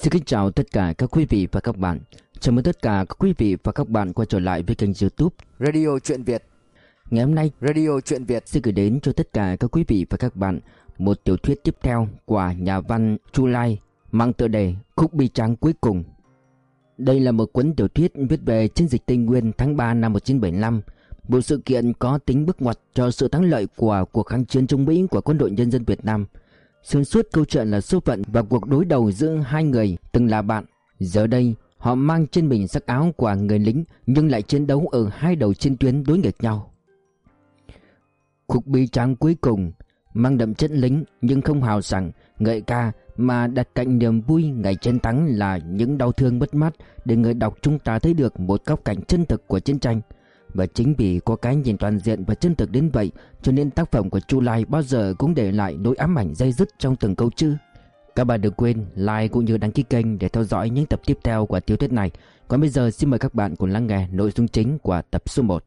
Xin kính chào tất cả các quý vị và các bạn. Chào mừng tất cả các quý vị và các bạn quay trở lại với kênh YouTube Radio Truyện Việt. Ngày hôm nay, Radio Truyện Việt xin gửi đến cho tất cả các quý vị và các bạn một tiểu thuyết tiếp theo của nhà văn Chu Lai mang tựa đề Khúc bi tráng cuối cùng. Đây là một cuốn tiểu thuyết viết về chiến dịch Tây Nguyên tháng 3 năm 1975, một sự kiện có tính bước ngoặt cho sự thắng lợi của cuộc kháng chiến chống Mỹ của Quân đội Nhân dân Việt Nam. Xuyên suốt câu chuyện là số phận và cuộc đối đầu giữa hai người từng là bạn. Giờ đây, họ mang trên mình sắc áo của người lính nhưng lại chiến đấu ở hai đầu chiến tuyến đối nghịch nhau. Khúc bi tráng cuối cùng mang đậm chất lính nhưng không hào sảng, ngợi ca, mà đặt cạnh niềm vui ngày chiến thắng là những đau thương mất mát để người đọc chúng ta thấy được một góc cạnh chân thực của chiến tranh. Và chính vì có cái nhìn toàn diện và chân thực đến vậy cho nên tác phẩm của Chu Lai bao giờ cũng để lại nỗi ám ảnh day dứt trong từng câu chữ. Các bạn đừng quên like cũng như đăng ký kênh để theo dõi những tập tiếp theo của tiểu thuyết này. Còn bây giờ xin mời các bạn cùng lắng nghe nội dung chính của tập số 1.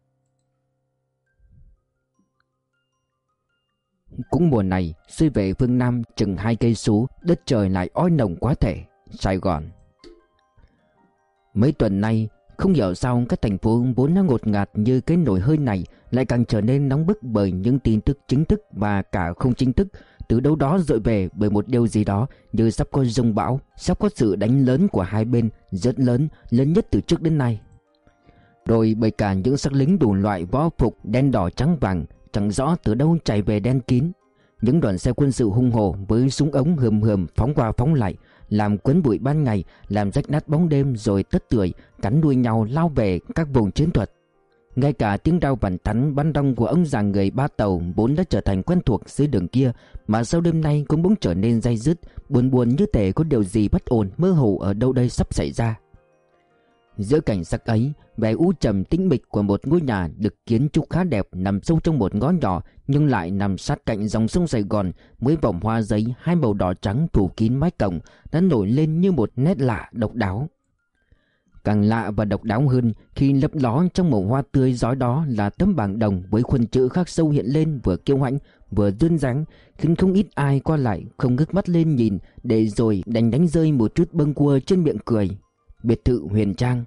Cũng mùa này, xuôi về phương Nam chừng 2 cây số, đất trời lại oi nồng quá thể. Sài Gòn. Mấy tuần nay, không hiểu sao các thành phố vốn đã ngột ngạt như cái nồi hơi này lại càng trở nên nóng bức bởi những tin tức chính thức và cả không chính thức từ đâu đó dội về bởi một điều gì đó như sắp có dông bão, sắp có sự đánh lớn của hai bên, rất lớn, lớn nhất từ trước đến nay. Rồi bởi cả những xác lính đủ loại võ phục đen đỏ trắng vàng, chẳng rõ từ đâu chạy về đen kín. Những đoàn xe quân sự hung hổ với súng ống hườm hườm phóng qua phóng lại, làm cuốn bụi ban ngày, làm rách nát bóng đêm rồi tất tưởi cắn đuôi nhau lao về các vùng chiến thuật. Ngay cả tiếng rao vằn thắn bắn rong của ông già người Ba Tàu vốn đã trở thành quen thuộc dưới đường kia, mà sau đêm nay cũng bỗng trở nên day dứt, buồn buồn như thể có điều gì bất ổn mơ hồ ở đâu đây sắp xảy ra. Giữa cảnh sắc ấy, vẻ u trầm tĩnh mịch của một ngôi nhà được kiến trúc khá đẹp nằm sâu trong một ngõ nhỏ nhưng lại nằm sát cạnh dòng sông Sài Gòn, với vòng hoa giấy hai màu đỏ trắng phủ kín mái cổng đã nổi lên như một nét lạ độc đáo. Càng lạ và độc đáo hơn khi lấp ló trong màu hoa tươi rói đó là tấm bảng đồng với khuôn chữ khắc sâu hiện lên, vừa kiêu hãnh vừa duyên dáng, khiến không ít ai qua lại không ngước mắt lên nhìn để rồi đánh rơi một chút bâng quơ trên miệng cười. Biệt thự Huyền Trang.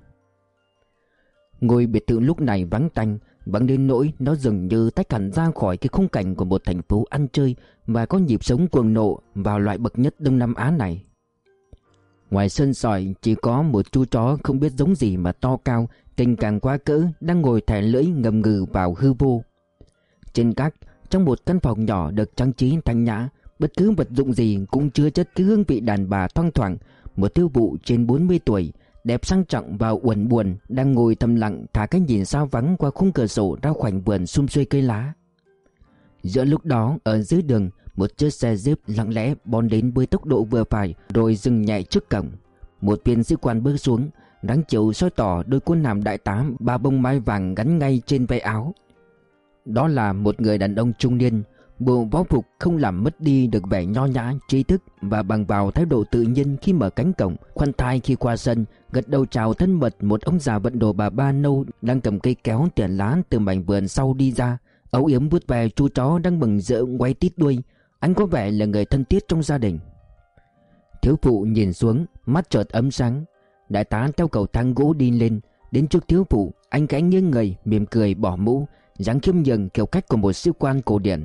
Ngôi biệt thự lúc này vắng tanh, vắng đến nỗi nó dường như tách hẳn ra khỏi cái khung cảnh của một thành phố ăn chơi và có nhịp sống cuồng nộ vào loại bậc nhất Đông Nam Á này. Ngoài sân sỏi chỉ có một chú chó không biết giống gì mà to cao, cành càng quá cỡ, đang ngồi thè lưỡi ngầm ngừ vào hư vô. Trên gác, trong một căn phòng nhỏ được trang trí thanh nhã, bất cứ vật dụng gì cũng chứa chất cái hương vị đàn bà thoang thoảng. Một thiếu phụ trên 40 tuổi, đẹp sang trọng và uẩn buồn, đang ngồi thầm lặng thả cái nhìn sao vắng qua khung cửa sổ ra khoảnh vườn sum xuê cây lá. Giữa lúc đó, ở dưới đường, một chiếc xe jeep lặng lẽ bon đến với tốc độ vừa phải rồi dừng nhẹ trước cổng. Một viên sĩ quan bước xuống, nắng chiều soi tỏ đôi quân hàm đại tá ba bông mai vàng gắn ngay trên vai áo. Đó là một người đàn ông trung niên. Bộ võ phục không làm mất đi được vẻ nho nhã, trí thức và bằng vào thái độ tự nhiên khi mở cánh cổng, khoan thai khi qua sân, gật đầu chào thân mật một ông già vận đồ bà ba nâu đang cầm cây kéo tiền lá từ mảnh vườn sau đi ra, âu yếm vuốt về chú chó đang mừng rỡ quay tít đuôi. Anh có vẻ là người thân thiết trong gia đình. Thiếu phụ nhìn xuống, mắt chợt ấm sáng. Đại tá theo cầu thang gỗ đi lên, đến trước thiếu phụ, anh khẽ nghiêng người, mỉm cười bỏ mũ, dáng khiêm nhường kiểu cách của một sĩ quan cổ điển.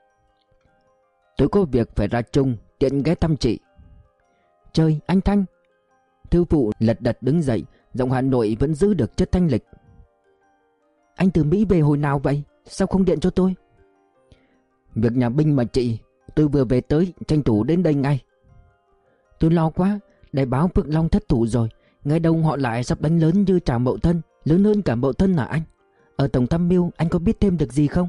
Tôi có việc phải ra Trung, tiện ghé thăm chị. Trời, anh Thanh. Thiếu phụ lật đật đứng dậy, giọng Hà Nội vẫn giữ được chất thanh lịch. Anh từ Mỹ về hồi nào vậy? Sao không điện cho tôi? Việc nhà binh mà chị, tôi vừa về tới, tranh thủ đến đây ngay. Tôi lo quá, đài báo Phượng Long thất thủ rồi, ngay đâu họ lại sắp đánh lớn như Trà Mậu Thân, lớn hơn cả Mậu Thân hả anh? Ở Tổng tham mưu anh có biết thêm được gì không?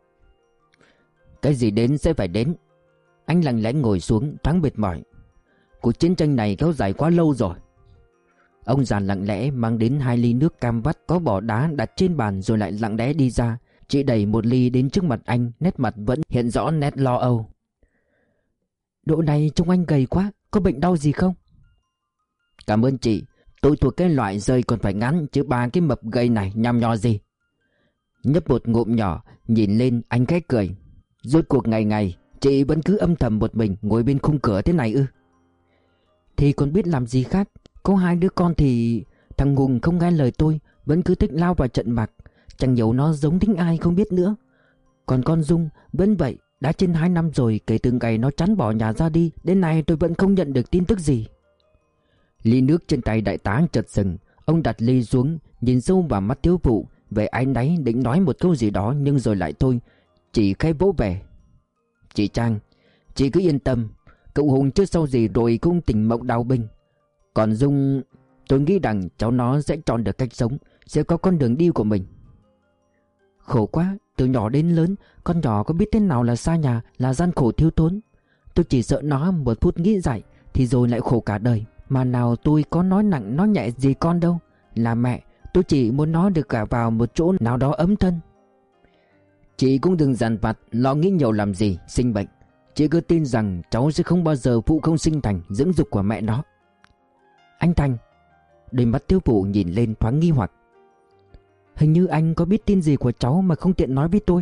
Cái gì đến sẽ phải đến. Anh lặng lẽ ngồi xuống, thoáng mệt mỏi. Cuộc chiến tranh này kéo dài quá lâu rồi. Ông già lặng lẽ mang đến 2 ly nước cam vắt có vỏ đá đặt trên bàn rồi lại lặng lẽ đi ra. Chị đẩy một ly đến trước mặt anh, nét mặt vẫn hiện rõ nét lo âu. Độ này trông anh gầy quá, có bệnh đau gì không? Cảm ơn chị, tôi thuộc cái loại rơi còn phải ngắn, chứ ba cái mập gầy này nhằm nhò gì. Nhấp một ngụm nhỏ, nhìn lên anh khẽ cười. Rốt cuộc ngày ngày chị vẫn cứ âm thầm một mình ngồi bên khung cửa thế này ư? thì còn biết làm gì khác. Có hai đứa con thì thằng Hùng không nghe lời tôi, vẫn cứ thích lao vào trận bạc. Chẳng hiểu nó giống tính ai không biết nữa. Còn con Dung vẫn vậy, đã trên 2 năm rồi kể từ ngày nó chán bỏ nhà ra đi. Đến nay tôi vẫn không nhận được tin tức gì. Ly nước trên tay đại tá chợt dừng. Ông đặt ly xuống, nhìn sâu vào mắt thiếu phụ, về áy náy định nói một câu gì đó nhưng rồi lại thôi, chỉ khẽ vỗ về. Chị Trang, chị cứ yên tâm, cậu Hùng trước sau gì rồi cũng tỉnh mộng đào binh. Còn Dung, tôi nghĩ rằng cháu nó sẽ chọn được cách sống, sẽ có con đường đi của mình. Khổ quá, từ nhỏ đến lớn, con nhỏ có biết thế nào là xa nhà, là gian khổ thiếu thốn. Tôi chỉ sợ nó một phút nghĩ dại thì rồi lại khổ cả đời. Mà nào tôi có nói nặng nói nhẹ gì con đâu. Là mẹ, tôi chỉ muốn nó được gả vào một chỗ nào đó ấm thân. Chị cũng đừng dằn vặt lo nghĩ nhiều làm gì, sinh bệnh. Chị cứ tin rằng cháu sẽ không bao giờ phụ không sinh thành dưỡng dục của mẹ nó. Anh Thành. Đôi mắt thiếu phụ nhìn lên thoáng nghi hoặc. Hình như anh có biết tin gì của cháu mà không tiện nói với tôi.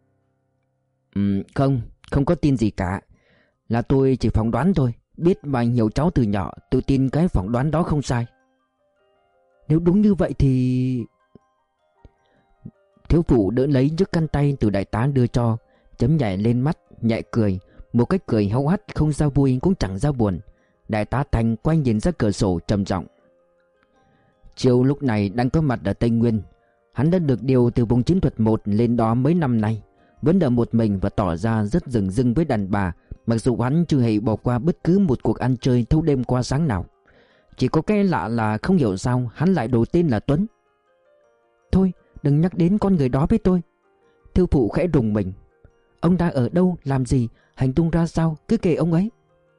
Không có tin gì cả. Là tôi chỉ phỏng đoán thôi. Biết và hiểu cháu từ nhỏ, tôi tin cái phỏng đoán đó không sai. Nếu đúng như vậy thì... Thiếu phụ đỡ lấy chiếc khăn tay từ đại tá đưa cho, chấm nhẹ lên mắt, nhẹ cười. Một cách cười hau hắt, không ra vui cũng chẳng ra buồn. Đại tá Thành quay nhìn ra cửa sổ trầm giọng. Chiêu lúc này đang có mặt ở Tây Nguyên. Hắn đã được điều từ vùng chiến thuật 1 lên đó mấy năm nay, vẫn ở một mình và tỏ ra rất dửng dưng với đàn bà, mặc dù hắn chưa hề bỏ qua bất cứ một cuộc ăn chơi thâu đêm qua sáng nào. Chỉ có cái lạ là không hiểu sao hắn lại đổi tên là Tuấn. Thôi đừng nhắc đến con người đó với tôi. Thư phụ khẽ rùng mình. Ông ta ở đâu, làm gì, hành tung ra sao, cứ kể ông ấy.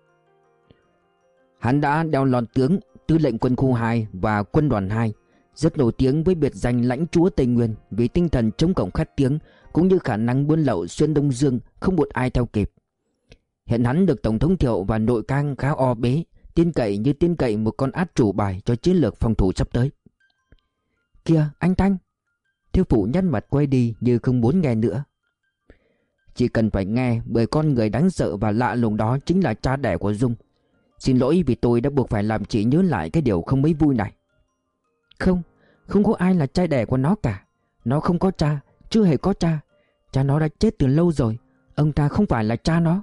Hắn đã đeo lon tướng, tư lệnh quân khu 2 và quân đoàn 2, rất nổi tiếng với biệt danh lãnh chúa Tây Nguyên vì tinh thần chống cộng khét tiếng cũng như khả năng buôn lậu xuyên Đông Dương không một ai theo kịp. Hiện hắn được Tổng thống Thiệu và nội các khá o bế, tin cậy như tin cậy một con át chủ bài cho chiến lược phòng thủ sắp tới. Kìa anh Thanh. Thiếu phụ nhăn mặt quay đi như không muốn nghe nữa. Chỉ cần phải nghe, bởi con người đáng sợ và lạ lùng đó chính là cha đẻ của Dung. Xin lỗi vì tôi đã buộc phải làm chị nhớ lại cái điều không mấy vui này. Không có ai là cha đẻ của nó cả. Nó không có cha, chưa hề có cha. Cha nó đã chết từ lâu rồi. Ông ta không phải là cha nó.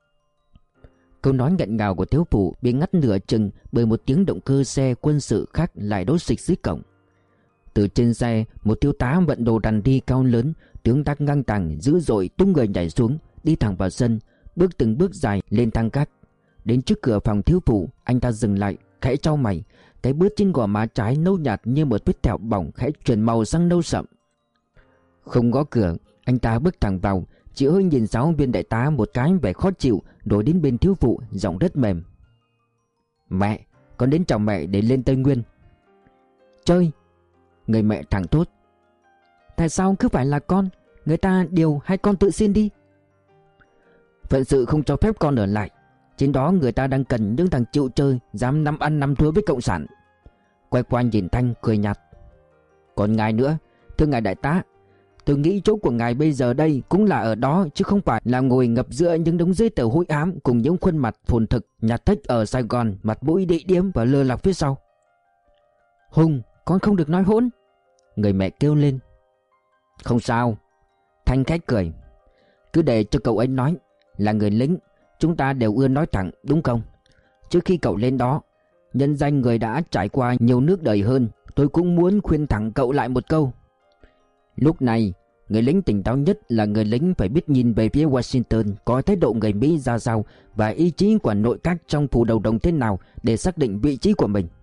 Câu nói nghẹn ngào của thiếu phụ bị ngắt nửa chừng bởi một tiếng động cơ xe quân sự khác lại đổ xịch dưới cổng. Từ trên xe, một thiếu tá vận đồ đàn đi cao lớn, tướng tác ngang tàng dữ dội tung người nhảy xuống, đi thẳng vào sân, bước từng bước dài lên thang gác. Đến trước cửa phòng thiếu phụ, anh ta dừng lại, khẽ chau mày. Cái bước trên gò má trái nâu nhạt như một vết thẹo bỏng khẽ chuyển màu sang nâu sậm. Không gõ cửa, anh ta bước thẳng vào, chỉ hơi nhìn giáo viên đại tá một cái vẻ khó chịu, rồi đến bên thiếu phụ, giọng rất mềm. Mẹ, con đến chào mẹ để lên Tây Nguyên. Chơi. Người mẹ thẳng thốt. Tại sao cứ phải là con? Người ta điều hay con tự xin đi? Phận sự không cho phép con ở lại. Trên đó người ta đang cần những thằng chịu chơi, dám năm ăn năm thua với cộng sản. Quay qua nhìn Thanh cười nhạt. Còn ngài nữa, thưa ngài đại tá, tôi nghĩ chỗ của ngài bây giờ đây cũng là ở đó, chứ không phải là ngồi ngập giữa những đống giấy tờ hối ám cùng những khuôn mặt phồn thực nhạt thách ở Sài Gòn, mặt mũi địa điếm và lơ lạc phía sau. Hùng, con không được nói hỗn. Người mẹ kêu lên. Không sao. Thanh khách cười. Cứ để cho cậu ấy nói. Là người lính, chúng ta đều ưa nói thẳng, đúng không? Trước khi cậu lên đó, nhân danh người đã trải qua nhiều nước đời hơn, tôi cũng muốn khuyên thẳng cậu lại một câu. Lúc này, người lính tỉnh táo nhất là người lính phải biết nhìn về phía Washington có thái độ người Mỹ ra sao và ý chí của nội các trong phủ đầu đồng thế nào để xác định vị trí của mình.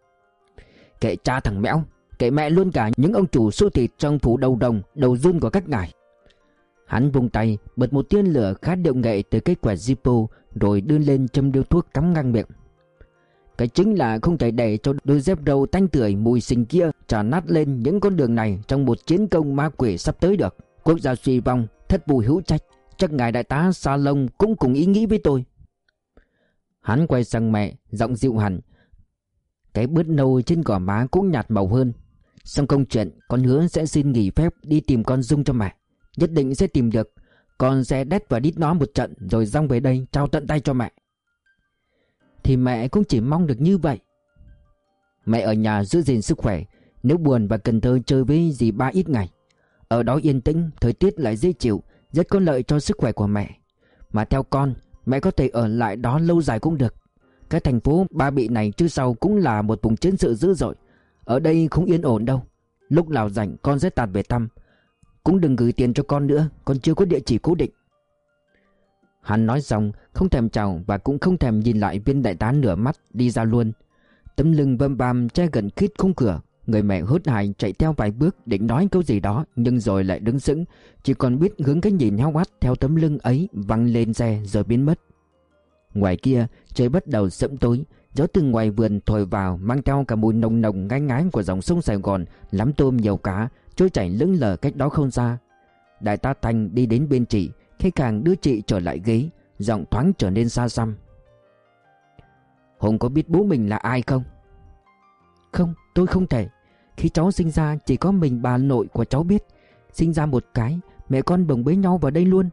Kệ cha thằng Mẽo, kệ mẹ luôn cả những ông chủ xô thịt trong phủ đầu đồng, đầu run của các ngài. Hắn vung tay bật một tia lửa khá điệu nghệ từ cái quẹt Zippo, rồi đưa lên châm điếu thuốc cắm ngang miệng. Cái chính là không thể để cho đôi dép râu tanh tưởi mùi xình kia trà nát lên những con đường này trong một chiến công ma quỷ sắp tới được. Quốc gia suy vong, thất bùi hữu trách, chắc ngài đại tá Salong cũng cùng ý nghĩ với tôi. Hắn quay sang mẹ, giọng dịu hẳn. Cái bớt nâu trên gò má cũng nhạt màu hơn. Xong công chuyện, con hứa sẽ xin nghỉ phép đi tìm con Dung cho mẹ. Nhất định sẽ tìm được. Con sẽ đét và đít nó một trận rồi rong về đây trao tận tay cho mẹ. thì mẹ cũng chỉ mong được như vậy. Mẹ ở nhà giữ gìn sức khỏe, nếu buồn và cần thơ chơi với dì ba ít ngày. Ở đó yên tĩnh, thời tiết lại dễ chịu, rất có lợi cho sức khỏe của mẹ. Mà theo con, mẹ có thể ở lại đó lâu dài cũng được. Cái thành phố Ba Bị này trước sau cũng là một vùng chiến sự dữ dội. Ở đây không yên ổn đâu. Lúc nào rảnh con sẽ tạt về thăm. Cũng đừng gửi tiền cho con nữa, con chưa có địa chỉ cố định. Hắn nói xong không thèm chào và cũng không thèm nhìn lại viên đại tá nửa mắt, đi ra luôn. Tấm lưng băm băm che gần khít khung cửa. Người mẹ hớt hải chạy theo vài bước định nói câu gì đó, nhưng rồi lại đứng sững, chỉ còn biết hướng cái nhìn háo hắt theo tấm lưng ấy văng lên xe rồi biến mất. Ngoài kia trời bắt đầu sẫm tối, gió từ ngoài vườn thổi vào mang theo cả mùi nồng nồng ngai ngái của dòng sông Sài Gòn, lắm tôm nhiều cá trôi chảy lững lờ cách đó không xa. Đại tá Thanh đi đến bên chị, khi càng đưa chị trở lại ghế, giọng thoáng trở nên xa xăm. Hùng có biết bố mình là ai không? Không, tôi không thể. Khi cháu sinh ra chỉ có mình bà nội của cháu biết. Sinh ra một cái, mẹ con bồng bế nhau vào đây luôn.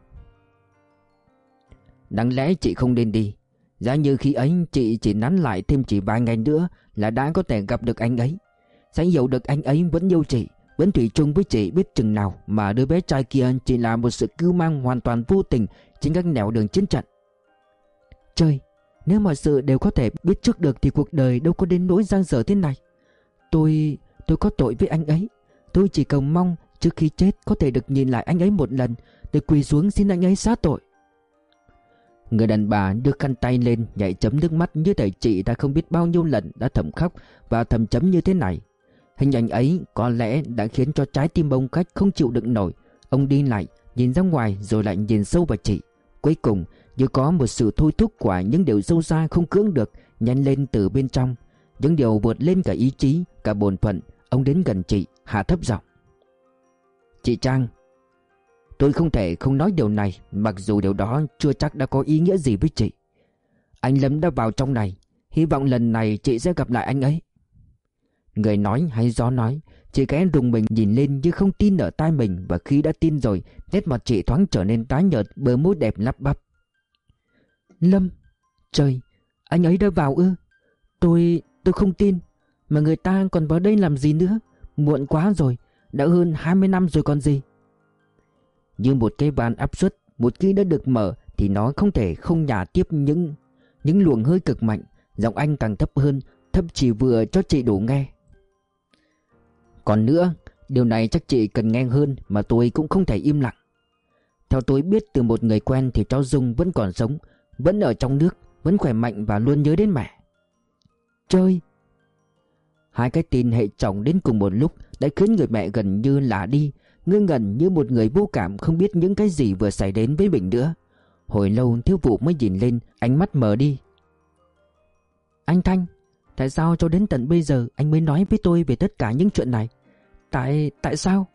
Đáng lẽ chị không nên đi. Giá như khi ấy chị chỉ nán lại thêm chỉ vài ngày nữa là đã có thể gặp được anh ấy. Sẽ hiểu được anh ấy vẫn yêu chị, vẫn thủy chung với chị biết chừng nào, mà đứa bé trai kia chỉ là một sự cưu mang hoàn toàn vô tình trên các nẻo đường chiến trận. Trời, nếu mọi sự đều có thể biết trước được thì cuộc đời đâu có đến nỗi giang dở thế này. Tôi có tội với anh ấy. Tôi chỉ cầu mong trước khi chết có thể được nhìn lại anh ấy một lần, để quỳ xuống xin anh ấy xá tội. Người đàn bà đưa khăn tay lên nhảy chấm nước mắt, như thể chị đã không biết bao nhiêu lần đã thầm khóc và thầm chấm như thế này. Hình ảnh ấy có lẽ đã khiến cho trái tim ông Khách không chịu đựng nổi. Ông đi lại, nhìn ra ngoài rồi lại nhìn sâu vào chị. Cuối cùng như có một sự thôi thúc của những điều sâu xa không cưỡng được nhanh lên từ bên trong, những điều vượt lên cả ý chí, cả bổn phận. Ông đến gần chị, hạ thấp giọng. Chị Trang, tôi không thể không nói điều này, mặc dù điều đó chưa chắc đã có ý nghĩa gì với chị. Anh Lâm đã vào trong này, hy vọng lần này chị sẽ gặp lại anh ấy. Người nói hay gió nói, chị khẽ rùng mình nhìn lên như không tin ở tai mình, và khi đã tin rồi, nét mặt chị thoáng trở nên tái nhợt, bờ môi đẹp lắp bắp. Lâm, trời, anh ấy đã vào ư? Tôi không tin. Mà người ta còn vào đây làm gì nữa? Muộn quá rồi, đã hơn 20 năm rồi còn gì. Như một cái van áp suất, một khi đã được mở thì nó không thể không nhả tiếp những luồng hơi cực mạnh. Giọng anh càng thấp hơn, thấp chỉ vừa cho chị đủ nghe. Còn nữa, điều này chắc chị cần nghe hơn, mà tôi cũng không thể im lặng. Theo tôi biết từ một người quen thì cháu Dung vẫn còn sống, vẫn ở trong nước, vẫn khỏe mạnh và luôn nhớ đến mẹ. Trời! Hai cái tin hệ chồng đến cùng một lúc đã khiến người mẹ gần như lả đi, ngơ ngẩn như một người vô cảm, không biết những cái gì vừa xảy đến với mình nữa. Hồi lâu thiếu vụ mới nhìn lên, ánh mắt mờ đi. Anh Thanh, tại sao cho đến tận bây giờ anh mới nói với tôi về tất cả những chuyện này? Tại sao?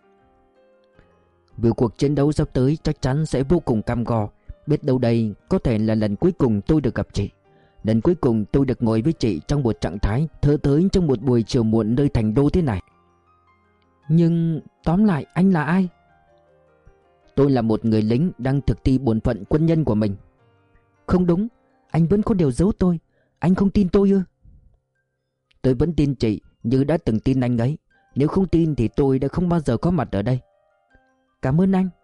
Vì cuộc chiến đấu sắp tới chắc chắn sẽ vô cùng cam go. Biết đâu đây có thể là lần cuối cùng tôi được gặp chị. Lần cuối cùng tôi được ngồi với chị trong một trạng thái thơ tới trong một buổi chiều muộn nơi thành đô thế này. Nhưng tóm lại anh là ai? Tôi là một người lính đang thực thi bổn phận quân nhân của mình. Không đúng, anh vẫn có điều giấu tôi. Anh không tin tôi ư? Tôi vẫn tin chị như đã từng tin anh ấy. Nếu không tin thì tôi đã không bao giờ có mặt ở đây. Cảm ơn anh.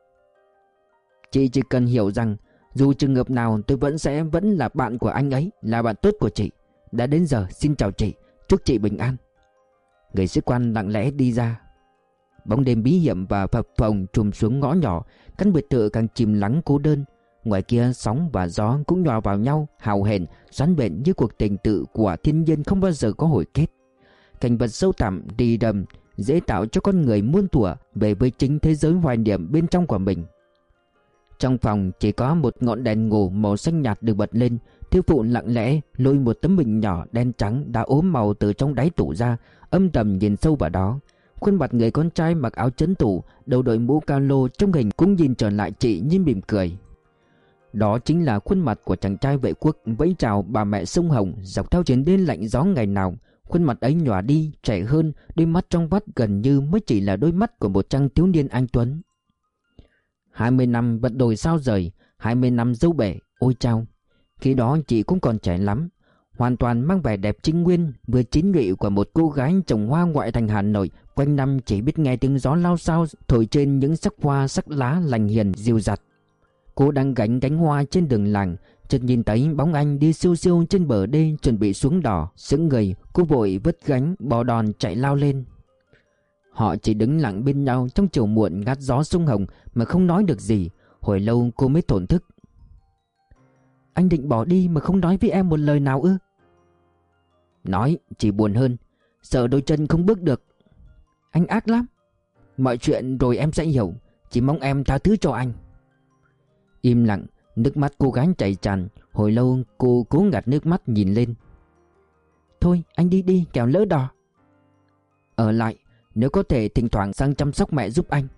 Chị chỉ cần hiểu rằng dù trường hợp nào tôi vẫn là bạn của anh ấy, là bạn tốt của chị. Đã đến giờ xin chào chị, chúc chị bình an. Người sĩ quan lặng lẽ đi ra. Bóng đêm bí hiểm và phập phồng trùm xuống ngõ nhỏ, căn biệt thự càng chìm lắng cô đơn. Ngoài kia sóng và gió cũng nhòa vào nhau, hào hển, xoắn bện như cuộc tình tự của thiên nhiên không bao giờ có hồi kết. Cảnh vật sâu thẳm, rì đầm, dễ tạo cho con người muôn thuở về với chính thế giới hoài niệm bên trong của mình. Trong phòng chỉ có một ngọn đèn ngủ màu xanh nhạt được bật lên. Thiếu phụ lặng lẽ lôi một tấm bình nhỏ đen trắng đã ốm màu từ trong đáy tủ ra, âm thầm nhìn sâu vào đó. Khuôn mặt người con trai mặc áo trấn tủ, đầu đội mũ cao lô trong hình cũng nhìn trở lại chị như mỉm cười. Đó chính là khuôn mặt của chàng trai vệ quốc vẫy chào bà mẹ sông Hồng dọc theo chuyến đêm lạnh gió ngày nào. Khuôn mặt ấy nhòa đi, trẻ hơn, đôi mắt trong vắt gần như mới chỉ là đôi mắt của một chàng thiếu niên anh tuấn. 20 năm vật đổi sao rời, 20 năm dâu bể, ôi chao. Khi đó chị cũng còn trẻ lắm. hoàn toàn mang vẻ đẹp trinh nguyên vừa chín nhụy của một cô gái trồng hoa ngoại thành Hà Nội, quanh năm chỉ biết nghe tiếng gió lao xao thổi trên những sắc hoa sắc lá lành hiền dịu dặt. Cô đang gánh cánh hoa trên đường làng, chợt nhìn thấy bóng anh đi siêu siêu trên bờ đê chuẩn bị xuống đò. Sững người, cô vội vứt gánh bò đòn chạy lao lên. Họ chỉ đứng lặng bên nhau trong chiều muộn ngát gió sông Hồng mà không nói được gì. Hồi lâu cô mới thổn thức: Anh định bỏ đi mà không nói với em một lời nào ư? Nói chỉ buồn hơn, sợ đôi chân không bước được. Anh ác lắm. Mọi chuyện rồi em sẽ hiểu, chỉ mong em tha thứ cho anh. Im lặng, nước mắt cô gái chảy tràn. Hồi lâu cô cố gạt nước mắt nhìn lên. Thôi anh đi đi kẻo lỡ đò. Ở lại, nếu có thể thỉnh thoảng sang chăm sóc mẹ giúp anh.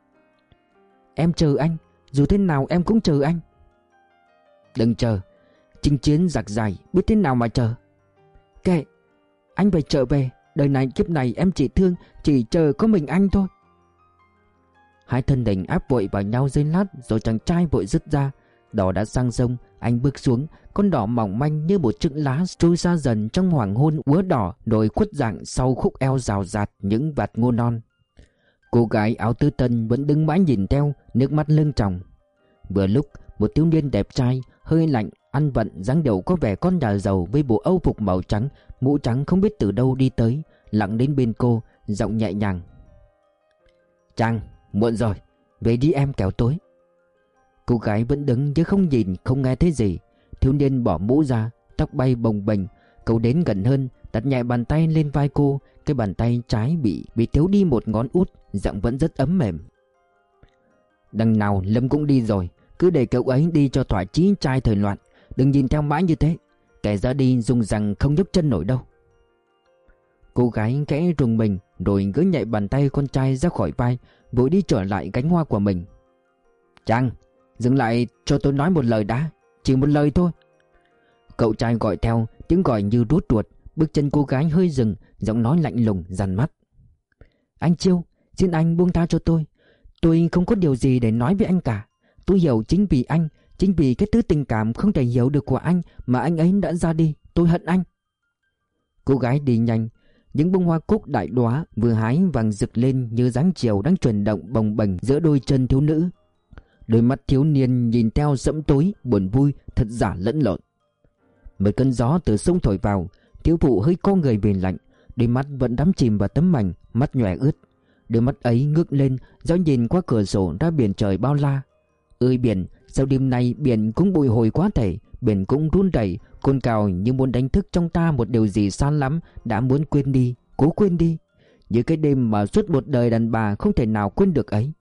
Em chờ anh, dù thế nào em cũng chờ anh. Đừng chờ, chinh chiến giặc dài biết thế nào mà chờ. Kệ, anh phải trở về. Đời này kiếp này em chỉ chờ có mình anh thôi. Hai thân hình áp vội vào nhau giây lát, rồi chàng trai vội dứt ra. Đò đã sang sông, anh bước xuống. Con đỏ mỏng manh như một chiếc lá trôi xa dần trong hoàng hôn úa đỏ, rồi khuất dạng sau khúc eo rào rạt những vạt ngô non. Cô gái áo tứ tân vẫn đứng mãi nhìn theo, nước mắt lưng tròng. Vừa lúc một thiếu niên đẹp trai, hơi lạnh, ăn vận, dáng điệu có vẻ con nhà giàu với bộ âu phục màu trắng, mũ trắng không biết từ đâu đi tới, lặng đến bên cô, giọng nhẹ nhàng: Trang, muộn rồi, về đi em kẻo tối. Cô gái vẫn đứng chứ không nhìn không nghe thấy gì. Thiếu niên bỏ mũ ra, tóc bay bồng bềnh. Cậu đến gần hơn, đặt nhẹ bàn tay lên vai cô. Cái bàn tay trái bị thiếu đi một ngón út, giọng vẫn rất ấm mềm. Đằng nào Lâm cũng đi rồi, cứ để cậu ấy đi cho thỏa chí trai thời loạn. Đừng nhìn theo mãi như thế, kẻ ra đi dùng rằng không nhấc chân nổi đâu. Cô gái khẽ rùng mình, rồi gỡ nhẹ bàn tay con trai ra khỏi vai, vội đi trở lại cánh hoa của mình. Trang, dừng lại cho tôi nói một lời đã, chỉ một lời thôi. Cậu trai gọi theo, tiếng gọi như rút ruột. Bước chân cô gái hơi dừng, giọng nói lạnh lùng dằn mắt. Anh Chiêu, xin anh buông tha cho tôi. Tôi không có điều gì để nói với anh cả. Tôi hiểu chính vì anh, chính vì cái thứ tình cảm không thể hiểu được của anh mà anh ấy đã ra đi. Tôi hận anh. Cô gái đi nhanh. Những bông hoa cúc đại đóa vừa hái vàng rực lên như dáng chiều đang chuyển động bồng bềnh giữa đôi chân thiếu nữ. Đôi mắt thiếu niên nhìn theo sẫm tối, buồn vui, thật giả lẫn lộn. Một cơn gió từ sông thổi vào, thiếu phụ hơi co người về lạnh, đôi mắt vẫn đắm chìm vào tấm mảnh, mắt nhòe ướt. Đôi mắt ấy ngước lên, dõi nhìn qua cửa sổ ra biển trời bao la. Ơi biển, sao đêm nay biển cũng bồi hồi quá thể, biển cũng run rẩy, cồn cào như muốn đánh thức trong ta một điều gì xa lắm, đã muốn quên đi, cố quên đi. Như cái đêm mà suốt một đời đàn bà không thể nào quên được ấy.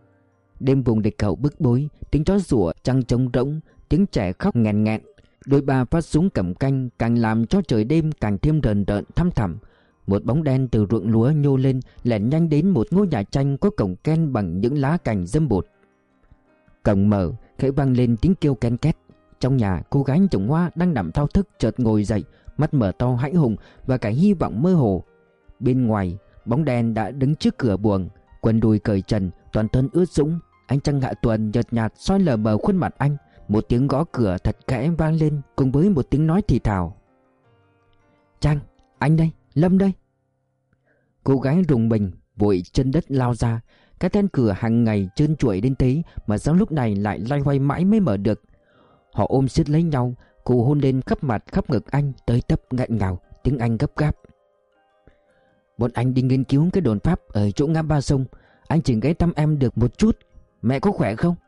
Đêm vùng địch khẩu bức bối, tiếng chó sủa, trăng trống rỗng, tiếng trẻ khóc nghẹn nghẹn. Đôi ba phát súng cầm canh càng làm cho trời đêm càng thêm rờn rợn thăm thẳm. Một bóng đen từ ruộng lúa nhô lên, lẻn nhanh đến một ngôi nhà tranh có cổng ken bằng những lá cành dâm bột. Cổng mở, khẽ vang lên tiếng kêu ken két. Trong nhà, cô gái trồng hoa đang nằm thao thức chợt ngồi dậy, mắt mở to hãi hùng và cả hy vọng mơ hồ. Bên ngoài, bóng đen đã đứng trước cửa buồng, quần đùi cởi trần, toàn thân ướt sũng. Ánh trăng hạ tuần nhợt nhạt soi lờ mờ khuôn mặt anh. Một tiếng gõ cửa thật khẽ vang lên cùng với một tiếng nói thì thào. Trang, anh đây, Lâm đây. Cô gái rùng mình, vội chân đất lao ra. Cái then cửa hàng ngày trơn trụi đến thế mà sao lúc này lại loay hoay mãi mới mở được. Họ ôm siết lấy nhau, cô hôn lên khắp mặt khắp ngực anh, tới tấp nghẹn ngào, tiếng Anh gấp gáp. Bọn anh đi nghiên cứu cái đồn pháp ở chỗ ngã ba sông. Anh chỉ ghé thăm em được một chút. Mẹ có khỏe không?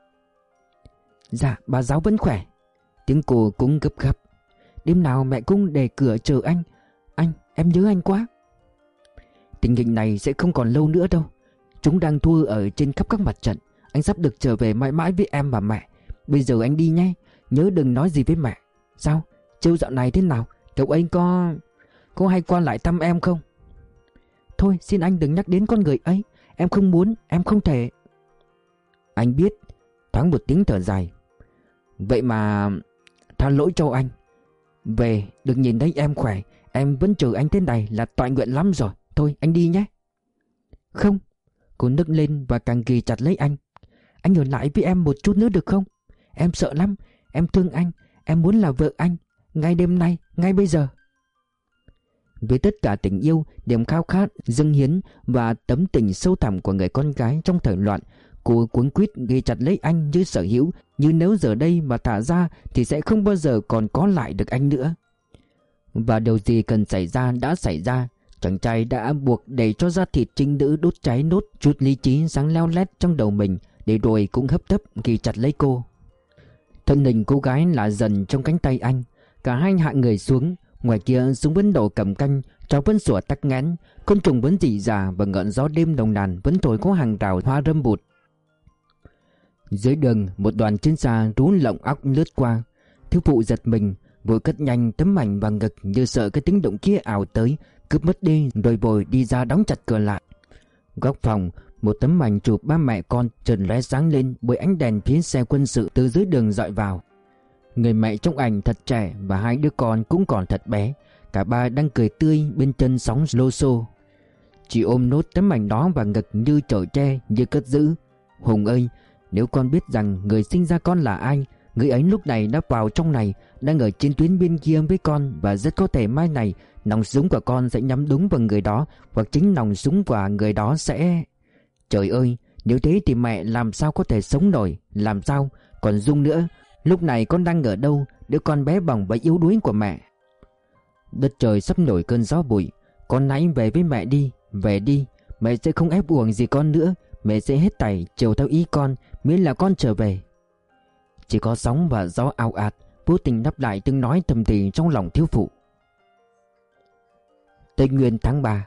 Dạ, bà giáo vẫn khỏe. Tiếng cô cũng gấp gáp. Đêm nào mẹ cũng để cửa chờ anh. Em nhớ anh quá. Tình hình này sẽ không còn lâu nữa đâu. Chúng đang thua ở trên khắp các mặt trận. Anh sắp được trở về mãi mãi với em và mẹ. Bây giờ anh đi nhé. Nhớ đừng nói gì với mẹ. Sao? Chiêu dạo này thế nào? Cậu ấy có hay qua lại thăm em không? Thôi xin anh đừng nhắc đến con người ấy. Em không muốn, em không thể. Anh biết. Thoáng một tiếng thở dài. Vậy mà tha lỗi cho anh. Về được nhìn thấy em khỏe, em vẫn chờ anh thế này là toại nguyện lắm rồi. Thôi anh đi nhé. Không. Cô nức lên và càng ghì chặt lấy anh. Anh ở lại với em một chút nữa được không? Em sợ lắm. Em thương anh. Em muốn là vợ anh. ngay đêm nay, ngay bây giờ. Với tất cả tình yêu, niềm khao khát, dâng hiến và tấm tình sâu thẳm của người con gái trong thời loạn, cô cuống quýt ghi chặt lấy anh như sở hữu, như nếu giờ đây mà thả ra thì sẽ không bao giờ còn có lại được anh nữa. Và điều gì cần xảy ra đã xảy ra. Chàng trai đã buộc để cho da thịt trinh nữ đốt cháy nốt chút lý trí sáng leo lét trong đầu mình, để rồi cũng hấp tấp ghi chặt lấy cô. Thân hình cô gái lạ dần trong cánh tay anh. Cả hai hạ người xuống. Ngoài kia súng vẫn đổ cầm canh, chó vẫn sủa tắc nghẽn, côn trùng vẫn rỉ rả và ngọn gió đêm nồng nàn vẫn thổi có hàng rào hoa râm bụt. Dưới đường, một đoàn chiến xa rú lộng óc lướt qua. Thiếu phụ giật mình, vội cất nhanh tấm ảnh vào ngực như sợ cái tiếng động kia ảo tới, cướp mất đi, rồi vội đi ra đóng chặt cửa lại. Góc phòng, một tấm ảnh chụp ba mẹ con chợt lóe sáng lên bởi ánh đèn phía xe quân sự từ dưới đường dọi vào. Người mẹ trong ảnh thật trẻ và hai đứa con cũng còn thật bé. Cả ba đang cười tươi bên chân sóng lô xô. Chị ôm nốt tấm ảnh đó vào ngực như chở tre, như cất giữ. Hùng ơi, nếu con biết rằng người sinh ra con là ai, người ấy lúc này đã vào trong này, đang ở trên tuyến bên kia với con, và rất có thể mai này nòng súng của con sẽ nhắm đúng vào người đó, hoặc chính nòng súng của người đó sẽ... Trời ơi, nếu thế thì mẹ làm sao có thể sống nổi, làm sao? Còn Dung nữa, lúc này con đang ở đâu, đứa con bé bỏng và yếu đuối của mẹ? Đất trời sắp nổi cơn gió bụi. Con hãy về với mẹ đi, về đi. Mẹ sẽ không ép buộc gì con nữa. Mẹ sẽ hết thảy chiều theo ý con, miễn là con trở về. Chỉ có sóng và gió ào ạt vô tình đáp lại tiếng nói thầm thì trong lòng thiếu phụ. Tây Nguyên tháng 3.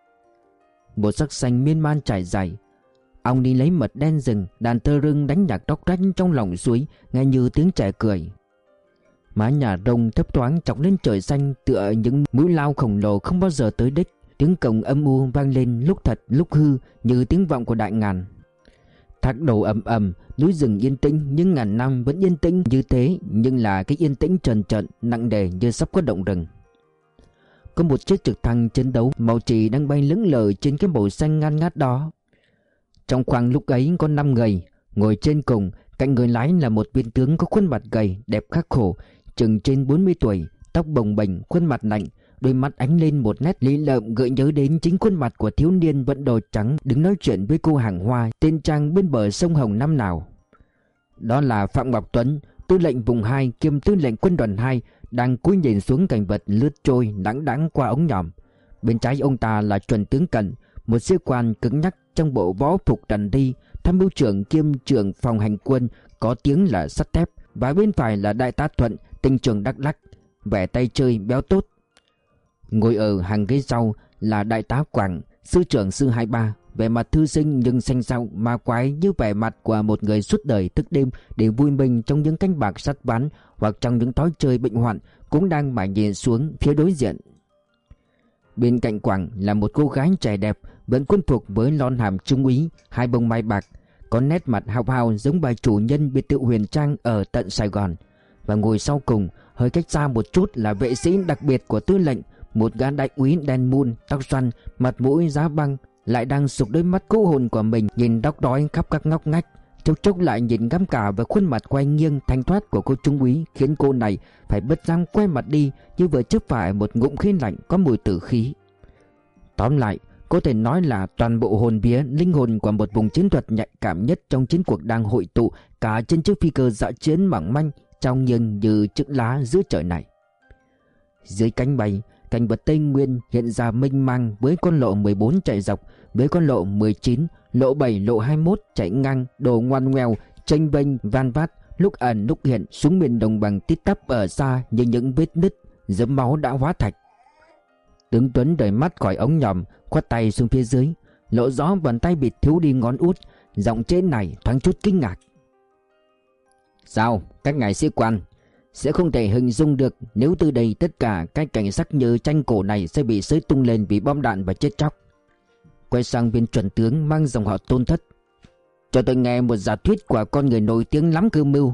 Một sắc xanh miên man trải dài. Ông đi lấy mật đen rừng, đàn tơ rưng đánh nhạc róc rách trong lòng suối, nghe như tiếng trẻ cười. Mái nhà rông thấp thoáng chọc lên trời xanh tựa những mũi lao khổng lồ không bao giờ tới đích. Tiếng cồng âm u vang lên lúc thật lúc hư như tiếng vọng của đại ngàn. Thác đổ ầm ầm, núi rừng yên tĩnh nhưng ngàn năm vẫn yên tĩnh như thế, nhưng là cái yên tĩnh trần trợn nặng nề như sắp có động rừng. Có một chiếc trực thăng chiến đấu màu trì đang bay lững lờ trên cái bầu xanh ngăn ngát đó. Trong khoang lúc ấy có 5 người. Ngồi trên cùng, cạnh người lái là một viên tướng có khuôn mặt gầy, đẹp khắc khổ, chừng trên 40 tuổi, tóc bồng bềnh, khuôn mặt lạnh, đôi mắt ánh lên một nét lý lợm gợi nhớ đến chính khuôn mặt của thiếu niên vận đồ trắng đứng nói chuyện với cô hàng hoa tên Trang bên bờ sông Hồng năm nào. Đó là Phạm Ngọc Tuấn, tư lệnh vùng 2 kiêm tư lệnh quân đoàn 2, đang cúi nhìn xuống cảnh vật lướt trôi lãng đãng qua ống nhòm. Bên trái ông ta là Chuẩn tướng Cận, một sĩ quan cứng nhắc trong bộ võ phục trần đi, tham mưu trưởng kiêm trưởng phòng hành quân có tiếng là sắt thép, và bên phải là đại tá Thuận, tinh trưởng Đắk Lắk, vẻ tay chơi béo tốt. Ngồi ở hàng ghế sau là đại tá Quảng, sư trưởng sư 23, vẻ mặt thư sinh nhưng xanh xao ma quái như vẻ mặt của một người suốt đời thức đêm để vui mình trong những canh bạc sắt ván hoặc trong những thói chơi bệnh hoạn, cũng đang mải nhìn xuống phía đối diện. Bên cạnh Quảng là một cô gái trẻ đẹp, vẫn quân phục với lon hàm trung úy, hai bông mai bạc, có nét mặt hào hào giống bà chủ nhân biệt thự Huyền Trang ở tận Sài Gòn. Và ngồi sau cùng, hơi cách xa một chút là vệ sĩ đặc biệt của tư lệnh, một gã đại úy đen mun, tóc xoăn, mặt mũi giá băng, lại đang sục đôi mắt cũ hồn của mình nhìn đóc đói khắp các ngóc ngách, chốc chốc lại nhìn ngắm cả vào khuôn mặt quay nghiêng thanh thoát của cô trung úy, khiến cô này phải bứt răng quay mặt đi như vừa chớp phải một ngụm khí lạnh có mùi tử khí. Tóm lại, có thể nói là toàn bộ hồn vía linh hồn của một vùng chiến thuật nhạy cảm nhất trong chiến cuộc đang hội tụ cả trên chiếc phi cơ dã chiến mỏng manh trong nhưng như chiếc lá giữa trời này. Dưới cánh bay, cảnh vật Tây Nguyên hiện ra mênh mang với con lộ 14 chạy dọc, với con lộ 19, lộ 7, lộ 21 chạy ngang, đồ ngoằn ngoèo, chênh vênh van vát, lúc ẩn lúc hiện xuống miền đồng bằng tít tắp ở xa như những vết nứt, giấm máu đã hóa thạch. Tướng Tuấn rời mắt khỏi ống nhòm, khoát tay xuống phía dưới, lộ rõ bàn tay bị thiếu đi ngón út, giọng trên này thoáng chút kinh ngạc. Sao, các ngài sĩ quan sẽ không thể hình dung được nếu từ đây tất cả cái cảnh sắc như tranh cổ này sẽ bị xới tung lên vì bom đạn và chết chóc. Quay sang viên chuẩn tướng mang dòng họ Tôn Thất. Cho tôi nghe một giả thuyết của con người nổi tiếng lắm cơ mưu.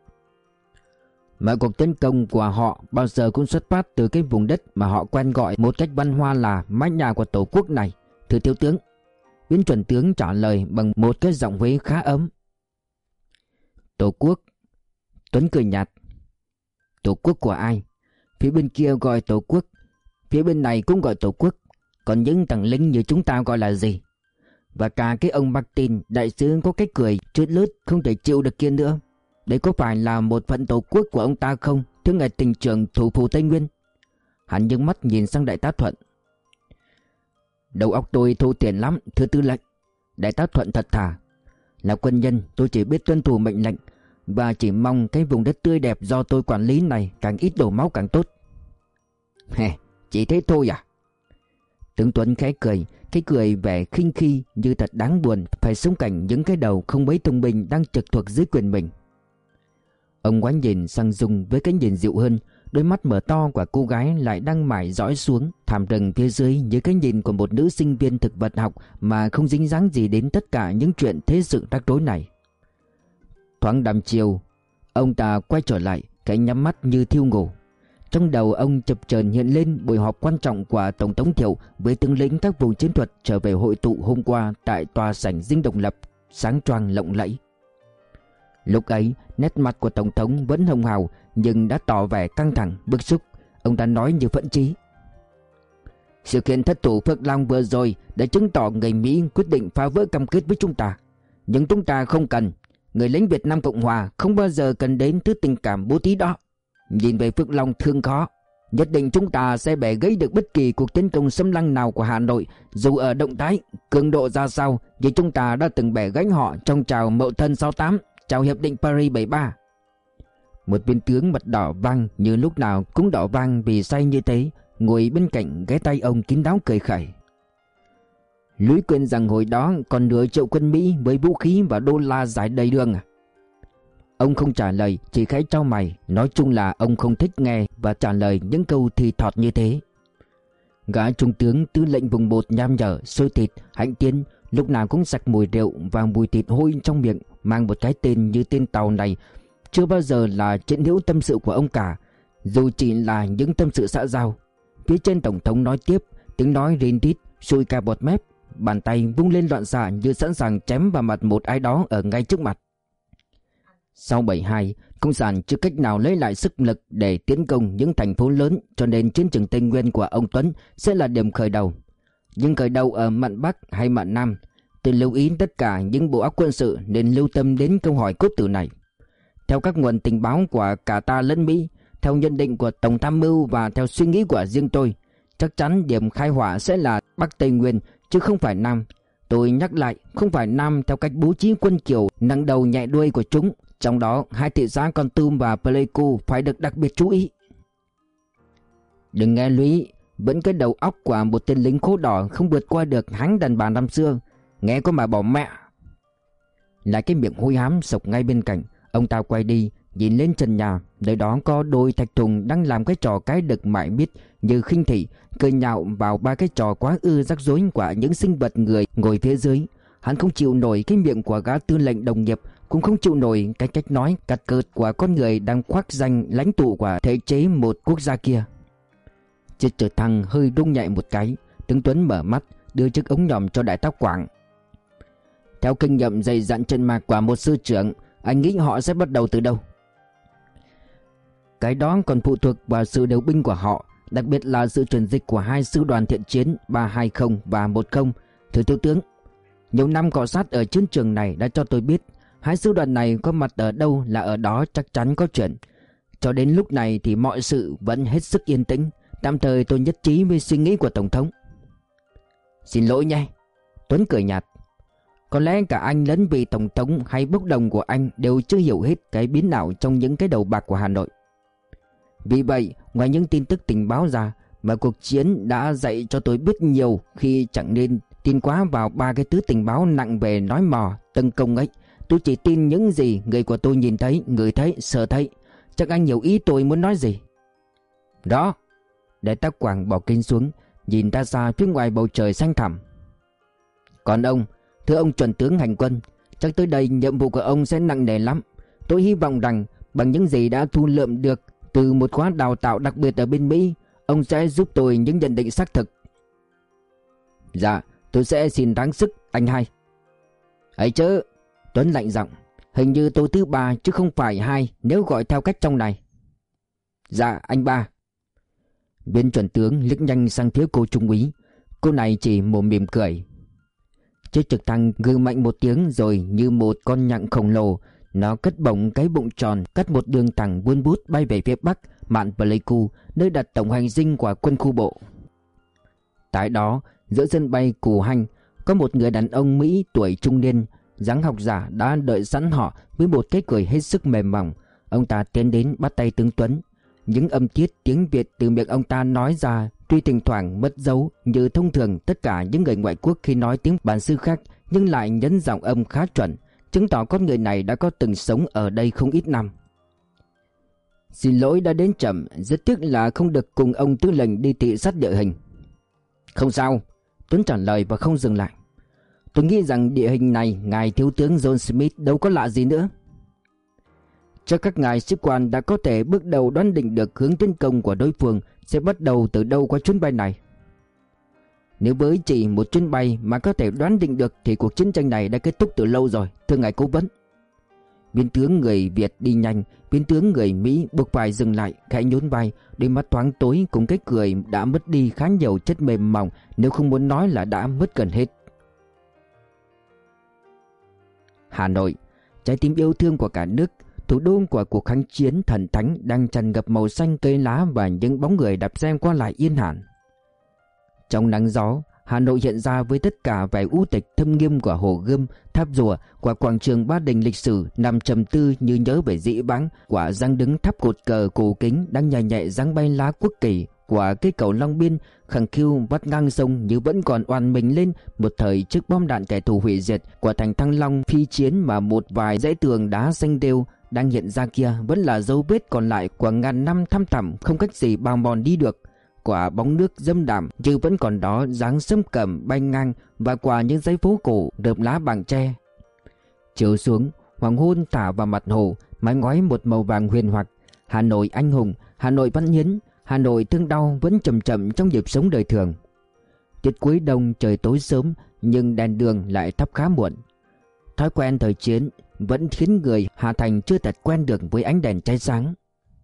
Mọi cuộc tấn công của họ bao giờ cũng xuất phát từ cái vùng đất mà họ quen gọi một cách văn hoa là mái nhà của tổ quốc này, thưa thiếu tướng. Viên chuẩn tướng trả lời bằng một cái giọng Huế khá ấm. Tổ quốc. Tuấn cười nhạt. Tổ quốc của ai? Phía bên kia gọi Tổ quốc, phía bên này cũng gọi Tổ quốc. Còn những thằng lính như chúng ta gọi là gì? Và cả cái ông Martin đại sứ có cái cười trướt lướt không thể chịu được kia nữa. Đấy có phải là một phận Tổ quốc của ông ta không, thưa ngài tỉnh trưởng thủ phủ Tây Nguyên? Hắn nhướng mắt nhìn sang đại tá Thuận. Đầu óc tôi thô tiền lắm, thưa tư lệnh. Đại tá Thuận thật thà. Là quân nhân, tôi chỉ biết tuân thủ mệnh lệnh, và chỉ mong cái vùng đất tươi đẹp do tôi quản lý này càng ít đổ máu càng tốt. Chỉ thế thôi à? Tướng Tuấn khẽ cười, cái cười vẻ khinh khi như thật đáng buồn phải sống cảnh những cái đầu không mấy thông minh đang trực thuộc dưới quyền mình. Ông ngoái nhìn sang Dung với cái nhìn dịu hơn, đôi mắt mở to của cô gái lại đang mải dõi xuống thảm rừng phía dưới như cái nhìn của một nữ sinh viên thực vật học mà không dính dáng gì đến tất cả những chuyện thế sự rắc rối này. Thoáng đăm chiều, ông ta quay trở lại, cái nhắm mắt như thiêu ngủ. Trong đầu ông chập chờn hiện lên buổi họp quan trọng của Tổng thống Thiệu với tướng lĩnh các vùng chiến thuật trở về hội tụ hôm qua tại tòa sảnh Dinh Độc Lập, sáng choang lộng lẫy. Lúc ấy, nét mặt của Tổng thống vẫn hồng hào nhưng đã tỏ vẻ căng thẳng, bức xúc. Ông ta nói như phẫn chí. Sự kiện thất thủ Phước Long vừa rồi đã chứng tỏ người Mỹ quyết định phá vỡ cam kết với chúng ta. Nhưng chúng ta không cần. Người lính Việt Nam Cộng Hòa không bao giờ cần đến thứ tình cảm bố thí đó. Nhìn về Phước Long thương khó, nhất định chúng ta sẽ bẻ gãy được bất kỳ cuộc tấn công xâm lăng nào của Hà Nội, dù ở động thái, cường độ ra sao, như chúng ta đã từng bẻ gãy họ trong chào Mậu Thân 68, chào Hiệp định Paris 73. Một viên tướng mặt đỏ vang như lúc nào cũng đỏ vang vì say như thế, ngồi bên cạnh ghé tay ông kín đáo cười khẩy. Lũy quên rằng hồi đó còn nửa triệu quân Mỹ với vũ khí và đô la giải đầy đường à? Ông không trả lời, chỉ khẽ trao mày. Nói chung là ông không thích nghe và trả lời những câu thì thọt như thế. Gã trung tướng tư lệnh vùng 1 nham nhở, xôi thịt, hạnh tiến, lúc nào cũng sặc mùi rượu và mùi thịt hôi trong miệng, mang một cái tên như tên tàu này chưa bao giờ là chuyện hữu tâm sự của ông cả, dù chỉ là những tâm sự xã giao. Phía trên Tổng thống nói tiếp, tiếng nói rin rít, sôi cả bọt mép, bàn tay vung lên loạn xạ như sẵn sàng chém vào mặt một ai đó ở ngay trước mặt. Sau 72, Cộng sản chưa cách nào lấy lại sức lực để tiến công những thành phố lớn, cho nên chiến trường Tây Nguyên của ông Tuấn sẽ là điểm khởi đầu. Nhưng khởi đầu ở mạn Bắc hay mạn Nam, tôi lưu ý tất cả những bộ óc quân sự nên lưu tâm đến câu hỏi cốt tử này. Theo các nguồn tình báo của cả ta lẫn Mỹ, theo nhận định của Tổng tham mưu và theo suy nghĩ của riêng tôi, chắc chắn điểm khai hỏa sẽ là Bắc Tây Nguyên chứ không phải Nam. Tôi nhắc lại, không phải Nam theo cách bố trí quân kiều nặng đầu nhẹ đuôi của chúng. Trong đó, hai thị xã Kon Tum và Pleiku phải được đặc biệt chú ý. Đừng nghe lũy, vẫn cái đầu óc của một tên lính khố đỏ không vượt qua được hãng đàn bà năm xưa. Nghe có mà bỏ mẹ. Lại cái miệng hôi hám sộc ngay bên cạnh. Ông ta quay đi, nhìn lên trần nhà. Nơi đó có đôi thạch trùng đang làm cái trò cái đực mãi miết như khinh thị, cười nhạo vào ba cái trò quá ư rắc rối của những sinh vật người ngồi phía dưới. Hắn không chịu nổi cái miệng của gã tư lệnh đồng nghiệp, cũng không chịu nổi cái cách nói cặt cợt của con người đang khoác danh lãnh tụ của thể chế một quốc gia kia. Chiếc trực thăng hơi rung nhẹ một cái. Tướng Tuấn mở mắt, đưa chiếc ống nhòm cho đại tá Quảng. Theo kinh nghiệm dày dặn chân mạc của một sư trưởng, anh nghĩ họ sẽ bắt đầu từ đâu? Cái đó còn phụ thuộc vào sự điều binh của họ, đặc biệt là sự chuyển dịch của hai sư đoàn thiện chiến 320 và 10. Thưa thiếu tướng, nhiều năm cọ sát ở chiến trường này đã cho tôi biết hai sư đoàn này có mặt ở đâu là ở đó chắc chắn có chuyện. Cho đến lúc này thì mọi sự vẫn hết sức yên tĩnh. Tạm thời tôi nhất trí với suy nghĩ của Tổng thống. Xin lỗi nhé. Tuấn cười nhạt. Có lẽ cả anh lẫn vị Tổng thống hay bốc đồng của anh đều chưa hiểu hết cái biến nào trong những cái đầu bạc của Hà Nội. Vì vậy, ngoài những tin tức tình báo ra, mà cuộc chiến đã dạy cho tôi biết nhiều khi chẳng nên tin quá vào ba cái thứ tình báo nặng về nói mò, tấn công ấy. Tôi chỉ tin những gì người của tôi nhìn thấy, ngửi thấy, sợ thấy. Chắc anh hiểu ý tôi muốn nói gì. Đó. Đại tá Quảng bỏ kinh xuống, nhìn ra xa phía ngoài bầu trời xanh thẳm. Còn ông, thưa ông chuẩn tướng hành quân, chắc tới đây nhiệm vụ của ông sẽ nặng nề lắm. Tôi hy vọng rằng bằng những gì đã thu lượm được từ một khóa đào tạo đặc biệt ở bên Mỹ, ông sẽ giúp tôi những nhận định xác thực. Dạ, tôi sẽ xin ráng sức, anh hai. Ấy chứ, Tuấn lạnh giọng, hình như tôi thứ ba chứ không phải hai nếu gọi theo cách trong này. Dạ, anh ba. Viên chuẩn tướng liếc nhanh sang phía cô trung úy. Cô này chỉ mồm mỉm cười. Chiếc trực thăng gừ mạnh một tiếng rồi như một con nhặng khổng lồ, nó cất bổng cái bụng tròn, cắt một đường thẳng vun vút bay về phía bắc mạn Pleiku, nơi đặt tổng hành dinh của quân khu bộ. Tại đó, giữa sân bay Cù Hanh, có một người đàn ông Mỹ tuổi trung niên, dáng học giả đã đợi sẵn họ với một cái cười hết sức mềm mỏng. Ông ta tiến đến bắt tay tướng Tuấn. Những âm tiết tiếng Việt từ miệng ông ta nói ra tuy thỉnh thoảng mất dấu như thông thường tất cả những người ngoại quốc khi nói tiếng bản xứ khác, nhưng lại nhấn giọng âm khá chuẩn, chứng tỏ con người này đã có từng sống ở đây không ít năm. Xin lỗi đã đến chậm, rất tiếc là không được cùng ông tư lệnh đi thị sát địa hình. Không sao, Tuấn trả lời và không dừng lại. Tôi nghĩ rằng địa hình này ngài thiếu tướng John Smith đâu có lạ gì nữa. Chắc các ngài sĩ quan đã có thể bước đầu đoán định được hướng tiến công của đối phương sẽ bắt đầu từ đâu qua chuyến bay này. Nếu với chỉ một chuyến bay mà có thể đoán định được thì cuộc chiến tranh này đã kết thúc từ lâu rồi, thưa ngài cố vấn. Viên tướng người Việt đi nhanh, viên tướng người Mỹ buộc phải dừng lại, khẽ nhún vai, đôi mắt thoáng tối cùng cái cười đã mất đi khá nhiều chất mềm mỏng, nếu không muốn nói là đã mất gần hết. Hà Nội, trái tim yêu thương của cả nước, thủ đô của cuộc kháng chiến thần thánh đang tràn ngập màu xanh cây lá và những bóng người đạp xe qua lại yên ả. Trong nắng gió, Hà Nội hiện ra với tất cả vẻ u tịch thâm nghiêm của Hồ Gươm, tháp rùa, của quảng trường Ba Đình lịch sử nằm trầm tư như nhớ về dĩ vãng, của giang đứng tháp cột cờ cổ kính đang nhẹ nhẹ giăng bay lá quốc kỳ, của cây cầu Long Biên khẳng khiu vắt ngang sông như vẫn còn oằn mình lên một thời trước bom đạn kẻ thù hủy diệt, của thành Thăng Long phi chiến mà một vài dãy tường đá xanh đêu đang hiện ra kia vẫn là dấu vết còn lại của ngàn năm thăm thẳm không cách gì bào mòn đi được. Quả bóng nước dâm đạm như vẫn còn đó dáng sâm cẩm bay ngang, và quả những dãy phố cổ rợp lá bằng tre. Chiều xuống, hoàng hôn thả vào mặt hồ, mái ngói một màu vàng huyền hoặc. Hà Nội anh hùng, Hà Nội văn hiến, Hà Nội thương đau vẫn chậm chậm trong nhịp sống đời thường. Tiết cuối đông trời tối sớm nhưng đèn đường lại thắp khá muộn. Thói quen thời chiến vẫn khiến người Hà Thành chưa thật quen được với ánh đèn cháy sáng.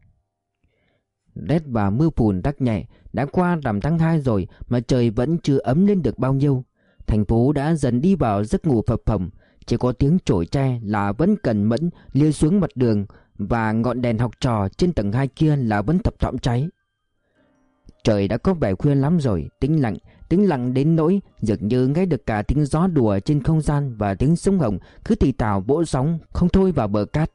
Rét và mưa phùn đắc nhẹ, đã qua rằm tháng 2 rồi mà trời vẫn chưa ấm lên được bao nhiêu. Thành phố đã dần đi vào giấc ngủ phập phồng, chỉ có tiếng chổi tre là vẫn cẩn mẫn lia xuống mặt đường, và ngọn đèn học trò trên tầng 2 kia là vẫn thấp thỏm cháy. Trời đã có vẻ khuya lắm rồi, tĩnh lặng đến nỗi dường như nghe được cả tiếng gió đùa trên không gian và tiếng sông Hồng cứ thì thào vỗ sóng không thôi vào bờ cát.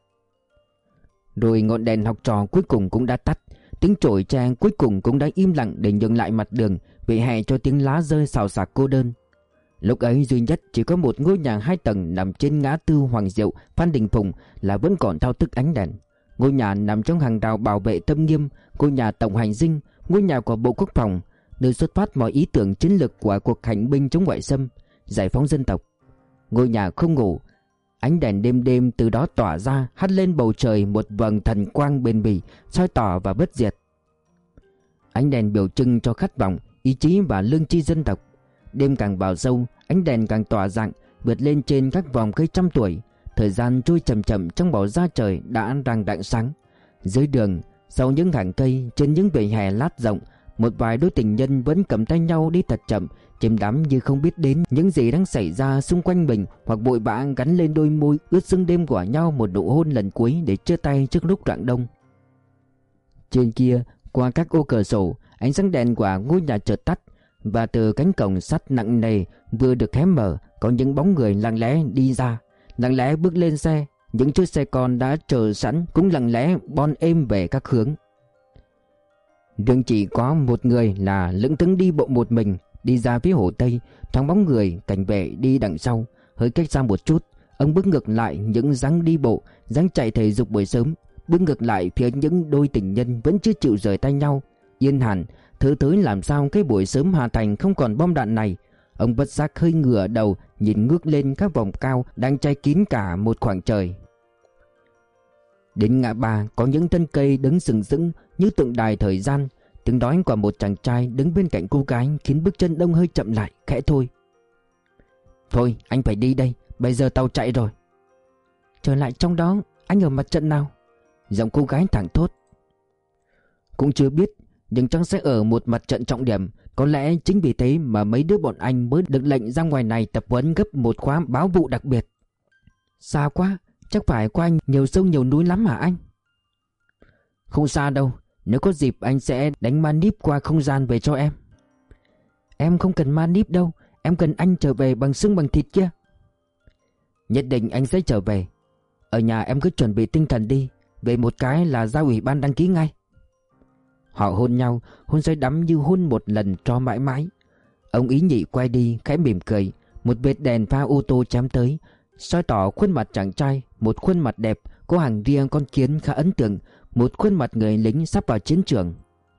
Rồi ngọn đèn học trò cuối cùng cũng đã tắt, tiếng chổi tre cuối cùng cũng đã im lặng để nhường lại mặt đường, vỉa hè cho tiếng lá rơi xào xạc cô đơn. Lúc ấy duy nhất chỉ có một ngôi nhà 2 tầng nằm trên ngã tư Hoàng Diệu, Phan Đình Phùng là vẫn còn thao thức ánh đèn. Ngôi nhà nằm trong hàng rào bảo vệ tâm nghiêm, ngôi nhà tổng hành dinh, ngôi nhà của Bộ Quốc phòng, nơi xuất phát mọi ý tưởng chiến lược của cuộc hành binh chống ngoại xâm, giải phóng dân tộc. Ngôi nhà không ngủ, ánh đèn đêm đêm từ đó tỏa ra, hắt lên bầu trời một vầng thần quang bền bỉ, soi tỏ và bất diệt. Ánh đèn biểu trưng cho khát vọng, ý chí và lương tri dân tộc. Đêm càng vào sâu, ánh đèn càng tỏa dạng, vượt lên trên các vòng cây trăm tuổi. Thời gian trôi chậm chậm trong bầu da trời đã rạng rạng sáng. Dưới đường, sau những hàng cây, trên những vỉa hè lát rộng, một vài đôi tình nhân vẫn cầm tay nhau đi thật chậm, chìm đắm như không biết đến những gì đang xảy ra xung quanh mình, hoặc vội vã gắn lên đôi môi ướt sưng đêm của nhau một nụ hôn lần cuối để chia tay trước lúc rạng đông. Trên kia, qua các ô cửa sổ, ánh sáng đèn của ngôi nhà chợt tắt, và từ cánh cổng sắt nặng nề vừa được hé mở, có những bóng người lặng lẽ đi ra, lặng lẽ bước lên xe. Những chiếc xe con đã chờ sẵn cũng lặng lẽ bon êm về các hướng. Đường chỉ có một người là lững thững đi bộ một mình đi ra phía hồ Tây, thoáng bóng người cảnh vệ đi đằng sau, hơi cách xa một chút. Ông bước ngược lại những dáng đi bộ, dáng chạy thể dục buổi sớm, bước ngược lại phía những đôi tình nhân vẫn chưa chịu rời tay nhau. Yên hẳn, thử tới làm sao cái buổi sớm Hà Thành không còn bom đạn này. Ông bất giác hơi ngửa đầu nhìn ngước lên các vòng cao đang che kín cả một khoảng trời. Đến ngã ba có những thân cây đứng sừng sững như tượng đài thời gian. Tiếng nói của một chàng trai đứng bên cạnh cô gái khiến bước chân ông hơi chậm lại, khẽ thôi. Thôi anh phải đi đây, bây giờ tàu chạy rồi. Trở lại trong đó, anh ở mặt trận nào? Giọng cô gái thẳng thốt. Cũng chưa biết, nhưng chắc sẽ ở một mặt trận trọng điểm. Có lẽ chính vì thế mà mấy đứa bọn anh mới được lệnh ra ngoài này tập huấn gấp một khóa báo vụ đặc biệt. Xa quá, chắc phải qua nhiều sông nhiều núi lắm hả anh? Không xa đâu, nếu có dịp anh sẽ đánh manip qua không gian về cho em. Em không cần manip đâu, em cần anh trở về bằng xương bằng thịt kia. Nhất định anh sẽ trở về. Ở nhà em cứ chuẩn bị tinh thần đi, về một cái là ra ủy ban đăng ký ngay. Họ hôn nhau, hôn say đắm như hôn một lần cho mãi mãi. Ông Ý Nhị quay đi khẽ mỉm cười. Một vệt đèn pha ô tô chém tới, soi tỏ khuôn mặt chàng trai. Một khuôn mặt đẹp, có hàng ria con kiến khá ấn tượng. Một khuôn mặt người lính sắp vào chiến trường.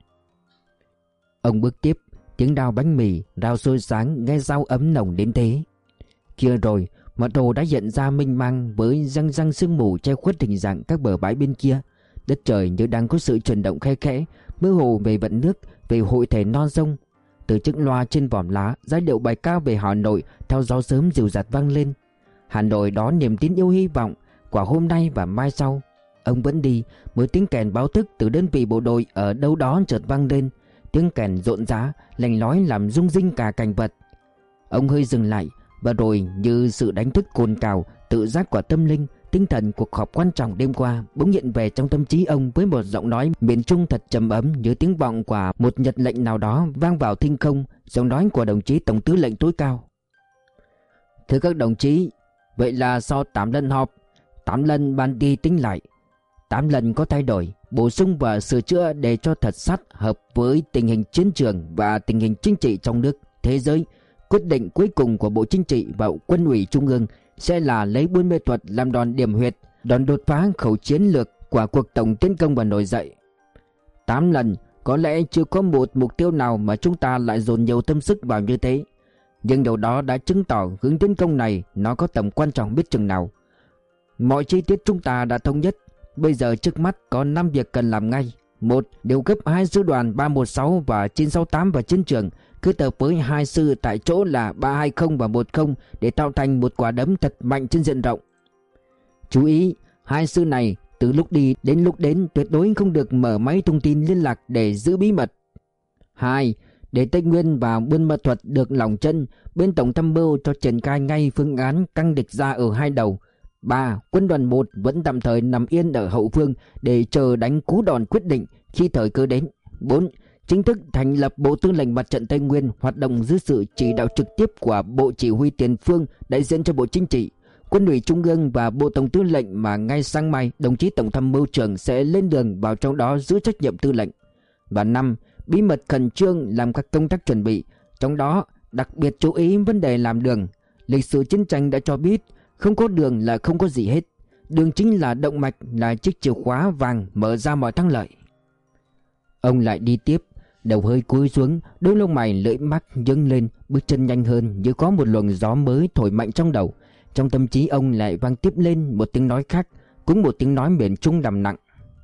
Ông bước tiếp, tiếng đao bánh mì, rau xôi sáng, nghe rau ấm nồng đến thế. Kia rồi, mặt hồ đã hiện ra mênh mang với răng răng sương mù che khuất hình dạng các bờ bãi bên kia. Đất trời như đang có sự chuyển động khe khẽ, mơ hồ về vận nước, về hội thể non sông. Từ chiếc loa trên vòm lá, giai điệu bài ca về Hà Nội theo gió sớm dịu dạt vang lên. Hà Nội đó niềm tin yêu hy vọng, quả hôm nay và mai sau. Ông vẫn đi, mới tiếng kèn báo thức từ đơn vị bộ đội ở đâu đó chợt vang lên. Tiếng kèn rộn rã, lành lói làm rung rinh cả cảnh vật. Ông hơi dừng lại, và rồi như sự đánh thức cồn cào, tự giác của tâm linh, tinh thần cuộc họp quan trọng đêm qua bỗng hiện về trong tâm trí ông với một giọng nói miền Trung thật trầm ấm như tiếng vọng của một nhật lệnh nào đó vang vào thinh không. Giọng nói của đồng chí tổng tư lệnh tối cao: Thưa các đồng chí, vậy là sau 8 lần họp, 8 lần ban đi tính lại, 8 lần có thay đổi, bổ sung và sửa chữa để cho thật sát hợp với tình hình chiến trường và tình hình chính trị trong nước, thế giới. Quyết định cuối cùng của Bộ Chính trị và Quân ủy Trung ương sẽ là lấy Buôn Mê Thuột làm đòn điểm huyệt, đòn đột phá khẩu chiến lược của cuộc tổng tiến công và nổi dậy. 8 lần, có lẽ chưa có một mục tiêu nào mà chúng ta lại dồn nhiều tâm sức vào như thế. Nhưng điều đó đã chứng tỏ hướng tiến công này nó có tầm quan trọng biết chừng nào. Mọi chi tiết chúng ta đã thống nhất. Bây giờ trước mắt có 5 việc cần làm ngay. 1. Điều gấp 2 sư đoàn 316 và 968 vào chiến trường, kết hợp với 2 sư tại chỗ là 320 và 10 để tạo thành một quả đấm thật mạnh trên diện rộng. Chú ý, 2 sư này từ lúc đi đến lúc đến tuyệt đối không được mở máy thông tin liên lạc để giữ bí mật. 2. Để Tây Nguyên và Buôn Ma Thuột được lỏng chân, bên tổng tham mưu cho triển khai ngay phương án căng địch ra ở hai đầu. 3. Quân đoàn 1 vẫn tạm thời nằm yên ở hậu phương để chờ đánh cú đòn quyết định khi thời cơ đến. 4. Chính thức thành lập Bộ Tư lệnh Mặt trận Tây Nguyên, hoạt động dưới sự chỉ đạo trực tiếp của Bộ Chỉ huy Tiền phương đại diện cho Bộ Chính trị, Quân ủy Trung ương và Bộ Tổng Tư lệnh, mà ngay sáng mai đồng chí Tổng tham mưu trưởng sẽ lên đường vào trong đó giữ trách nhiệm tư lệnh. Và 5. Bí mật khẩn trương làm các công tác chuẩn bị, trong đó đặc biệt chú ý vấn đề làm đường. Lịch sử chiến tranh đã cho biết không có đường là không có gì hết. Đường chính là động mạch, là chiếc chìa khóa vàng mở ra mọi thắng lợi. Ông lại đi tiếp, đầu hơi cúi xuống, đôi lông mày lưỡi mắt nhướng lên, bước chân nhanh hơn như có một luồng gió mới thổi mạnh trong đầu. Trong tâm trí ông lại vang tiếp lên một tiếng nói khác, cũng một tiếng nói miền Trung đầm nặng.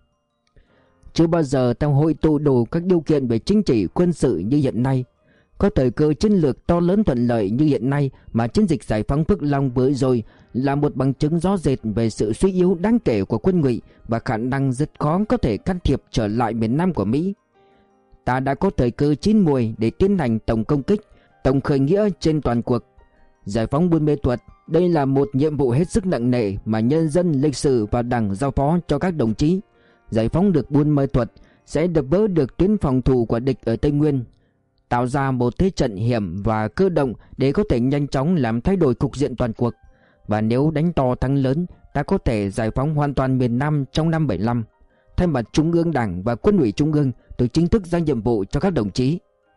Chưa bao giờ ta hội tụ đủ các điều kiện về chính trị quân sự như hiện nay. Có thời cơ chiến lược to lớn thuận lợi như hiện nay mà chiến dịch giải phóng Phước Long vừa rồi là một bằng chứng rõ rệt về sự suy yếu đáng kể của quân ngụy và khả năng rất khó có thể can thiệp trở lại miền Nam của Mỹ. Ta đã có thời cơ chín muồi để tiến hành tổng công kích, tổng khởi nghĩa trên toàn cuộc. Giải phóng Buôn Mê Thuột, đây là một nhiệm vụ hết sức nặng nề mà nhân dân, lịch sử và Đảng giao phó cho các đồng chí. Giải phóng được Buôn Mê Thuột sẽ đập vỡ được tuyến phòng thủ của địch ở Tây Nguyên, tạo ra một thế trận hiểm và cơ động để có thể nhanh chóng làm thay đổi cục diện toàn cuộc. Và nếu đánh to thắng lớn, ta có thể giải phóng hoàn toàn miền Nam trong năm 75. Thay mặt Trung ương Đảng và Quân ủy Trung ương, tôi chính thức giao nhiệm vụ cho các đồng chí.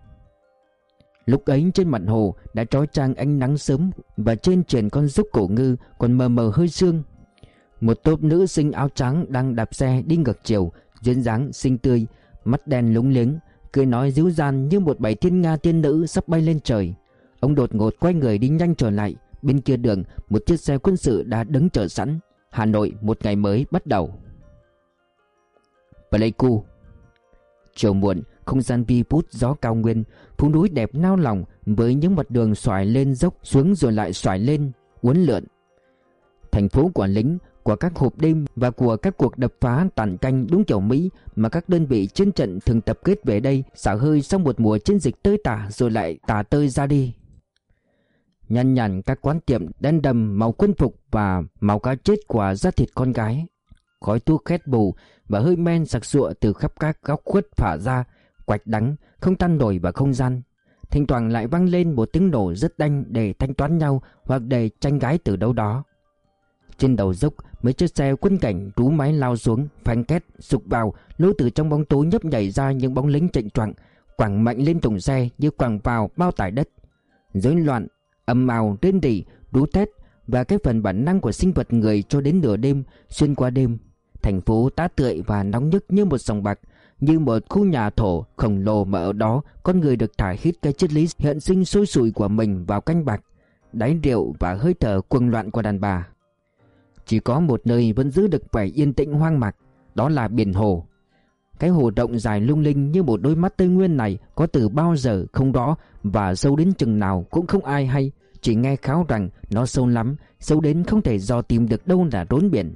Lúc ấy trên mặt hồ đã trói trang ánh nắng sớm, và trên triền con dốc Cổ Ngư còn mờ mờ hơi sương. Một tốp nữ sinh áo trắng đang đạp xe đi ngược chiều, duyên dáng xinh tươi, mắt đen lúng liếng, cười nói díu dàn như một bầy thiên nga tiên nữ sắp bay lên trời. Ông đột ngột quay người đi nhanh trở lại. Bên kia đường, một chiếc xe quân sự đã đứng chờ sẵn. Hà Nội, một ngày mới bắt đầu. Pleiku. Chiều muộn, không gian vi vút gió cao nguyên, phố núi đẹp nao lòng với những mặt đường xoải lên dốc xuống rồi lại xoải lên, uốn lượn. Thành phố của lính, của các hộp đêm và của các cuộc đập phá tàn canh đúng kiểu Mỹ mà các đơn vị chiến trận thường tập kết về đây xả hơi sau một mùa chiến dịch tơi tả rồi lại tả tơi ra đi. Nhàn nhàn các quán tiệm đen đầm màu quân phục và màu cá chết của da thịt con gái. Khói thuốc khét bù và hơi men sặc sụa từ khắp các góc khuất phả ra, quạch đắng, không tan nổi vào không gian. Thỉnh thoảng lại vang lên một tiếng nổ rất đanh để thanh toán nhau hoặc để tranh gái từ đâu đó. Trên đầu dốc, mấy chiếc xe quân cảnh rú máy lao xuống, phanh két, sục vào, lôi từ trong bóng tối nhấp nhảy ra những bóng lính chệnh choạng, quẳng mạnh lên thùng xe như quẳng vào bao tải đất. Rối loạn, ầm ào, rên rỉ, rú thét và cái phần bản năng của sinh vật người cho đến nửa đêm, xuyên qua đêm. Thành phố tá tươi và nóng nhức như một sòng bạc, như một khu nhà thổ khổng lồ mà ở đó con người được thải hít cái triết lý hiện sinh sôi sùi của mình vào canh bạc, đáy rượu và hơi thở cuồng loạn của đàn bà. Chỉ có một nơi vẫn giữ được vẻ yên tĩnh hoang mạc, đó là biển hồ. Cái hồ rộng dài lung linh như một đôi mắt Tây Nguyên này có từ bao giờ không rõ và sâu đến chừng nào cũng không ai hay, chỉ nghe kháo rằng nó sâu lắm, sâu đến không thể dò tìm được đâu là rốn biển.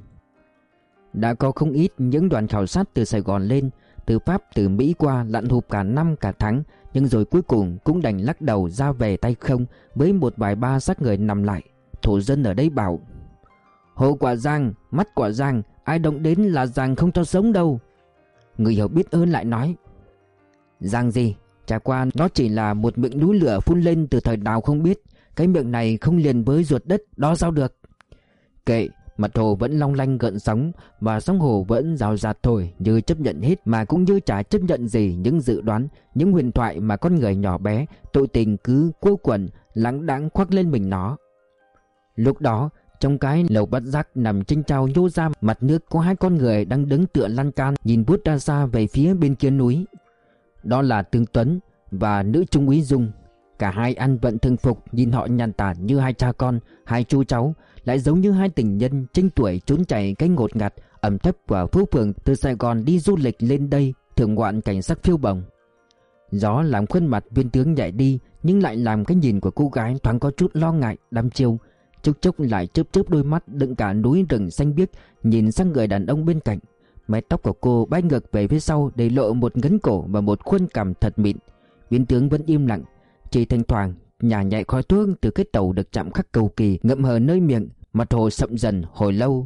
Đã có không ít những đoàn khảo sát từ Sài Gòn lên, từ Pháp từ Mỹ qua lặn hụp cả năm cả tháng, nhưng rồi cuối cùng cũng đành lắc đầu ra về tay không với một vài ba xác người nằm lại. Thổ dân ở đây bảo: hồ quả giang, mắt quả giang, ai động đến là giang không cho sống đâu. Người hiểu biết ơn lại nói: giang gì, chả qua nó chỉ là một miệng núi lửa phun lên từ thời nào không biết, cái miệng này không liền với ruột đất đó sao được. Kệ, mặt hồ vẫn long lanh gợn sóng và sóng hồ vẫn rào rạt thổi, như chấp nhận hết mà cũng như chả chấp nhận gì những dự đoán, những huyền thoại mà con người nhỏ bé tội tình cứ quơ quẩn lãng đãng khoác lên mình nó. Lúc đó trong cái lầu bát giác nằm trên trao nhô ra mặt nước có hai con người đang đứng tựa lan can nhìn buốt ra xa về phía bên kia núi. Đó là Tương Tuấn và nữ trung úy Dung. Cả hai ăn vận thường phục, nhìn họ nhàn tản như hai cha con, hai chú cháu, lại giống như hai tình nhân chênh tuổi trốn chạy cái ngột ngạt ẩm thấp của phố phường từ Sài Gòn đi du lịch lên đây thưởng ngoạn cảnh sắc phiêu bồng. Gió làm khuôn mặt Viên tướng nhẹ đi, nhưng lại làm cái nhìn của cô gái thoáng có chút lo ngại, đăm chiêu. Chốc chốc lại chớp chớp đôi mắt đựng cả núi rừng xanh biếc nhìn sang người đàn ông bên cạnh. Mái tóc của cô bay ngược về phía sau để lộ một ngấn cổ và một khuôn cằm thật mịn. Viên tướng vẫn im lặng, chỉ thỉnh thoảng nhả nhẹ khói thuốc từ cái tàu được chạm khắc cầu kỳ ngậm hờ nơi miệng. Mặt hồ sậm dần hồi lâu.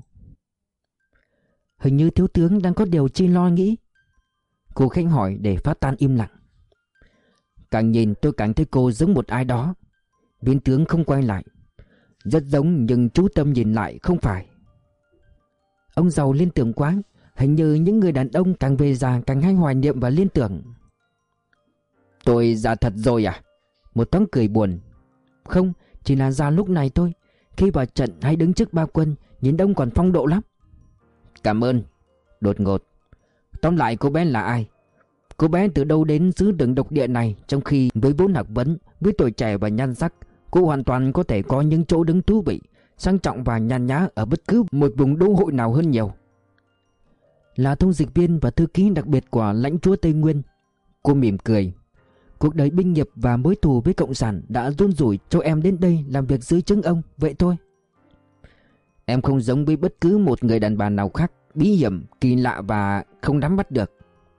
Hình như thiếu tướng đang có điều chi lo nghĩ. Cô khanh hỏi để phá tan im lặng. Càng nhìn tôi càng thấy cô giống một ai đó. Viên tướng không quay lại. Rất giống nhưng chú tâm nhìn lại không phải. Ông giàu liên tưởng quá. Hình như những người đàn ông càng về già càng hay hoài niệm và liên tưởng. Tôi già thật rồi à? Một thoáng cười buồn. Không, chỉ là già lúc này thôi. Khi vào trận hay đứng trước ba quân, nhìn ông còn phong độ lắm. Cảm ơn. Đột ngột. Tóm lại cô bé là ai? Cô bé từ đâu đến xứ rừng độc địa này, trong khi với vốn học vấn, với tuổi trẻ và nhan sắc, cô hoàn toàn có thể có những chỗ đứng thú vị, sang trọng và nhàn nhã ở bất cứ một vùng đô hội nào hơn nhiều. Là thông dịch viên và thư ký đặc biệt của lãnh chúa Tây Nguyên. Cô mỉm cười. Cuộc đời binh nghiệp và mối thù với cộng sản đã run rủi cho em đến đây làm việc dưới trướng ông, vậy thôi. Em không giống với bất cứ một người đàn bà nào khác, bí hiểm, kỳ lạ và không nắm bắt được.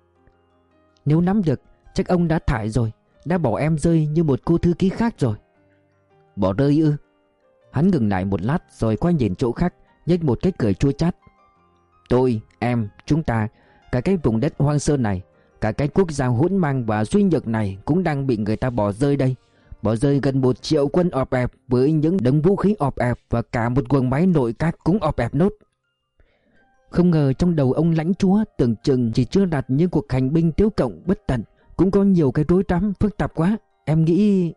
Nếu nắm được, chắc ông đã thải rồi, đã bỏ em rơi như một cô thư ký khác rồi. Bỏ rơi ư? Hắn ngừng lại một lát rồi quay nhìn chỗ khác, nhếch một cái cười chua chát. Tôi, em, chúng ta, cả cái vùng đất hoang sơ này, cả cái quốc gia hỗn mang và suy nhược này cũng đang bị người ta bỏ rơi đây. Bỏ rơi gần 1 triệu quân ọp ẹp với những đống vũ khí ọp ẹp và cả một guồng máy nội các cũng ọp ẹp nốt. Không ngờ trong đầu ông lãnh chúa tưởng chừng chỉ chưa đạt những cuộc hành binh tiếu cộng bất tận, cũng có nhiều cái rối rắm phức tạp quá. Em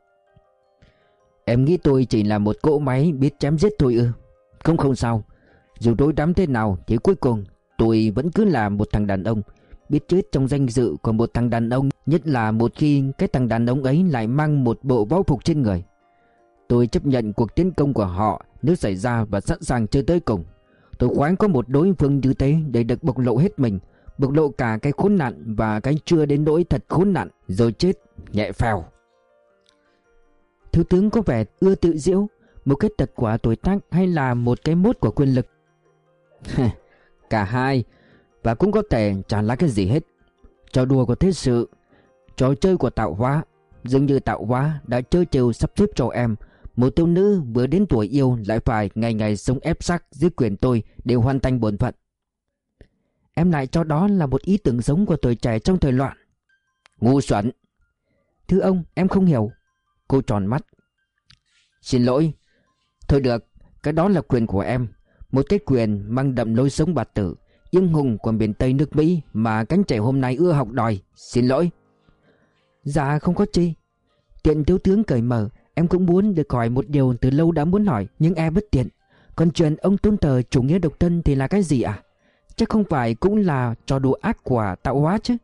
nghĩ tôi chỉ là một cỗ máy biết chém giết thôi ư? Không sao. Dù rối rắm thế nào thì cuối cùng tôi vẫn cứ là một thằng đàn ông, biết chết trong danh dự của một thằng đàn ông, nhất là một khi cái thằng đàn ông ấy lại mang một bộ võ phục trên người. Tôi chấp nhận cuộc tiến công của họ nếu xảy ra và sẵn sàng chơi tới cùng. Tôi khoái có một đối phương như thế để được bộc lộ hết mình, bộc lộ cả cái khốn nạn và cái chưa đến nỗi thật khốn nạn, rồi chết nhẹ phèo. Thiếu tướng có vẻ ưa tự giễu, một cái tật của tuổi tác hay là một cái mốt của quyền lực? Cả hai. Và cũng có thể chả là cái gì hết. Trò đùa của thế sự, trò chơi của tạo hóa. Dường như tạo hóa đã chơi trêu sắp xếp cho em. Một thiếu nữ vừa đến tuổi yêu lại phải ngày ngày sống ép xác dưới quyền tôi để hoàn thành bổn phận. Em lại cho đó là một ý tưởng sống của tuổi trẻ trong thời loạn. Ngu xuẩn. Thưa ông, em không hiểu. Cô tròn mắt. Xin lỗi. Thôi được, cái đó là quyền của em. Một cái quyền mang đậm lối sống bạt tử,英hùng của miền Tây nước Mỹ mà cánh trẻ hôm nay ưa học đòi. Xin lỗi. Dạ không có chi. Tiện thiếu tướng cởi mở, em cũng muốn được hỏi một điều từ lâu đã muốn hỏi, nhưng e bất tiện. Còn chuyện ông tôn thờ chủ nghĩa độc thân thì là cái gì à? Chắc không phải cũng là trò đùa ác của tạo hóa chứ?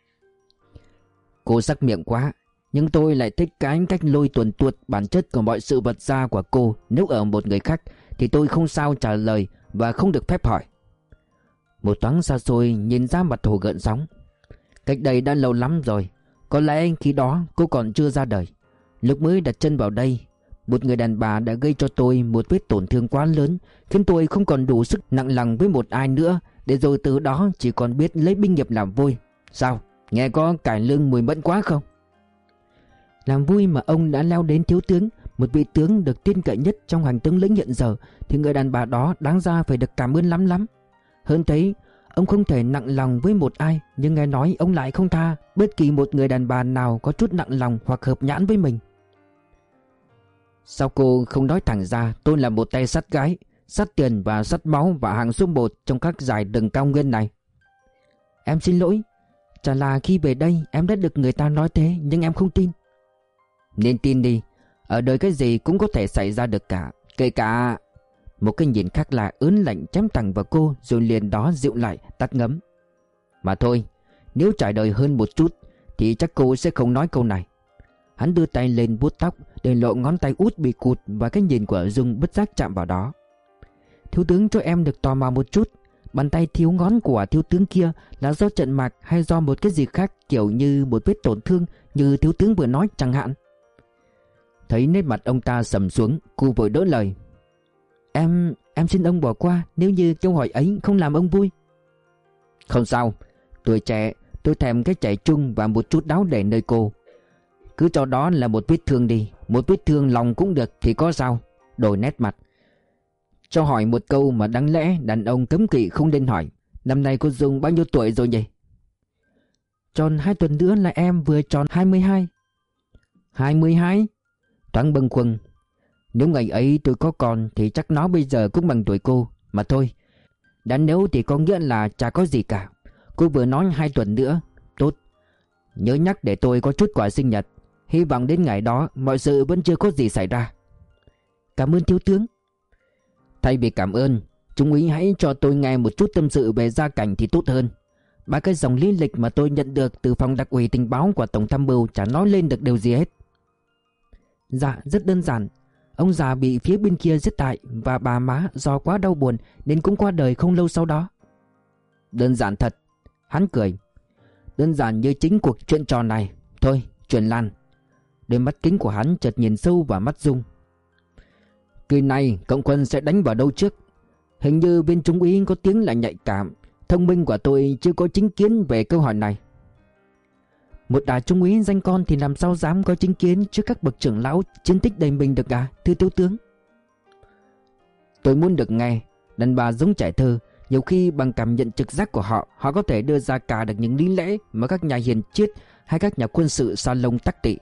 Cô sắc miệng quá. Nhưng tôi lại thích cái cách lôi tuồn tuột bản chất của mọi sự vật ra của cô. Nếu ở một người khác thì tôi không sao trả lời và không được phép hỏi. Một thoáng xa xôi nhìn ra mặt hồ gợn sóng. Cách đây đã lâu lắm rồi. Có lẽ khi đó cô còn chưa ra đời. Lúc mới đặt chân vào đây, một người đàn bà đã gây cho tôi một vết tổn thương quá lớn, khiến tôi không còn đủ sức nặng lòng với một ai nữa, để rồi từ đó chỉ còn biết lấy binh nghiệp làm vui. Sao? Nghe có cải lương mùi mẫn quá không? Làm vui mà ông đã leo đến thiếu tướng, một vị tướng được tin cậy nhất trong hàng tướng lĩnh hiện giờ, thì người đàn bà đó đáng ra phải được cảm ơn lắm lắm. Hơn thế, ông không thể nặng lòng với một ai, nhưng nghe nói ông lại không tha bất kỳ một người đàn bà nào có chút nặng lòng hoặc hợp nhãn với mình. Sao cô không nói thẳng ra tôi là một tay sắt gái, sắt tiền và sắt máu và hàng số 1 trong các giải đường cao nguyên này? Em xin lỗi. Chả là khi về đây em đã được người ta nói thế, nhưng em không tin. Nên tin đi. Ở đời cái gì cũng có thể xảy ra được cả, kể cả... Một cái nhìn khác lạ ớn lạnh chém thẳng vào cô, rồi liền đó dịu lại, tắt ngấm. Mà thôi, nếu trải đời hơn một chút thì chắc cô sẽ không nói câu này. Hắn đưa tay lên vuốt tóc, để lộ ngón tay út bị cụt, và cái nhìn của Dung bất giác chạm vào đó. Thiếu tướng cho em được tò mò một chút. Bàn tay thiếu ngón của thiếu tướng kia là do trận mạc hay do một cái gì khác, kiểu như một vết tổn thương như thiếu tướng vừa nói chẳng hạn? Thấy nét mặt ông ta sầm xuống, cô vội đỡ lời. Em xin ông bỏ qua nếu như câu hỏi ấy không làm ông vui. Không sao. Tuổi trẻ, tôi thèm cái trẻ trung và một chút đáo để nơi cô. Cứ cho đó là một vết thương đi. Một vết thương lòng cũng được thì có sao. Đổi nét mặt. Cho hỏi một câu mà đáng lẽ đàn ông cấm kỵ không nên hỏi. Năm nay cô Dung bao nhiêu tuổi rồi nhỉ? Tròn 2 tuần nữa là em vừa tròn 22. 22? Thoáng bâng khuâng. Nếu ngày ấy tôi có con thì chắc nó bây giờ cũng bằng tuổi cô. Mà thôi, đã nếu thì có nghĩa là chả có gì cả. Cô vừa nói 2 tuần nữa. Tốt. Nhớ nhắc để tôi có chút quà sinh nhật. Hy vọng đến ngày đó mọi sự vẫn chưa có gì xảy ra. Cảm ơn thiếu tướng. Thay vì cảm ơn, trung úy hãy cho tôi nghe một chút tâm sự về gia cảnh thì tốt hơn. Ba cái dòng lý lịch mà tôi nhận được từ phòng đặc ủy tình báo của Tổng tham mưu chả nói lên được điều gì hết. Dạ, rất đơn giản. Ông già bị phía bên kia giết hại, và bà má do quá đau buồn nên cũng qua đời không lâu sau đó. Đơn giản thật. Hắn cười. Đơn giản như chính cuộc chuyện trò này. Thôi, chuyển lan. Đôi mắt kính của hắn chợt nhìn sâu vào mắt Dung. Kỳ này cộng quân sẽ đánh vào đâu trước? Hình như bên trung úy có tiếng là nhạy cảm. Thông minh của tôi chưa có chính kiến về câu hỏi này. Một đại trung úy danh con thì làm sao dám có chính kiến trước các bậc trưởng lão chiến tích đầy mình được à, thưa thiếu tướng? Tôi muốn được nghe. Đàn bà giống trẻ thơ, nhiều khi bằng cảm nhận trực giác của họ, họ có thể đưa ra cả được những lý lẽ mà các nhà hiền triết hay các nhà quân sự sa lông tắc tị.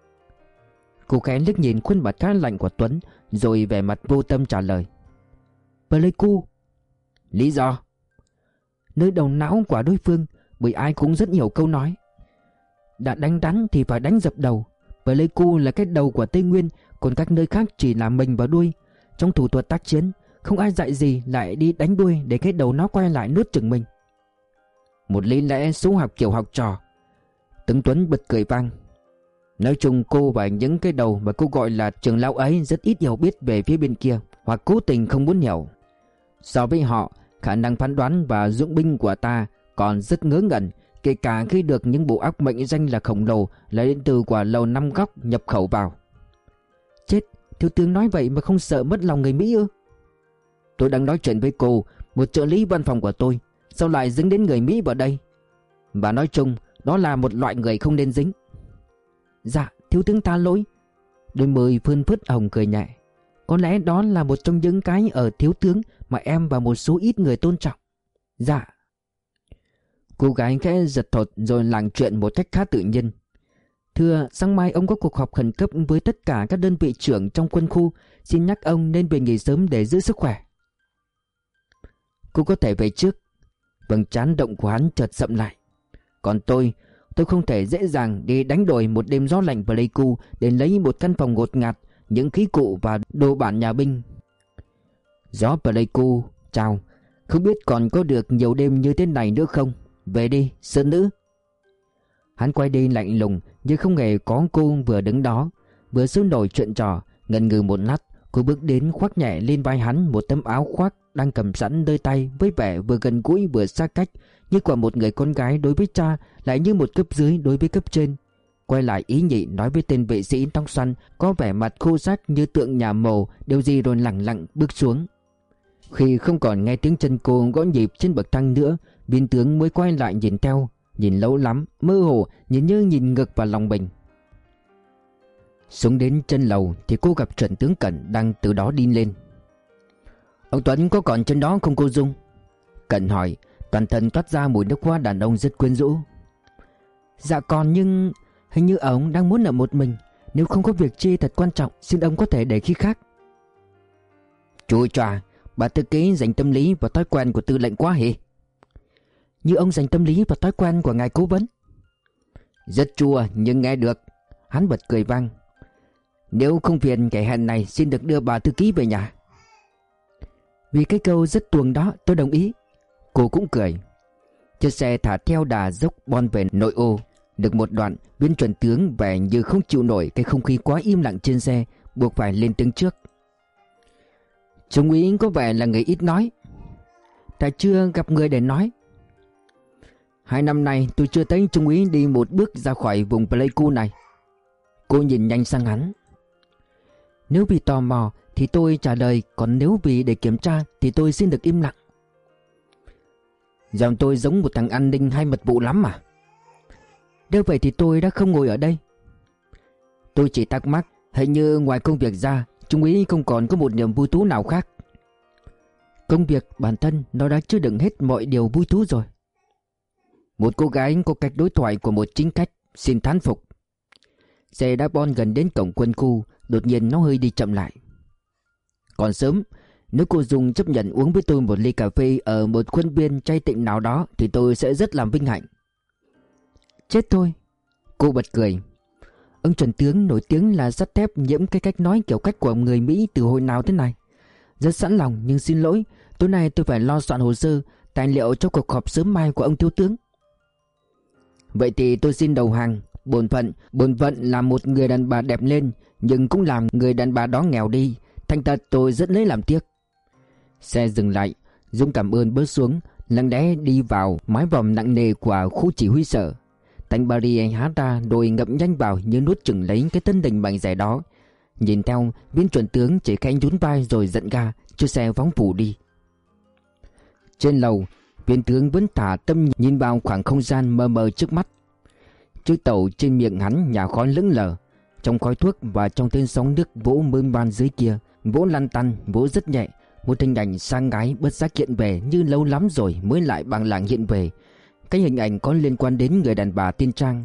Cô khẽ liếc nhìn khuôn mặt khá lạnh của Tuấn, rồi vẻ mặt vô tâm trả lời. Pleiku. Lý do? Nơi đầu não của đối phương, bởi ai cũng rất nhiều câu nói. Đã đánh rắn thì phải đánh dập đầu. Pleiku là cái đầu của Tây Nguyên, còn các nơi khác chỉ là mình và đuôi. Trong thủ thuật tác chiến, không ai dạy gì lại đi đánh đuôi để cái đầu nó quay lại nuốt chửng mình. Một lý lẽ số học kiểu học trò. Tướng Tuấn bật cười vang. Nói chung cô và những cái đầu mà cô gọi là trưởng lão ấy rất ít hiểu biết về phía bên kia, hoặc cố tình không muốn hiểu. So với họ, khả năng phán đoán và dụng binh của ta còn rất ngớ ngẩn, kể cả khi được những bộ óc mệnh danh là khổng lồ là đến từ quả lầu 5 góc nhập khẩu vào. Chết, thiếu tướng nói vậy mà không sợ mất lòng người Mỹ ư? Tôi đang nói chuyện với cô, một trợ lý văn phòng của tôi. Sao lại dính đến người Mỹ vào đây? Và nói chung, đó là một loại người không nên dính. Dạ, thiếu tướng ta lỗi. Đôi môi phơn phớt hồng cười nhẹ. Có lẽ đó là một trong những cái ở thiếu tướng mà em và một số ít người tôn trọng. Dạ. Cô gái khẽ giật thột rồi làng chuyện một cách khá tự nhiên. Thưa, sáng mai ông có cuộc họp khẩn cấp với tất cả các đơn vị trưởng trong quân khu. Xin nhắc ông nên về nghỉ sớm để giữ sức khỏe. Cô có thể về trước. Vầng trán động của hắn chợt sậm lại. Còn tôi không thể dễ dàng đi đánh đổi một đêm gió lạnh Pleiku để lấy một căn phòng ngột ngạt, những khí cụ và đồ bản nhà binh. Gió Pleiku, chào. Không biết còn có được nhiều đêm như thế này nữa không? Về đi, sơn nữ. Hắn quay đi lạnh lùng như không hề có cô vừa đứng đó. Vừa sôi nổi chuyện trò. Ngần ngừ một lát, cô bước đến khoác nhẹ lên vai hắn một tấm áo khoác đang cầm sẵn nơi tay, với vẻ vừa gần gũi vừa xa cách, như của một người con gái đối với cha, lại như một cấp dưới đối với cấp trên. Quay lại ý nhị nói với tên vệ sĩ tóc xoăn có vẻ mặt khô rách như tượng nhà mồ điều gì, rồi lẳng lặng bước xuống. Khi không còn nghe tiếng chân cô gõ nhịp trên bậc thang nữa, viên tướng mới quay lại nhìn theo. Nhìn lâu lắm, mơ hồ, nhìn như nhìn ngược vào lòng mình. Xuống đến chân lầu thì cô gặp Trần Tướng Cẩn đang từ đó đi lên. Ông Tuấn có còn trên đó không cô Dung? Cẩn hỏi, toàn thân toát ra mùi nước hoa đàn ông rất quyến rũ. Dạ còn, nhưng hình như ông đang muốn ở một mình. Nếu không có việc chi thật quan trọng, xin ông có thể để khi khác. Chùi chòa, bà thư ký dành tâm lý và thói quen của tư lệnh quá hề. Như ông dành tâm lý và thói quen của ngài cố vấn. Rất chua nhưng nghe được. Hắn bật cười vang. Nếu không phiền kẻ hèn này, xin được đưa bà thư ký về nhà. Vì cái câu rất tuồng đó, tôi đồng ý. Cô cũng cười. Chiếc xe thả theo đà dốc bon về nội ô. Được một đoạn, viên chuẩn tướng vẻ như không chịu nổi cái không khí quá im lặng trên xe, buộc phải lên tiếng trước. Trung úy có vẻ là người ít nói. Ta chưa gặp người để nói. 2 năm nay tôi chưa thấy trung úy đi một bước ra khỏi vùng Pleiku này. Cô nhìn nhanh sang hắn. Nếu vì tò mò thì tôi trả lời, còn nếu vì để kiểm tra thì tôi xin được im lặng. Giọng tôi giống một thằng an ninh hay mật vụ lắm mà. Nếu vậy thì tôi đã không ngồi ở đây. Tôi chỉ thắc mắc, hình như ngoài công việc ra, trung úy không còn có một niềm vui thú nào khác. Công việc bản thân nó đã chứa đựng hết mọi điều vui thú rồi. Một cô gái có cách đối thoại của một chính khách, xin thán phục. Xe đã bon gần đến cổng quân khu, đột nhiên nó hơi đi chậm lại. Còn sớm, nếu cô Dung chấp nhận uống với tôi một ly cà phê ở một khuôn viên chay tịnh nào đó thì tôi sẽ rất làm vinh hạnh. Chết thôi. Cô bật cười. Ông Trần Tướng nổi tiếng là sắt thép nhiễm cái cách nói kiểu cách của người Mỹ từ hồi nào thế này. Rất sẵn lòng, nhưng xin lỗi, tối nay tôi phải lo soạn hồ sơ, tài liệu cho cuộc họp sớm mai của ông thiếu tướng. Vậy thì tôi xin đầu hàng. Bổn phận là một người đàn bà đẹp lên, nhưng cũng làm người đàn bà đó nghèo đi. Thành thật tôi rất lấy làm tiếc. Xe dừng lại. Dung cảm ơn bước xuống, lặng lẽ đi vào mái vòm nặng nề của khu chỉ huy sở. Thanh barrier há ra rồi ngậm nhanh vào như nuốt chửng lấy cái thân hình bằng rẻ đó. Nhìn theo, viên chuẩn tướng chỉ khẽ nhún vai rồi giận ga, chiếc xe phóng phủ đi. Trên lầu, viên tướng vẫn thả tâm nhìn vào khoảng không gian mờ mờ trước mắt. Chiếc tàu trên miệng hắn nhả khói lững lờ. Trong khói thuốc và trong tên sóng nước vỗ mơn man dưới kia, vỗ lăn tăn, vỗ rất nhẹ. Một hình ảnh sang gái bất giác hiện về như lâu lắm rồi mới lại bằng làng hiện về. Cái hình ảnh có liên quan đến người đàn bà tên Trang.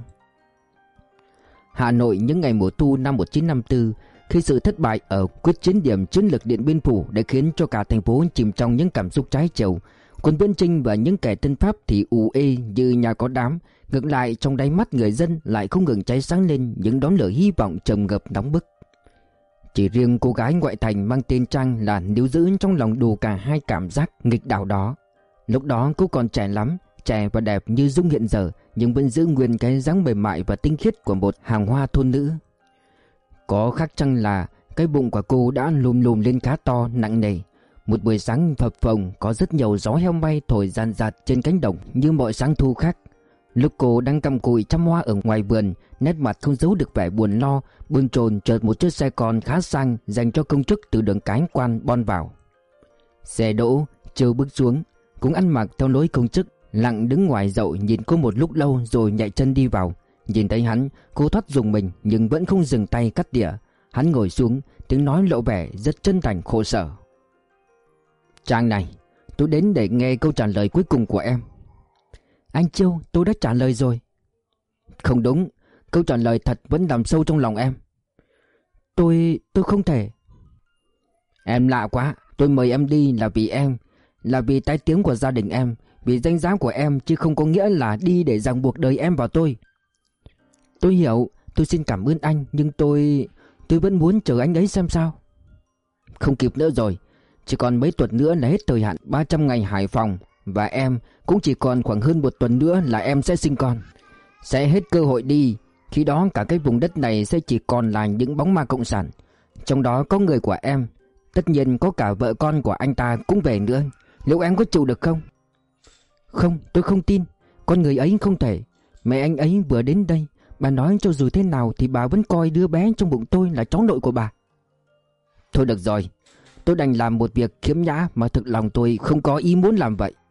Hà Nội những ngày mùa thu năm 1954, khi sự thất bại ở quyết chiến điểm chiến lược Điện Biên Phủ đã khiến cho cả thành phố chìm trong những cảm xúc trái chiều. Quân Viễn Chinh và những kẻ thân Pháp thì ù ê như nhà có đám. Ngược lại, trong đáy mắt người dân lại không ngừng cháy sáng lên những đốm lửa hy vọng trầm ngập nóng bức. Chỉ riêng cô gái ngoại thành mang tên Trang là níu giữ trong lòng đủ cả hai cảm giác nghịch đảo đó. Lúc đó cô còn trẻ lắm, trẻ và đẹp như Dung hiện giờ, nhưng vẫn giữ nguyên cái dáng mềm mại và tinh khiết của một hàng hoa thôn nữ. Có khác chăng là cái bụng của cô đã lùm lùm lên khá to, nặng nề. Một buổi sáng phập phồng, có rất nhiều gió heo may thổi ràn rạt trên cánh đồng như mọi sáng thu khác. Lúc cô đang cắm cụi chăm hoa ở ngoài vườn, nét mặt không giấu được vẻ buồn lo, bồn chồn, chợt một chiếc xe con khá sang dành cho công chức từ đường cái quan bon vào. Xe đỗ, Châu bước xuống, cũng ăn mặc theo lối công chức, lặng đứng ngoài dậu nhìn cô một lúc lâu rồi nhảy chân đi vào. Nhìn thấy hắn, cô thoát rùng mình nhưng vẫn không dừng tay cắt tỉa. Hắn ngồi xuống, tiếng nói lộ vẻ rất chân thành khổ sở. Trang này, tôi đến để nghe câu trả lời cuối cùng của em. Anh Châu, tôi đã trả lời rồi. Không đúng, câu trả lời thật vẫn nằm sâu trong lòng em. Tôi không thể. Em lạ quá, tôi mời em đi là vì em, là vì tai tiếng của gia đình em, vì danh giá của em, chứ không có nghĩa là đi để ràng buộc đời em vào tôi. Tôi hiểu, tôi xin cảm ơn anh, nhưng tôi vẫn muốn chờ anh ấy xem sao. Không kịp nữa rồi, chỉ còn mấy tuần nữa là hết thời hạn 300 ngày Hải Phòng. Và em cũng chỉ còn khoảng hơn một tuần nữa là em sẽ sinh con. Sẽ hết cơ hội đi. Khi đó cả cái vùng đất này sẽ chỉ còn là những bóng ma cộng sản. Trong đó có người của em. Tất nhiên có cả vợ con của anh ta cũng về nữa. Liệu em có chịu được không? Không, tôi không tin. Con người ấy không thể. Mẹ anh ấy vừa đến đây, bà nói cho dù thế nào thì bà vẫn coi đứa bé trong bụng tôi là cháu nội của bà. Thôi được rồi, tôi đành làm một việc khiếm nhã mà thực lòng tôi không có ý muốn làm vậy.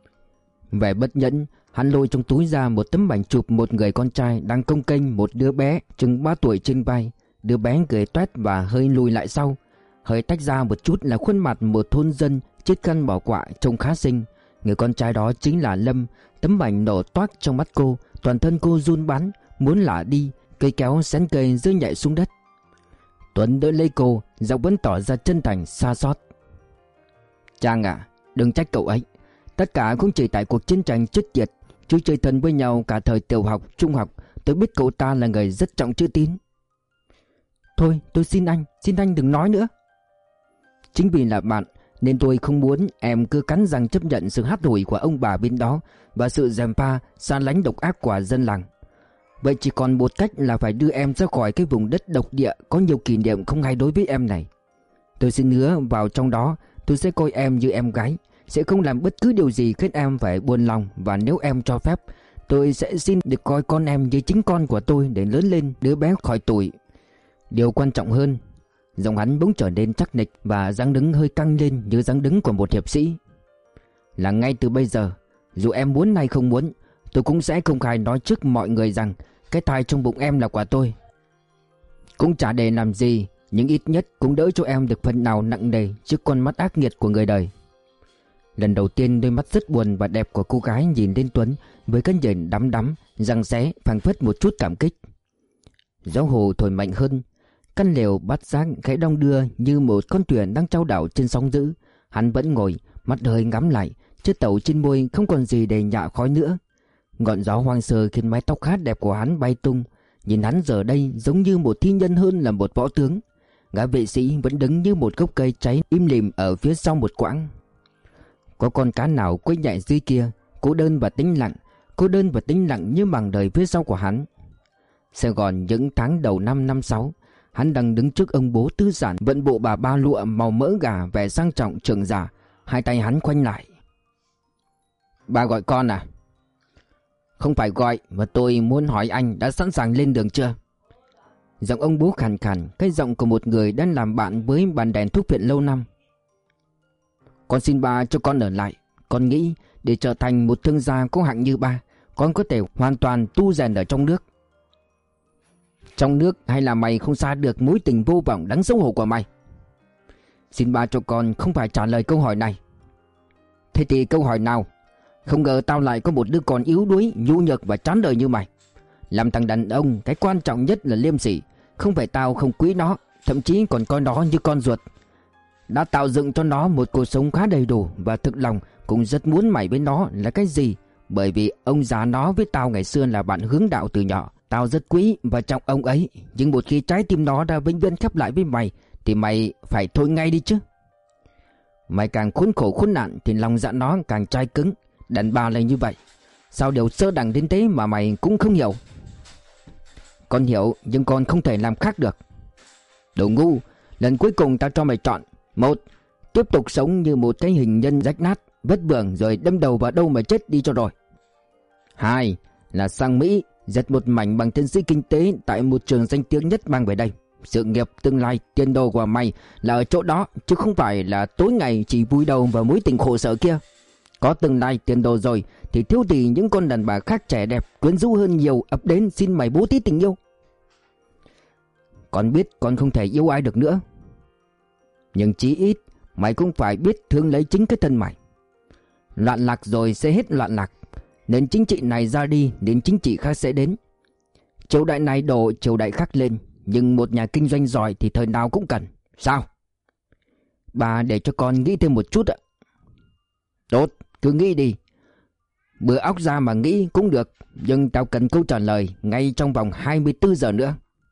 Vẻ bất nhẫn, hắn lôi trong túi ra một tấm ảnh chụp một người con trai đang cong kênh một đứa bé chừng 3 tuổi trên vai. Đứa bé cười toét và hơi lùi lại sau. Hơi tách ra một chút là khuôn mặt một thôn dân chiếc khăn bỏ quạ trông khá xinh. Người con trai đó chính là Lâm. Tấm ảnh nổ toác trong mắt cô, toàn thân cô run bắn, muốn lả đi, cây kéo xén cây rơi nhẹ xuống đất. Tuấn đỡ lấy cô, giọng vẫn tỏ ra chân thành xa xót. Trang à, đừng trách cậu ấy. Tất cả cũng chỉ tại cuộc chiến tranh chết tiệt. Chú chơi thân với nhau cả thời tiểu học, trung học. Tôi biết cậu ta là người rất trọng chữ tín. Thôi tôi xin anh đừng nói nữa. Chính vì là bạn nên tôi không muốn em cứ cắn răng chấp nhận sự hắt hủi của ông bà bên đó và sự gièm pha xa lánh độc ác của dân làng. Vậy chỉ còn một cách là phải đưa em ra khỏi cái vùng đất độc địa có nhiều kỷ niệm không hay đối với em này. Tôi xin hứa vào trong đó tôi sẽ coi em như em gái, sẽ không làm bất cứ điều gì khiến em phải buồn lòng, và nếu em cho phép, tôi sẽ xin được coi con em như chính con của tôi để lớn lên đứa bé khỏi tuổi. Điều quan trọng hơn, giọng hắn bỗng trở nên chắc nịch và dáng đứng hơi căng lên như dáng đứng của một hiệp sĩ, là ngay từ bây giờ, dù em muốn hay không muốn, tôi cũng sẽ công khai nói trước mọi người rằng cái thai trong bụng em là của tôi. Cũng chả để làm gì, nhưng ít nhất cũng đỡ cho em được phần nào nặng nề trước con mắt ác nghiệt của người đời. Lần đầu tiên đôi mắt rất buồn và đẹp của cô gái nhìn lên Tuấn với cái nhìn đắm đắm, răng ré, phảng phất một chút cảm kích. Gió hồ thổi mạnh hơn, căn lều bát giác khẽ đong đưa như một con thuyền đang trao đảo trên sóng dữ. Hắn vẫn ngồi, mắt hơi ngắm lại, chiếc tàu trên môi không còn gì để nhả khói nữa. Ngọn gió hoang sơ khiến mái tóc khá đẹp của hắn bay tung. Nhìn hắn giờ đây giống như một thi nhân hơn là một võ tướng. Gã vệ sĩ vẫn đứng như một gốc cây cháy im lìm ở phía sau một quãng. Có con cá nào quay nhảy dưới kia, cô đơn và tĩnh lặng như mảng đời phía sau của hắn. Sài Gòn những tháng đầu năm năm 6, hắn đang đứng trước ông bố tư sản vận bộ bà ba lụa màu mỡ gà vẻ sang trọng trưởng giả. Hai tay hắn khoanh lại. Bà gọi con à? Không phải gọi, mà tôi muốn hỏi anh đã sẵn sàng lên đường chưa? Giọng ông bố khàn khàn, cái giọng của một người đang làm bạn với bàn đèn thuốc viện lâu năm. Con xin ba cho con ở lại. Con nghĩ để trở thành một thương gia có hạng như ba, con có thể hoàn toàn tu rèn ở trong nước. Trong nước hay là mày không xa được mối tình vô vọng đáng xấu hổ của mày? Xin ba cho con không phải trả lời câu hỏi này. Thế thì câu hỏi nào? Không ngờ tao lại có một đứa con yếu đuối, nhu nhược và chán đời như mày. Làm thằng đàn ông, cái quan trọng nhất là liêm sỉ. Không phải tao không quý nó, thậm chí còn coi nó như con ruột. Đã tạo dựng cho nó một cuộc sống khá đầy đủ, và thực lòng cũng rất muốn mày với nó là cái gì. Bởi vì ông già nó với tao ngày xưa là bạn hướng đạo từ nhỏ. Tao rất quý và trọng ông ấy. Nhưng một khi trái tim nó đã vĩnh viễn khép lại với mày thì mày phải thôi ngay đi chứ. Mày càng khốn khổ khốn nạn thì lòng dạ nó càng chai cứng. Đàn bà là như vậy. Sao điều sơ đẳng đến thế mà mày cũng không hiểu? Con hiểu, nhưng con không thể làm khác được. Đồ ngu. Lần cuối cùng tao cho mày chọn: một, tiếp tục sống như một cái hình nhân rách nát, vết bường rồi đâm đầu vào đâu mà chết đi cho rồi. Hai là sang Mỹ, giật một mảnh bằng tiến sĩ kinh tế tại một trường danh tiếng nhất mang về đây. Sự nghiệp tương lai tiền đồ của mày là ở chỗ đó, chứ không phải là tối ngày chỉ vùi đầu vào mối tình khổ sở kia. Có tương lai tiền đồ rồi thì thiếu gì những con đàn bà khác trẻ đẹp quyến rũ hơn nhiều ập đến xin mày bố thí tình yêu. Con biết con không thể yêu ai được nữa, nhưng chí ít mày cũng phải biết thương lấy chính cái thân mày. Loạn lạc rồi sẽ hết loạn lạc. Nền chính trị này ra đi, nền chính trị khác sẽ đến. Triều đại này đổ triều đại khác lên, nhưng một nhà kinh doanh giỏi thì thời nào cũng cần. Sao? Bà để cho con nghĩ thêm một chút ạ. Tốt, cứ nghĩ đi. Bữa óc ra mà nghĩ cũng được, nhưng tao cần câu trả lời ngay trong vòng 24 giờ nữa.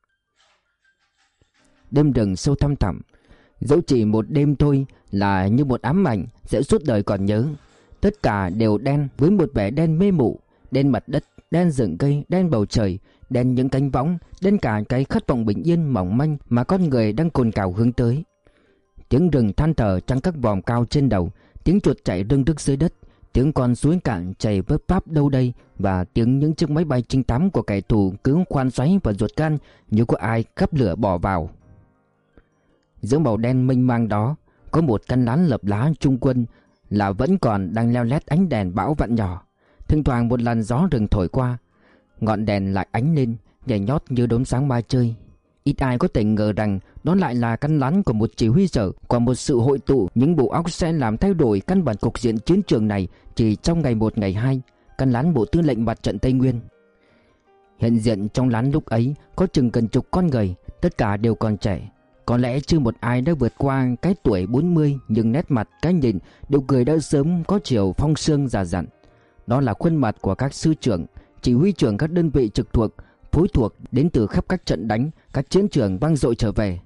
Đêm rừng sâu thăm thẳm, dẫu chỉ một đêm thôi là như một ám ảnh sẽ suốt đời còn nhớ. Tất cả đều đen với một vẻ đen mê mụ, đen mặt đất, đen rừng cây, đen bầu trời, đen những cánh võng, đen cả cái khát vọng bình yên mỏng manh mà con người đang cồn cào hướng tới. Tiếng rừng than thở trong các vòm cao trên đầu, tiếng chuột chạy rưng rức dưới đất, tiếng con suối cạn chảy vấp váp đâu đây, và tiếng những chiếc máy bay trinh thám của kẻ thù cứ khoan xoáy vào ruột gan như có ai gắp lửa bỏ vào. Giữa màu đen mênh mang đó có một căn lán lập lá trung quân là vẫn còn đang leo lét ánh đèn bão vặn nhỏ. Thỉnh thoảng một làn gió rừng thổi qua, ngọn đèn lại ánh lên nhảy nhót như đốm sáng ma chơi. Ít ai có thể ngờ rằng đó lại là căn lán của một chỉ huy sở, của một sự hội tụ những bộ óc sẽ làm thay đổi căn bản cục diện chiến trường này chỉ trong ngày 1 ngày 2. Căn lán bộ tư lệnh mặt trận Tây Nguyên. Hiện diện trong lán lúc ấy có chừng gần chục con người, tất cả đều còn trẻ. Có lẽ chưa một ai đã vượt qua cái tuổi 40, nhưng nét mặt, cái nhìn, đều cười đã sớm có chiều phong sương già dặn. Đó là khuôn mặt của các sư trưởng, chỉ huy trưởng các đơn vị trực thuộc, phối thuộc đến từ khắp các trận đánh, các chiến trường vang dội trở về.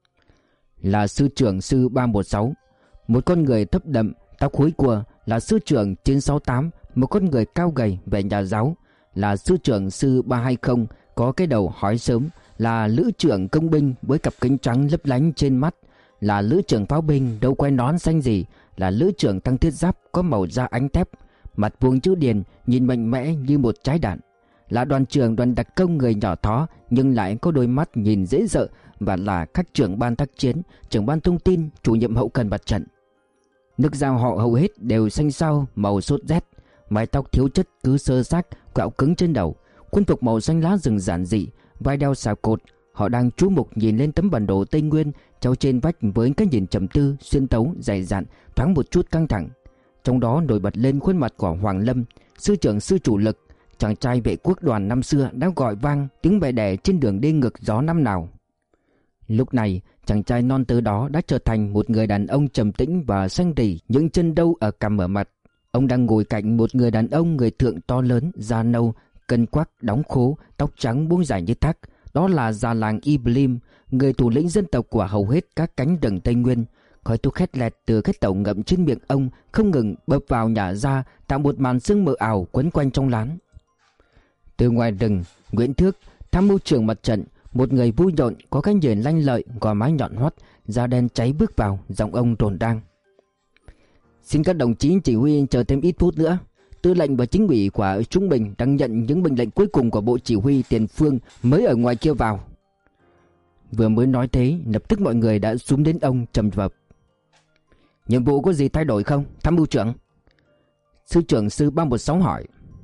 Là sư trưởng sư 316, một con người thấp đậm, tóc húi cua, là sư trưởng 968, một con người cao gầy về nhà giáo. Là sư trưởng sư 320, có cái đầu hói sớm, là lữ trưởng công binh với cặp kính trắng lấp lánh trên mắt. Là lữ trưởng pháo binh đâu quay nón xanh gì, là lữ trưởng tăng thiết giáp có màu da ánh thép, mặt vuông chữ điền nhìn mạnh mẽ như một trái đạn. Là đoàn trưởng đoàn đặc công người nhỏ thó nhưng lại có đôi mắt nhìn dễ sợ, và là các trưởng ban tác chiến, trưởng ban thông tin, chủ nhiệm hậu cần mặt trận. Nước da họ hầu hết đều xanh xao màu sốt rét, mái tóc thiếu chất cứ sơ xác, quạo cứng trên đầu, quân phục màu xanh lá rừng giản dị, vai đeo xào cột. Họ đang chú mục nhìn lên tấm bản đồ Tây Nguyên treo trên vách với cái nhìn trầm tư, xuyên tấu, dày dặn, thoáng một chút căng thẳng. Trong đó nổi bật lên khuôn mặt của Hoàng Lâm, sư trưởng sư chủ lực, chàng trai vệ quốc đoàn năm xưa đã gọi vang tiếng mẹ đẻ trên đường đi ngược gió năm nào. Lúc này chàng trai non tơ đó đã trở thành một người đàn ông trầm tĩnh và xanh rỉ, những chân đâu ở cằm ở mặt. Ông đang ngồi cạnh một người đàn ông người thượng to lớn, da nâu, cân quắc, đóng khố, tóc trắng buông dài như thác. Đó là già làng Iblim, người thủ lĩnh dân tộc của hầu hết các cánh rừng Tây Nguyên. Khói thuốc khét lẹt từ cái tàu ngậm trên miệng ông không ngừng bập vào nhả ra, tạo một màn sương mờ ảo quấn quanh trong lán. Từ ngoài rừng, Nguyễn Thước, tham mưu trưởng mặt trận, một người vui nhộn có cái nhìn lanh lợi, gò má nhọn hoắt, da đen cháy bước vào, giọng ông rồn rang: "Xin các đồng chí chỉ huy chờ thêm ít phút nữa. Tư lệnh và chính ủy của chúng mình đang nhận những mệnh lệnh cuối cùng của bộ chỉ huy tiền phương mới ở ngoài kia vào." Vừa mới nói thế, lập tức mọi người đã xúm đến ông trầm vập. "Nhiệm vụ có gì thay đổi không, tham mưu trưởng?" Sư trưởng sư 316 hỏi.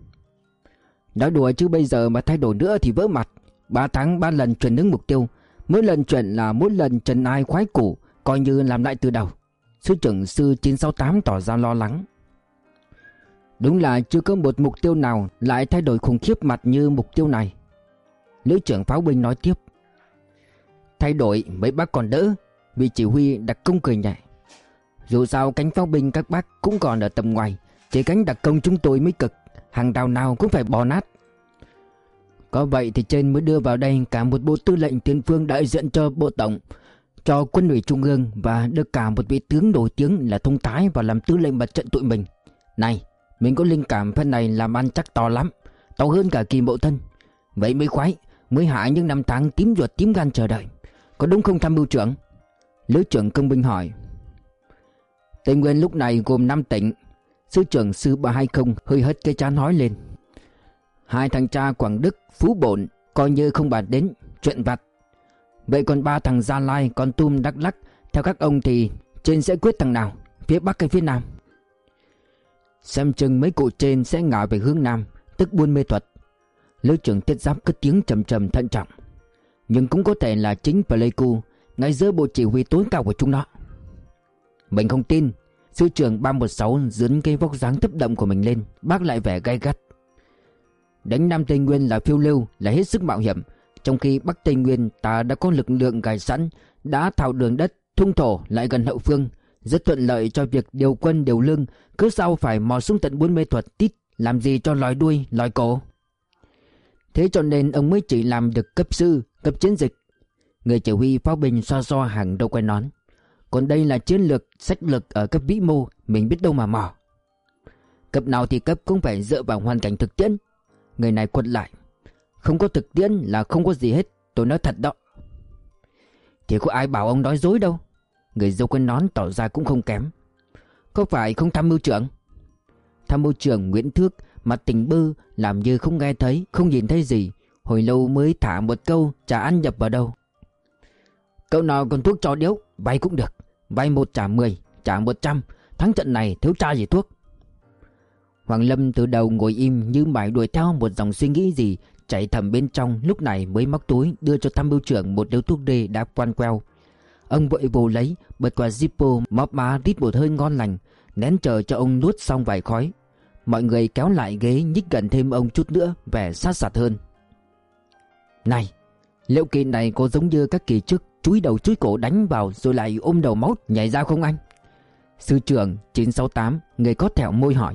"Nói đùa chứ bây giờ mà thay đổi nữa thì vỡ mặt. 3 tháng 3 lần chuyển hướng mục tiêu, mỗi lần chuyển là mỗi lần trần ai khoái củ, coi như làm lại từ đầu." Sư trưởng sư 968 tỏ ra lo lắng. "Đúng là chưa có một mục tiêu nào lại thay đổi khủng khiếp mặt như mục tiêu này." Lữ trưởng pháo binh nói tiếp. "Thay đổi mấy bác còn đỡ." Vị chỉ huy đặc công cười nhẹ. "Dù sao cánh pháo binh các bác cũng còn ở tầm ngoài, chỉ cánh đặc công chúng tôi mới cực, hàng rào nào cũng phải bò nát." "Có vậy thì trên mới đưa vào đây cả một bộ tư lệnh tiền phương đại diện cho bộ tổng, cho quân ủy trung ương, và được cả một vị tướng nổi tiếng là thông thái và làm tư lệnh mặt trận tụi mình. Này, mình có linh cảm phần này làm ăn chắc to lắm, to hơn cả Kỳ Mậu Thân. Vậy mới khoái, mới hạ những năm tháng tím ruột tím gan chờ đợi. Có đúng không tham mưu trưởng?" Lữ trưởng công binh hỏi. "Tây Nguyên lúc này gồm 5 tỉnh." Sư trưởng sư 320 hơi hất cái trán nói lên. "2 thằng cha Quảng Đức, Phú Bổn coi như không bàn đến, chuyện vặt. Vậy còn ba thằng Gia Lai, Kon Tum, Đắk Lắk, theo các ông thì trên sẽ quyết thằng nào, phía Bắc hay phía Nam? Xem chừng mấy cụ trên sẽ ngả về hướng Nam, tức Buôn Mê Thuột. Lữ trưởng Thiết Giáp cất tiếng trầm trầm thận trọng. Nhưng cũng có thể là chính Pleiku, ngay giữa bộ chỉ huy tối cao của chúng nó. Mình không tin. Sư trưởng 316 dướn cái vóc dáng thấp đậm của mình lên, bác lại vẻ gay gắt. Đánh Nam Tây Nguyên là phiêu lưu, là hết sức mạo hiểm, trong khi Bắc Tây Nguyên ta đã có lực lượng gài sẵn, đã thạo đường đất, thung thổ lại gần hậu phương, rất thuận lợi cho việc điều quân điều lương. Cứ sao phải mò xuống tận Buôn Mê Thuột tít, làm gì cho lòi đuôi lòi cổ. Thế cho nên ông mới chỉ làm được cấp sư, cấp chiến dịch. Người chỉ huy pháo binh xoa xoa hàng đầu quay nón. Còn đây là chiến lược, sách lược ở cấp vĩ mô, mình biết đâu mà mò. Cấp nào thì cấp cũng phải dựa vào hoàn cảnh thực tiễn. Người này quật lại. Không có thực tiễn là không có gì hết, tôi nói thật đó. Thì có ai bảo ông nói dối đâu. Người dâu quên nón tỏ ra cũng không kém. Có phải không tham mưu trưởng? Tham mưu trưởng Nguyễn Thước mặt tỉnh bơ, làm như không nghe thấy, không nhìn thấy gì. Hồi lâu mới thả một câu, chả ăn nhập vào đâu. Cậu nào còn thuốc cho điếu, vay cũng được. Vay 1 trả 10, trả 100. Thắng trận này thiếu tra gì thuốc. Hoàng Lâm từ đầu ngồi im như mải đuổi theo một dòng suy nghĩ gì chảy thầm bên trong, lúc này mới móc túi đưa cho tham mưu trưởng một điếu thuốc đê đã quan queo. Ông vội vồ lấy, bật qua Zippo, móp má rít một hơi ngon lành, nén chờ cho ông nuốt xong vài khói. Mọi người kéo lại ghế nhích gần thêm ông chút nữa, vẻ sát sạt hơn. Này, liệu kỳ này có giống như các kỳ trước chúi đầu chúi cổ đánh vào rồi lại ôm đầu máu nhảy ra không anh? Sư trưởng 968, người có thẹo môi hỏi.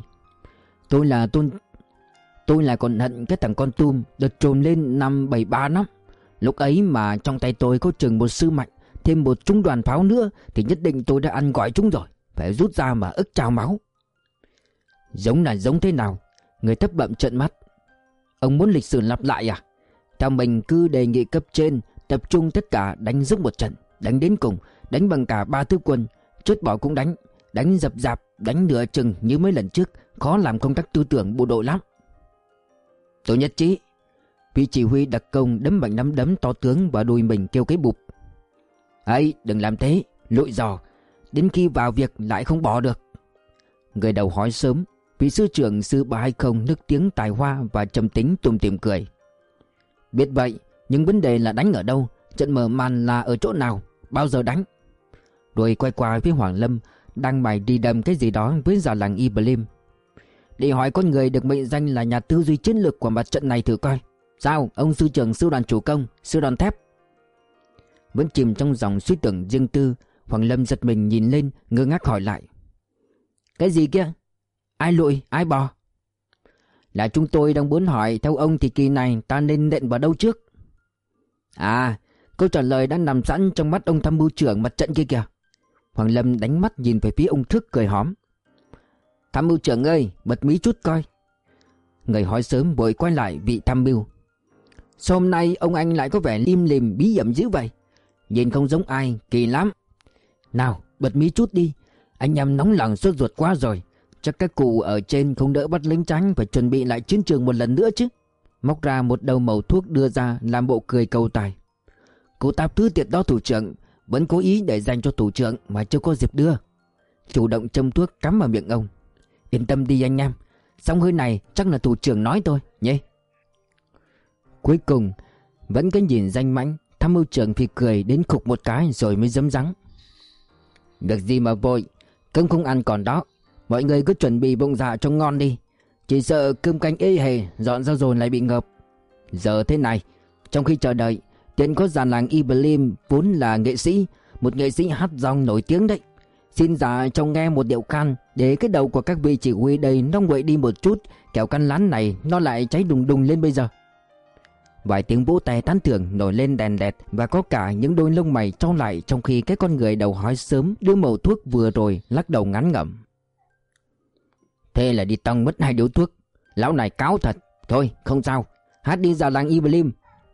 Tôi là còn hận cái thằng con Tum đợt trồm lên năm 73 lắm. Lúc ấy mà trong tay tôi có chừng một sư mạnh, thêm một trung đoàn pháo nữa thì nhất định tôi đã ăn gọi chúng rồi, phải rút ra mà ức trào máu. Giống là giống thế nào? Người thấp bậm trợn mắt. Ông muốn lịch sử lặp lại à? Theo mình cứ đề nghị cấp trên tập trung tất cả đánh giúp một trận, đánh đến cùng, đánh bằng cả 3 thứ quân, chốt bỏ cũng đánh, đánh dập dạp, đánh nửa chừng như mấy lần trước, khó làm công tác tư tưởng bộ đội lắm. Tôi nhất trí. Vị chỉ huy đặc công đấm bằng nắm đấm to tướng vào đùi mình kêu cái bụp. Ấy, đừng làm thế, lội giò, đến khi vào việc lại không bỏ được. Người đầu hỏi sớm, vị sư trưởng sư 320 nức tiếng tài hoa và trầm tính tùm tìm cười. Biết vậy, nhưng vấn đề là đánh ở đâu, trận mở màn là ở chỗ nào, bao giờ đánh. Rồi quay qua phía Hoàng Lâm, đang mải đi đầm cái gì đó với già làng Iblim. Để hỏi con người được mệnh danh là nhà tư duy chiến lược của mặt trận này thử coi. Sao, ông sư trưởng sư đoàn chủ công, sư đoàn thép? Vẫn chìm trong dòng suy tưởng riêng tư, Hoàng Lâm giật mình nhìn lên, ngơ ngác hỏi lại. Cái gì kia? Ai lụi, ai bò? Là chúng tôi đang muốn hỏi, theo ông thì kỳ này ta nên nện vào đâu trước? À, câu trả lời đã nằm sẵn trong mắt ông tham mưu trưởng mặt trận kia kìa. Hoàng Lâm đánh mắt nhìn về phía ông Thức cười hóm. Tham mưu trưởng ơi, bật mí chút coi. Người hỏi sớm vội quay lại vị tham mưu. Sao hôm nay ông anh lại có vẻ im lìm bí ẩn dữ vậy? Nhìn không giống ai, kỳ lắm. Nào, bật mí chút đi. Anh em nóng lòng sốt ruột quá rồi. Chắc các cụ ở trên không đỡ bắt lính trắng phải chuẩn bị lại chiến trường một lần nữa chứ. Móc ra một đầu mẩu thuốc đưa ra làm bộ cười cầu tài. Cụ tạp thứ tiệt đó thủ trưởng, vẫn cố ý để dành cho thủ trưởng mà chưa có dịp đưa. Chủ động châm thuốc cắm vào miệng ông. Yên tâm đi anh em, xong hơi này chắc là thủ trưởng nói thôi nhé. Cuối cùng vẫn cái nhìn danh mãnh, tham mưu trưởng thì cười đến khục một cái rồi mới giấm dắng. Được gì mà vội, cơm không ăn còn đó. Mọi người cứ chuẩn bị bụng dạ trông ngon đi. Chỉ sợ cơm canh ê hề dọn ra rồi lại bị ngợp. Giờ thế này, trong khi chờ đợi, tiện có già làng Iblim vốn là nghệ sĩ, một nghệ sĩ hát dòng nổi tiếng đấy. Xin giả cho nghe một điệu can để cái đầu của các vị chỉ huy đây nó nguội đi một chút, kẻo căn lán này nó lại cháy đùng đùng lên bây giờ. Vài tiếng vỗ tay tán thưởng nổi lên đèn đẹt và có cả những đôi lông mày trao lại, trong khi cái con người đầu hói sớm đưa mẩu thuốc vừa rồi lắc đầu ngán ngẩm. Thế là đi tông mất 2 điếu thuốc. Lão này cáo thật. Thôi không sao, hát đi già làng Iblim.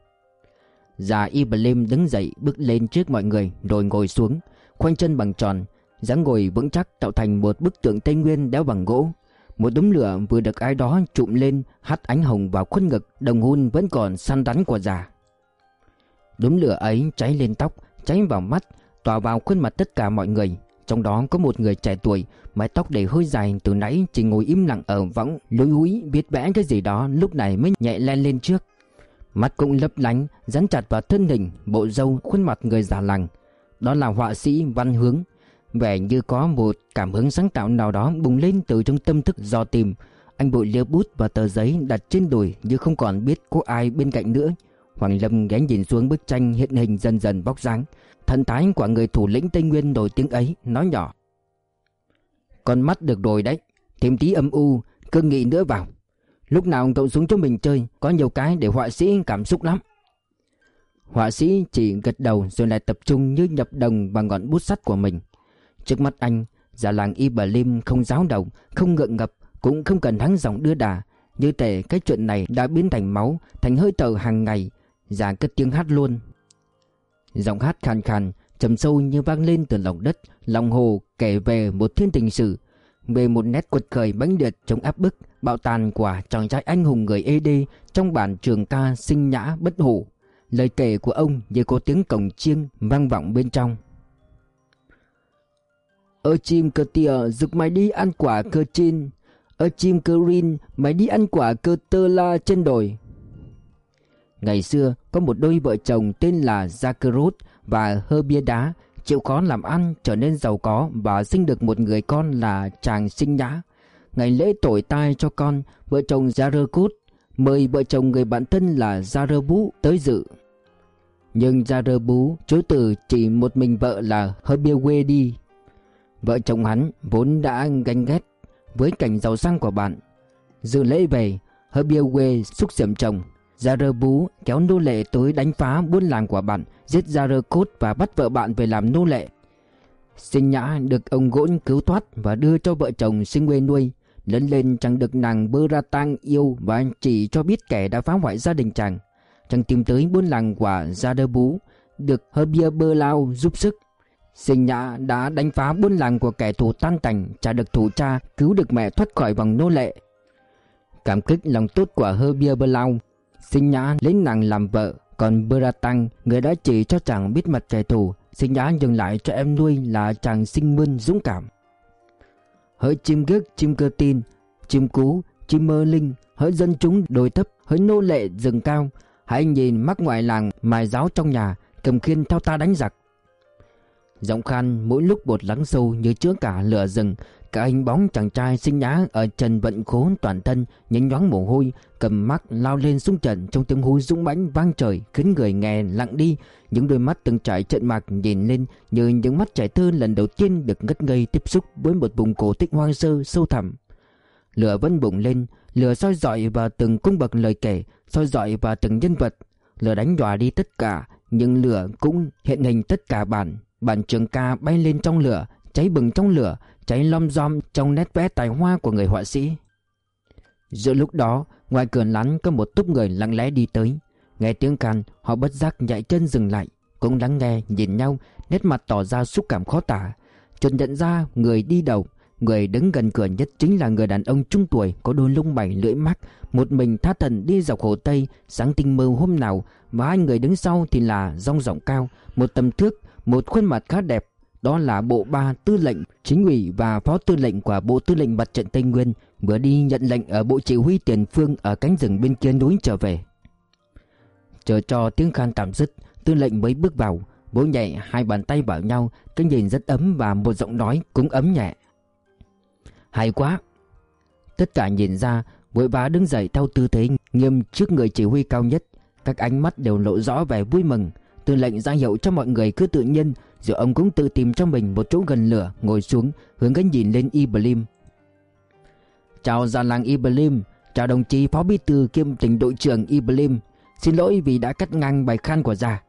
Già Iblim đứng dậy bước lên trước mọi người rồi ngồi xuống, khoanh chân bằng tròn, dáng ngồi vững chắc tạo thành một bức tượng Tây Nguyên đẽo bằng gỗ. Một đống lửa vừa được ai đó trụm lên hắt ánh hồng vào khuôn ngực đồng hun vẫn còn săn đắn của già. Đốm lửa ấy cháy lên tóc, cháy vào mắt, tỏa vào khuôn mặt tất cả mọi người. Trong đó có một người trẻ tuổi, mái tóc để hơi dài, từ nãy chỉ ngồi im lặng ở võng lúi húi biết vẽ cái gì đó, lúc này mới nhẹ len lên trước. Mắt cũng lấp lánh, dán chặt vào thân hình, bộ râu, khuôn mặt người già làng. Đó là họa sĩ Văn Hướng. Vẻ như có một cảm hứng sáng tạo nào đó bùng lên từ trong tâm thức dò tìm. Anh vội lia bút và tờ giấy đặt trên đùi như không còn biết có ai bên cạnh nữa. Hoàng Lâm ghé nhìn xuống bức tranh hiện hình dần dần bóc dáng, thần thái của người thủ lĩnh Tây Nguyên nổi tiếng ấy, nói nhỏ: "Con mắt được rồi đấy, thêm tí âm u, cương nghị nữa vào. Lúc nào cậu xuống cho mình chơi, có nhiều cái để họa sĩ cảm xúc lắm." Họa sĩ chỉ gật đầu rồi lại tập trung như nhập đồng vào ngọn bút sắt của mình. Trước mắt anh, già làng Ibrahim không giáo đầu, không ngượng ngập, cũng không cần hắng giọng đưa đà. Như thể cái chuyện này đã biến thành máu, thành hơi thở hàng ngày. Già cất tiếng hát luôn. Giọng hát khàn khàn, trầm sâu như vang lên từ lòng đất, lòng hồ, kể về một thiên tình sử, về một nét quật khởi mãnh liệt chống áp bức, bạo tàn của chàng trai anh hùng người ED trong bản trường ca sinh nhã bất hủ. Lời kể của ông như có tiếng cổng chiêng vang vọng bên trong. "Ơ chim cơ tìa giục mày đi ăn quả cơ chin, ơ chim cơ rin mày đi ăn quả cơ tơ la trên đồi." Ngày xưa có một đôi vợ chồng tên là Zakarot và Hơ Bia Đá, chịu khó làm ăn trở nên giàu có và sinh được một người con là chàng Sinh Nhã. Ngày lễ tổi tai cho con, vợ chồng Zarakut mời vợ chồng người bạn thân là Zarabu tới dự. Nhưng Zarabu chối từ chỉ một mình vợ là Hơ Bia Quê đi. Vợ chồng hắn vốn đã ganh ghét với cảnh giàu sang của bạn. Dự lễ về, Hơ Bia Quê xúc xỉm chồng. Zarabu kéo nô lệ tới đánh phá buôn làng của bạn, giết Zarakut và bắt vợ bạn về làm nô lệ. Sinh Nhã được ông Gỗn cứu thoát và đưa cho vợ chồng Sinh Quê nuôi. Lớn lên chàng được nàng Bơ Ra Tang yêu và chỉ cho biết kẻ đã phá hoại gia đình chàng. Chàng tìm tới buôn làng của Zarabu, được Hơ Bia Bơ Lao giúp sức. Sinh Nhã đã đánh phá buôn làng của kẻ thù tan tành, trả được thù cha, cứu được mẹ thoát khỏi vòng nô lệ. Cảm kích lòng tốt của Hơ Bia Bơ Lao, Sinh Nhã lấy nàng làm vợ. Còn Bơ Ra Tang, người đã chỉ cho chàng biết mặt kẻ thù, Sinh Nhã dừng lại cho em nuôi là chàng Sinh Mươn dũng cảm. Hỡi chim ghiếc chim cơ tin, chim cú chim mơ linh, hỡi dân chúng đồi thấp, hỡi nô lệ rừng cao, hãy nhìn mắc ngoại làng mài giáo trong nhà, cầm khiên theo ta đánh giặc. Giọng khan mỗi lúc một lắng sâu như chứa cả lửa rừng. Cả hình bóng chàng trai Sinh Nhã ở trần vận khố toàn thân nhánh nhoáng mồ hôi, cầm mắc lao lên xung trận trong tiếng hú dũng mãnh vang trời, khiến người nghe lặng đi. Những đôi mắt từng trải trận mạc nhìn lên như những mắt trẻ thơ lần đầu tiên được ngất ngây tiếp xúc với một vùng cổ tích hoang sơ sâu thẳm. Lửa vẫn bùng lên, lửa soi rọi vào từng cung bậc lời kể, soi rọi vào từng nhân vật. Lửa đánh đọa đi tất cả, nhưng lửa cũng hiện hình tất cả bản trường ca bay lên trong lửa, cháy bừng trong lửa, cháy lom rom trong nét vẽ tài hoa của người họa sĩ. Giữa lúc đó, ngoài cửa lán có một túp người lặng lẽ đi tới. Nghe tiếng khan, họ bất giác nhảy chân dừng lại, cũng lắng nghe, nhìn nhau, nét mặt tỏ ra xúc cảm khó tả. Chợt nhận ra người đi đầu, người đứng gần cửa nhất chính là người đàn ông trung tuổi, có đôi lông mày lưỡi mắt, một mình tha thần đi dọc hồ Tây sáng tinh mơ hôm nào. Và hai người đứng sau thì là dong giọng cao, một tầm thước, một khuôn mặt khá đẹp. Đó là bộ ba tư lệnh chính ủy và phó tư lệnh của bộ tư lệnh mặt trận Tây Nguyên, vừa đi nhận lệnh ở bộ chỉ huy tiền phương ở cánh rừng bên kia núi trở về. Chờ cho tiếng khan tạm dứt, tư lệnh mới bước vào, vỗ nhẹ hai bàn tay vào nhau, cái nhìn rất ấm và một giọng nói cũng ấm nhẹ. Hay quá! Tất cả nhìn ra, vội vã đứng dậy theo tư thế nghiêm trước người chỉ huy cao nhất. Các ánh mắt đều lộ rõ vẻ vui mừng. Tư lệnh ra hiệu cho mọi người cứ tự nhiên, rồi ông cũng tự tìm cho mình một chỗ gần lửa, ngồi xuống, hướng cái nhìn lên Ibrahim. Chào già làng Ibrahim, chào đồng chí phó bí thư kiêm tỉnh đội trưởng Ibrahim. Xin lỗi vì đã cắt ngang bài khan của già.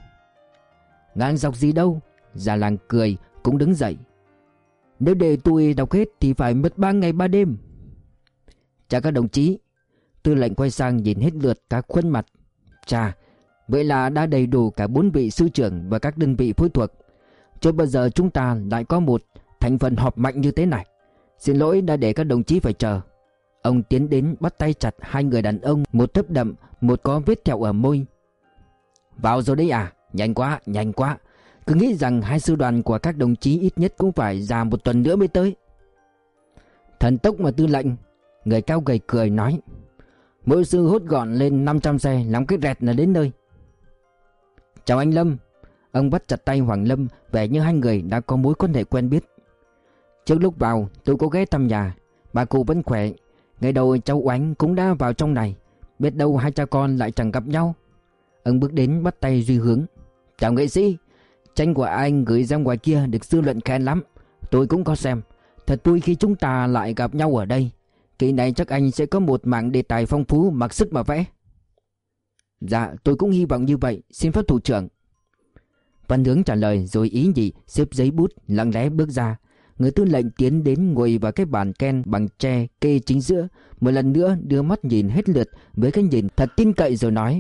Ngang dọc gì đâu, già làng cười, cũng đứng dậy. Nếu để tôi đọc hết thì phải mất 3 ngày 3 đêm. Chào các đồng chí. Tư lệnh quay sang nhìn hết lượt các khuôn mặt. Chà, vậy là đã đầy đủ cả 4 vị sư trưởng và các đơn vị phối thuộc. Chưa bao giờ chúng ta lại có một thành phần họp mạnh như thế này. Xin lỗi đã để các đồng chí phải chờ. Ông tiến đến bắt tay chặt hai người đàn ông, một thấp đậm, một có vết thẹo ở môi. vào rồi đấy à? Nhanh quá, nhanh quá. Cứ nghĩ rằng hai sư đoàn của các đồng chí ít nhất cũng phải già một tuần nữa mới tới. Thần tốc mà tư lệnh. Người cao gầy cười nói. Mỗi sư hốt gọn lên 500 xe, làm cái rẹt là đến nơi. Chào anh Lâm. Ông bắt chặt tay Hoàng Lâm, vẻ như hai người đã có mối quan hệ quen biết. Trước lúc vào tôi có ghé thăm nhà. Bà cụ vẫn khỏe. Ngày đầu cháu Oánh cũng đã vào trong này. Biết đâu hai cha con lại chẳng gặp nhau. Ông bước đến bắt tay Duy Hướng. Chào nghệ sĩ. Tranh của anh gửi ra ngoài kia được dư luận khen lắm. Tôi cũng có xem. Thật vui khi chúng ta lại gặp nhau ở đây. Kỳ này chắc anh sẽ có một mảng đề tài phong phú, mặc sức mà vẽ. Dạ tôi cũng hy vọng như vậy. Xin phép thủ trưởng. Văn Hướng trả lời rồi ý nhị xếp giấy bút lặng lẽ bước ra. Người tư lệnh tiến đến ngồi vào cái bàn ken bằng tre kê chính giữa. Một lần nữa đưa mắt nhìn hết lượt với cái nhìn thật tin cậy rồi nói.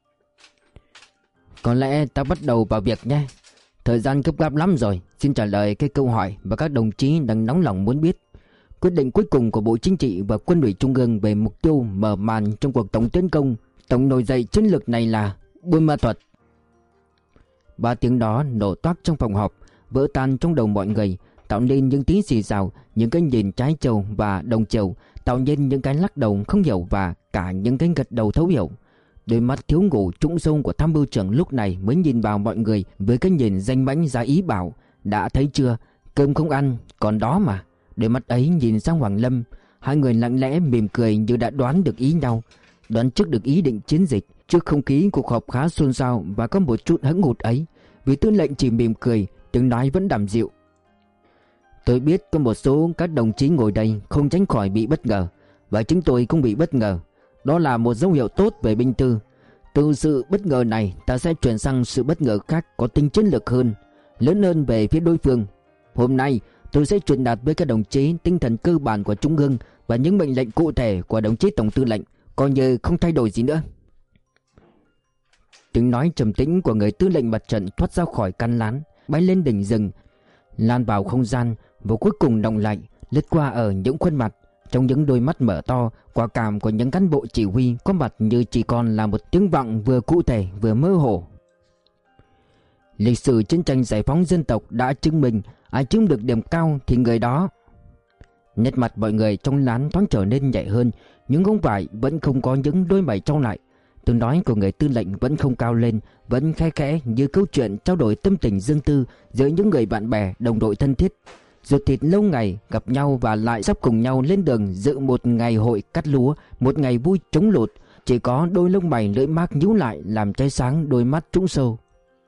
Có lẽ ta bắt đầu vào việc nhé. Thời gian gấp gáp lắm rồi. Xin trả lời cái câu hỏi và các đồng chí đang nóng lòng muốn biết. Quyết định cuối cùng của Bộ Chính trị và Quân ủy Trung ương về mục tiêu mở màn trong cuộc tổng tiến công, tổng nổi dậy chiến lược này là Buôn Ma Thuột. Ba tiếng đó nổ toác trong phòng họp, vỡ tan trong đầu mọi người, tạo nên những tiếng xì xào, những cái nhìn trái chiều và đồng chiều, tạo nên những cái lắc đầu không hiểu và cả những cái gật đầu thấu hiểu. Đôi mắt thiếu ngủ trũng sâu của tham mưu trưởng lúc này mới nhìn vào mọi người với cái nhìn danh mãnh ra ý bảo. Đã thấy chưa, cơm không ăn, còn đó mà. Đôi mắt ấy nhìn sang Hoàng Lâm. Hai người lặng lẽ mỉm cười như đã đoán được ý nhau, đoán trước được ý định chiến dịch. Trước không khí cuộc họp khá xôn xao và có một chút hững hụt ấy, vị tư lệnh chỉ mỉm cười, tiếng nói vẫn đàm dịu. Tôi biết có một số các đồng chí ngồi đây không tránh khỏi bị bất ngờ, và chúng tôi cũng bị bất ngờ. Đó là một dấu hiệu tốt về binh tư. Từ sự bất ngờ này ta sẽ chuyển sang sự bất ngờ khác có tính chiến lược hơn, lớn hơn về phía đối phương. Hôm nay tôi sẽ truyền đạt với các đồng chí tinh thần cơ bản của Trung ương và những mệnh lệnh cụ thể của đồng chí Tổng tư lệnh, coi như không thay đổi gì nữa. Tiếng nói trầm tĩnh của người tư lệnh mặt trận thoát ra khỏi căn lán, bay lên đỉnh rừng, lan vào không gian và cuối cùng động lại, lướt qua ở những khuôn mặt. Trong những đôi mắt mở to, quả cảm của những cán bộ chỉ huy có mặt như chỉ còn là một tiếng vọng vừa cụ thể vừa mơ hồ. Lịch sử chiến tranh giải phóng dân tộc đã chứng minh ai chiếm được điểm cao thì người đó. Nét mặt mọi người trong lán thoáng trở nên nhẹ hơn, nhưng không phải vẫn không có những đôi mày trao lại. Tiếng nói của người tư lệnh vẫn không cao lên, vẫn khe khẽ như câu chuyện trao đổi tâm tình riêng tư giữa những người bạn bè đồng đội thân thiết. Ruột thịt lâu ngày gặp nhau và lại sắp cùng nhau lên đường dự một ngày hội cắt lúa, một ngày vui chống lụt. Chỉ có đôi lông mày lưỡi mác nhíu lại làm cháy sáng đôi mắt trũng sâu.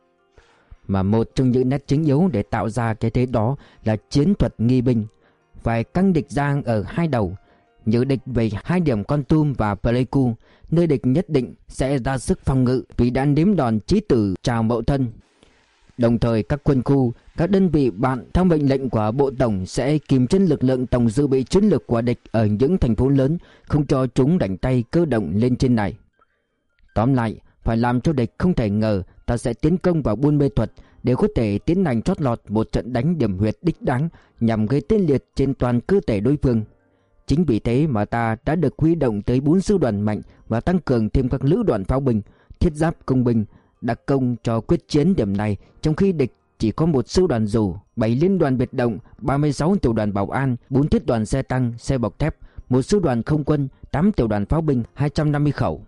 Mà một trong những nét chính yếu để tạo ra cái thế đó là chiến thuật nghi binh. Phải căng địch ra ở hai đầu, nhớ địch về hai điểm Kon Tum và Pleiku, nơi địch nhất định sẽ ra sức phòng ngự vì đã nếm đòn chí tử Chào Mậu Thân. Đồng thời các quân khu, các đơn vị bạn theo mệnh lệnh của Bộ Tổng sẽ kìm chân lực lượng tổng dự bị chiến lược của địch ở những thành phố lớn, không cho chúng đánh tay cơ động lên trên này. Tóm lại, phải làm cho địch không thể ngờ ta sẽ tiến công vào Buôn Mê Thuột để có thể tiến hành chót lọt một trận đánh điểm huyệt đích đáng nhằm gây tê liệt trên toàn cơ thể đối phương. Chính vì thế mà ta đã được huy động tới 4 sư đoàn mạnh và tăng cường thêm các lữ đoàn pháo binh, thiết giáp công binh, đặc công cho quyết chiến điểm này, trong khi địch chỉ có một sư đoàn dù, 7 liên đoàn biệt động, 36 tiểu đoàn bảo an, 4 thiết đoàn xe tăng, xe bọc thép, một sư đoàn không quân, 8 tiểu đoàn pháo binh, 250 khẩu.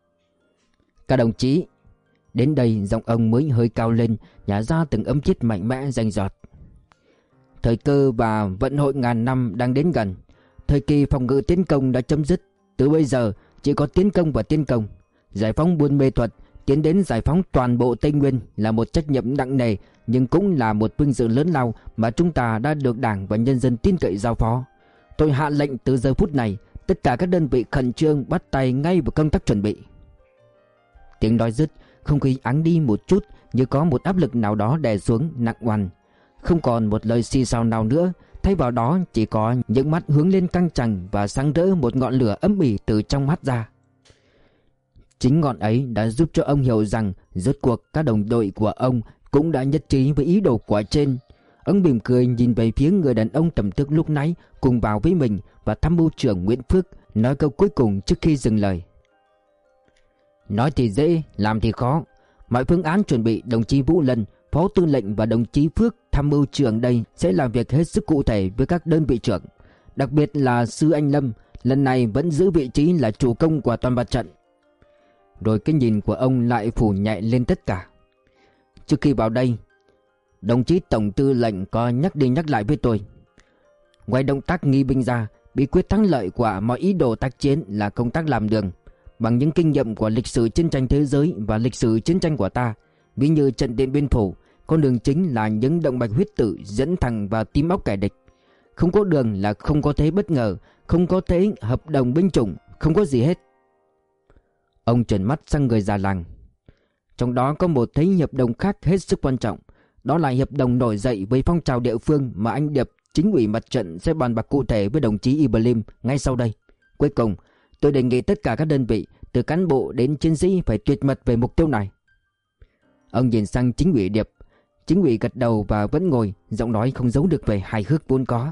Các đồng chí, đến đây giọng ông mới hơi cao lên, nhả ra từng âm tiết mạnh mẽ rành rọt. Thời cơ và vận hội ngàn năm đang đến gần. Thời kỳ phòng ngự tiến công đã chấm dứt. Từ bây giờ chỉ có tiến công và tiến công. Giải phóng Buôn Mê Thuột, tiến đến giải phóng toàn bộ Tây Nguyên là một trách nhiệm nặng nề, nhưng cũng là một vinh dự lớn lao mà chúng ta đã được Đảng và nhân dân tin cậy giao phó. Tôi hạ lệnh từ giờ phút này, tất cả các đơn vị khẩn trương bắt tay ngay vào công tác chuẩn bị. Tiếng nói dứt, không khí áng đi một chút, như có một áp lực nào đó đè xuống nặng oằn. Không còn một lời xì xào nào nữa, thay vào đó chỉ có những mắt hướng lên căng chằng và sáng rỡ một ngọn lửa ấm ỉ từ trong mắt ra. Chính ngọn ấy đã giúp cho ông hiểu rằng rốt cuộc các đồng đội của ông cũng đã nhất trí với ý đồ của trên. Ông mỉm cười nhìn về phía người đàn ông trầm tư lúc nãy cùng vào với mình và tham mưu trưởng Nguyễn Phước, nói câu cuối cùng trước khi dừng lời. Nói thì dễ, làm thì khó. Mọi phương án chuẩn bị, đồng chí Vũ Lân, Phó Tư lệnh và đồng chí Phước tham mưu trưởng đây sẽ làm việc hết sức cụ thể với các đơn vị trưởng. Đặc biệt là sư anh Lâm, lần này vẫn giữ vị trí là chủ công của toàn mặt trận. Rồi cái nhìn của ông lại phủ nhẹ lên tất cả. Trước khi vào đây, đồng chí Tổng Tư lệnh có nhắc đi nhắc lại với tôi, ngoài động tác nghi binh ra, bí quyết thắng lợi của mọi ý đồ tác chiến là công tác làm đường. Bằng những kinh nghiệm của lịch sử chiến tranh thế giới và lịch sử chiến tranh của ta, ví như trận Điện Biên Phủ, con đường chính là những động mạch huyết tự dẫn thẳng vào tim óc kẻ địch. Không có đường là không có thế bất ngờ, không có thế hợp đồng binh chủng, không có gì hết. Ông trợn mắt sang người già làng. Trong đó có một thế hiệp đồng khác hết sức quan trọng. Đó là hiệp đồng nổi dậy với phong trào địa phương mà anh Điệp, chính ủy mặt trận sẽ bàn bạc cụ thể với đồng chí Ibrahim ngay sau đây. Cuối cùng, tôi đề nghị tất cả các đơn vị, từ cán bộ đến chiến sĩ phải tuyệt mật về mục tiêu này. Ông nhìn sang chính ủy Điệp. Chính ủy gật đầu và vẫn ngồi, giọng nói không giấu được về hài hước vốn có.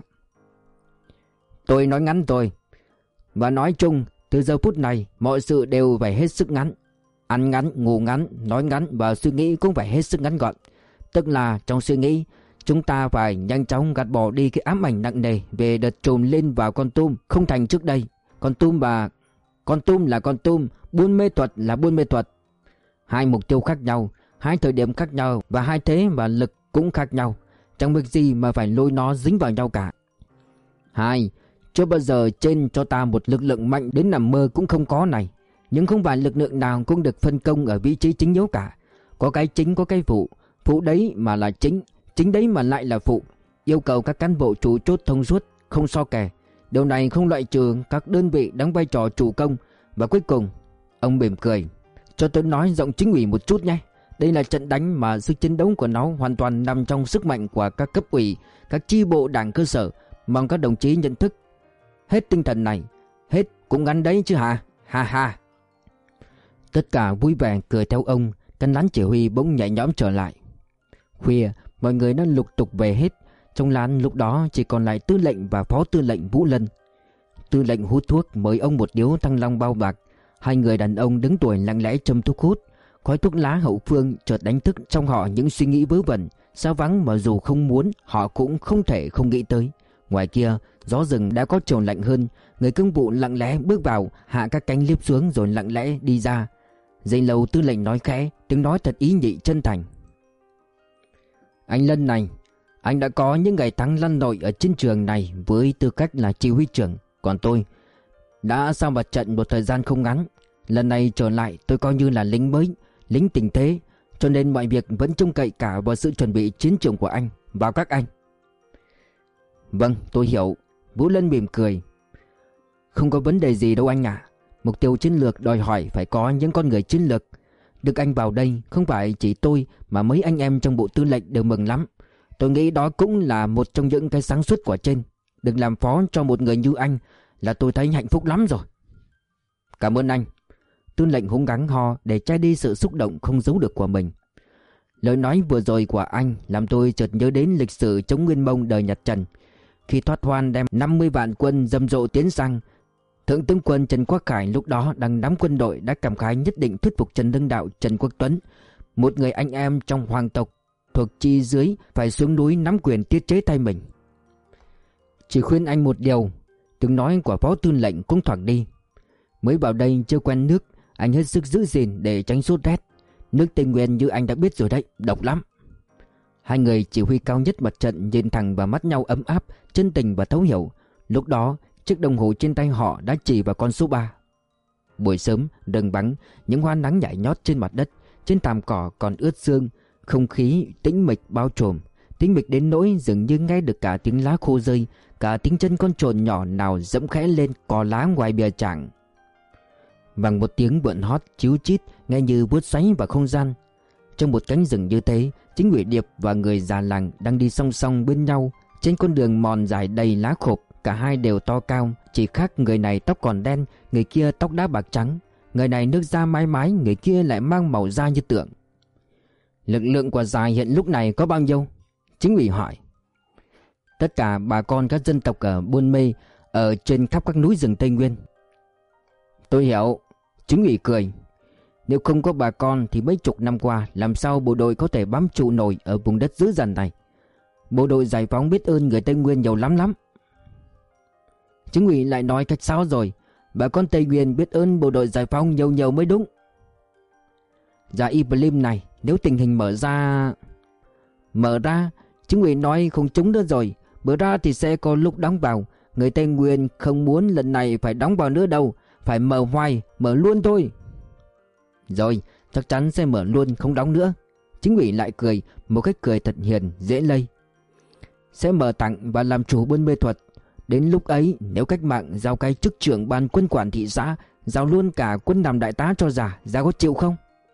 Tôi nói ngắn thôi, và nói chung từ giờ phút này mọi sự đều phải hết sức ngắn. Ăn ngắn, ngủ ngắn, nói ngắn và suy nghĩ cũng phải hết sức ngắn gọn. Tức là trong suy nghĩ, chúng ta phải nhanh chóng gạt bỏ đi cái ám ảnh nặng nề về đợt trồm lên vào Kon Tum không thành trước đây. Kon Tum là Kon Tum, buôn mê thuật là buôn mê thuật. Hai mục tiêu khác nhau, hai thời điểm khác nhau và hai thế và lực cũng khác nhau. Chẳng việc gì mà phải lôi nó dính vào nhau cả. Hai, chưa bao giờ trên cho ta một lực lượng mạnh đến nằm mơ cũng không có này. Nhưng không phải lực lượng nào cũng được phân công ở vị trí chính yếu cả. Có cái chính có cái phụ, phụ đấy mà là chính, chính đấy mà lại là phụ. Yêu cầu các cán bộ chủ chốt thông suốt, không so kè. Điều này không loại trừ các đơn vị đóng vai trò chủ công. Và cuối cùng, ông mỉm cười, cho tôi nói giọng chính ủy một chút nhé. Đây là trận đánh mà sức chiến đấu của nó hoàn toàn nằm trong sức mạnh của các cấp ủy, các chi bộ đảng cơ sở. Mong các đồng chí nhận thức hết tinh thần này. Hết cũng ngắn đấy chứ hả? Ha ha. Tất cả vui vẻ cười theo ông. Căn lán chỉ huy bỗng nhẹ nhõm trở lại. Khuya, mọi người đã lục tục về hết. Trong lán lúc đó chỉ còn lại Tư lệnh và Phó Tư lệnh Vũ Lân. Tư lệnh hút thuốc mời ông một điếu Thăng Long bao bạc. Hai người đàn ông đứng tuổi lặng lẽ châm thuốc hút. Khói thuốc lá hậu phương chợt đánh thức trong họ những suy nghĩ vớ vẩn, sao vắng mà dù không muốn họ cũng không thể không nghĩ tới. Ngoài kia, gió rừng đã có chiều lạnh hơn. Người công vụ lặng lẽ bước vào, hạ các cánh liếp xuống rồi lặng lẽ đi ra. Giây lâu Tư lệnh nói khẽ, tiếng nói thật ý nhị chân thành. Anh Lân này, anh đã có những ngày tháng lăn lội ở chiến trường này với tư cách là chỉ huy trưởng. Còn tôi đã sang mặt trận một thời gian không ngắn. Lần này trở lại tôi coi như là lính mới, lính tình thế, cho nên mọi việc vẫn trông cậy cả vào sự chuẩn bị chiến trường của anh, vào các anh. Vâng, tôi hiểu. Vũ Lân mỉm cười. Không có vấn đề gì đâu anh ạ. Mục tiêu chiến lược đòi hỏi phải có những con người chiến lược. Được anh vào đây không phải chỉ tôi mà mấy anh em trong bộ tư lệnh đều mừng lắm. Tôi nghĩ đó cũng là một trong những cái sáng suốt của trên. Được làm phó cho một người như anh là tôi thấy hạnh phúc lắm rồi. Cảm ơn anh. Tư lệnh húng gắng ho để che đi sự xúc động không giấu được của mình. Lời nói vừa rồi của anh làm tôi chợt nhớ đến lịch sử chống Nguyên Mông đời Nhật Trần. Khi thoát hoan đem 50 vạn quân rầm rộ tiến sang, Thượng tướng quân Trần Quốc Khải lúc đó đang nắm quân đội đã cảm khái nhất định thuyết phục Trần Hưng Đạo Trần Quốc Tuấn, một người anh em trong hoàng tộc thuộc chi dưới, phải xuống núi nắm quyền tiết chế thay mình. Chỉ khuyên anh một điều, tiếng nói của Phó Tư lệnh cũng thoảng đi. Mới vào đây chưa quen nước, anh hết sức giữ gìn để tránh sốt rét. Nước Tây Nguyên như anh đã biết rồi đấy, độc lắm. Hai người chỉ huy cao nhất mặt trận nhìn thẳng vào mắt nhau ấm áp, chân tình và thấu hiểu. Lúc đó chiếc đồng hồ trên tay họ đã chỉ vào con số 3. Buổi sớm, rừng vắng, những hoa nắng nhảy nhót trên mặt đất, trên thảm cỏ còn ướt sương, không khí tĩnh mịch bao trùm, tĩnh mịch đến nỗi dường như nghe được cả tiếng lá khô rơi, cả tiếng chân con trồn nhỏ nào dẫm khẽ lên cỏ lá ngoài bìa trảng. Vang một tiếng vượn hót chíu chít nghe như vuốt xoáy vào không gian. Trong một cánh rừng như thế, chính ủy Điệp và người già làng đang đi song song bên nhau trên con đường mòn dài đầy lá khộp. Cả hai đều to cao, chỉ khác người này tóc còn đen, người kia tóc đã bạc trắng. Người này nước da mái mái, người kia lại mang màu da như tượng. Lực lượng của Dài hiện lúc này có bao nhiêu? Chính ủy hỏi. Tất cả bà con các dân tộc ở Buôn Mê, ở trên khắp các núi rừng Tây Nguyên. Tôi hiểu. Chính ủy cười. Nếu không có bà con thì mấy chục năm qua làm sao bộ đội có thể bám trụ nổi ở vùng đất dữ dằn này. Bộ đội giải phóng biết ơn người Tây Nguyên nhiều lắm lắm. Chính ủy lại nói cách sao rồi? Bà con Tây Nguyên biết ơn bộ đội giải phóng nhiều nhiều mới đúng. Dạ Iblim này, nếu tình hình mở ra, chính ủy nói không trúng nữa rồi. Mở ra thì sẽ có lúc đóng vào. Người Tây Nguyên không muốn lần này phải đóng vào nữa đâu. Phải mở hoài, mở luôn thôi. Rồi, chắc chắn sẽ mở luôn, không đóng nữa. Chính ủy lại cười, một cách cười thật hiền, dễ lây. Sẽ mở tặng và làm chủ buôn mê thuật. Đến lúc ấy, nếu cách mạng giao cái chức trưởng ban quân quản thị xã, giao luôn cả quân làm đại tá cho già có chịu không?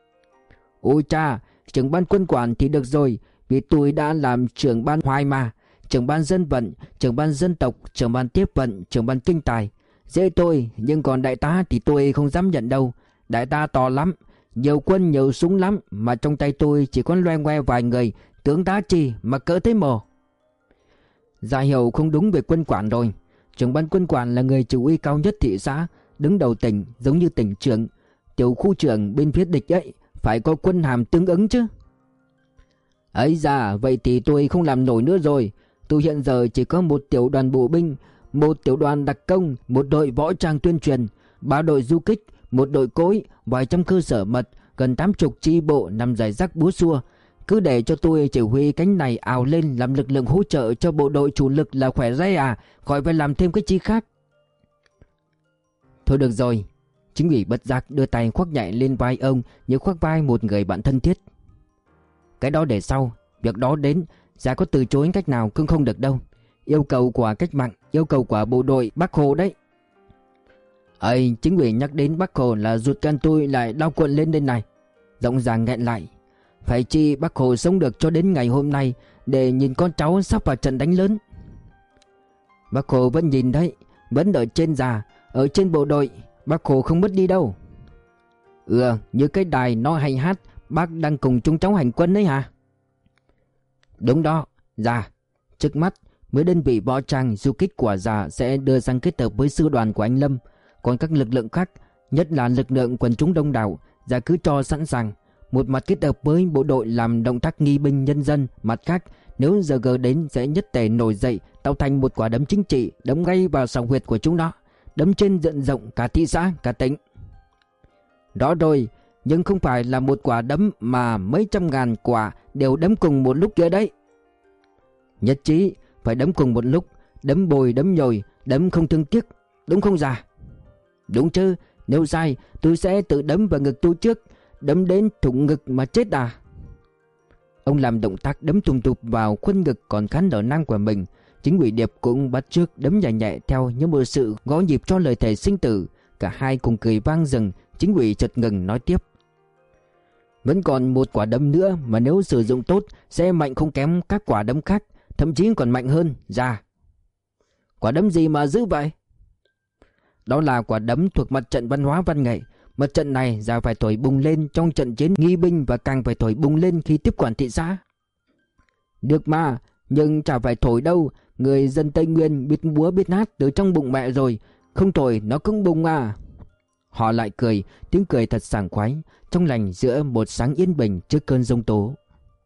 Ôi cha, trưởng ban quân quản thì được rồi, vì tôi đã làm trưởng ban hoài mà. Trưởng ban dân vận, trưởng ban dân tộc, trưởng ban tiếp vận, trưởng ban kinh tài. Dễ tôi, nhưng còn đại tá thì tôi không dám nhận đâu. Đại tá to lắm, nhiều quân nhiều súng lắm, mà trong tay tôi chỉ có loe ngoe vài người, tướng tá chi mà cỡ thế mồ. Dạ hiểu không đúng về quân quản rồi. Trưởng ban quân quản là người chỉ huy cao nhất thị xã, đứng đầu tỉnh, giống như tỉnh trưởng, tiểu khu trưởng bên phía địch ấy, phải có quân hàm tương ứng chứ. Ấy da, vậy thì tôi không làm nổi nữa rồi. Tôi hiện giờ chỉ có một tiểu đoàn bộ binh, một tiểu đoàn đặc công, một đội võ trang tuyên truyền, 3 đội du kích, một đội cối, vài trăm cơ sở mật, gần 80 chi bộ nằm rải rác búa xua. Cứ để cho tôi chỉ huy cánh này ào lên làm lực lượng hỗ trợ cho bộ đội chủ lực là khỏe re à, khỏi phải làm thêm cái chi khác. Thôi được rồi. Chính ủy bất giác đưa tay khoác nhẹ lên vai ông như khoác vai một người bạn thân thiết. Cái đó để sau, việc đó đến, Dạ có từ chối cách nào cũng không được đâu. Yêu cầu của cách mạng, yêu cầu của bộ đội Bắc Hồ đấy. Ây, chính ủy nhắc đến Bắc Hồ là ruột gan tôi lại đau cuộn lên đây này. Giọng Già nghẹn lại. Phải chi Bắc Hồ sống được cho đến ngày hôm nay để nhìn con cháu sắp vào trận đánh lớn. Bắc Hồ vẫn nhìn đấy, vẫn ở trên Già, ở trên bộ đội. Bác Hồ không mất đi đâu. Như cái đài nó hay hát, bác đang cùng chúng cháu hành quân đấy hả? Đúng đó. Dạ, trước mắt mấy đơn vị võ trang du kích của Già sẽ đưa sang kết hợp với sư đoàn của anh Lâm. Còn các lực lượng khác, nhất là lực lượng quần chúng đông đảo, Già cứ cho sẵn sàng. Một mặt kết hợp với bộ đội làm động tác nghi binh nhân dân, mặt khác nếu giờ gờ đến sẽ nhất tề nổi dậy, tạo thành một quả đấm chính trị, đấm ngay vào sòng huyệt của chúng nó, đấm trên diện rộng cả thị xã, cả tỉnh. Đó rồi, nhưng không phải là một quả đấm mà mấy trăm ngàn quả đều đấm cùng một lúc kia đấy. Nhất trí, phải đấm cùng một lúc, đấm bồi đấm nhồi, đấm không thương tiếc, đúng không Già? Đúng chứ, nếu sai tôi sẽ tự đấm vào ngực tôi trước, đấm đến thủng ngực mà chết à. Ông làm động tác đấm tùng tục vào khuôn ngực còn khá nở nang của mình. Chính ủy Điệp cũng bắt chước đấm nhẹ nhẹ theo như một sự gõ nhịp cho lời thề sinh tử. Cả hai cùng cười vang rừng. Chính ủy chợt ngừng nói tiếp. Vẫn còn một quả đấm nữa mà nếu sử dụng tốt sẽ mạnh không kém các quả đấm khác, thậm chí còn mạnh hơn. Già, quả đấm gì mà dữ vậy? Đó là quả đấm thuộc mặt trận văn hóa văn nghệ. Mặt trận này Già phải thổi bùng lên trong trận chiến nghi binh và càng phải thổi bùng lên khi tiếp quản thị xã. Được mà, nhưng chả phải thổi đâu. Người dân Tây Nguyên biết múa biết hát từ trong bụng mẹ rồi, không thổi nó cũng bùng à. Họ lại cười, tiếng cười thật sảng khoái, trong lành giữa một sáng yên bình trước cơn giông tố.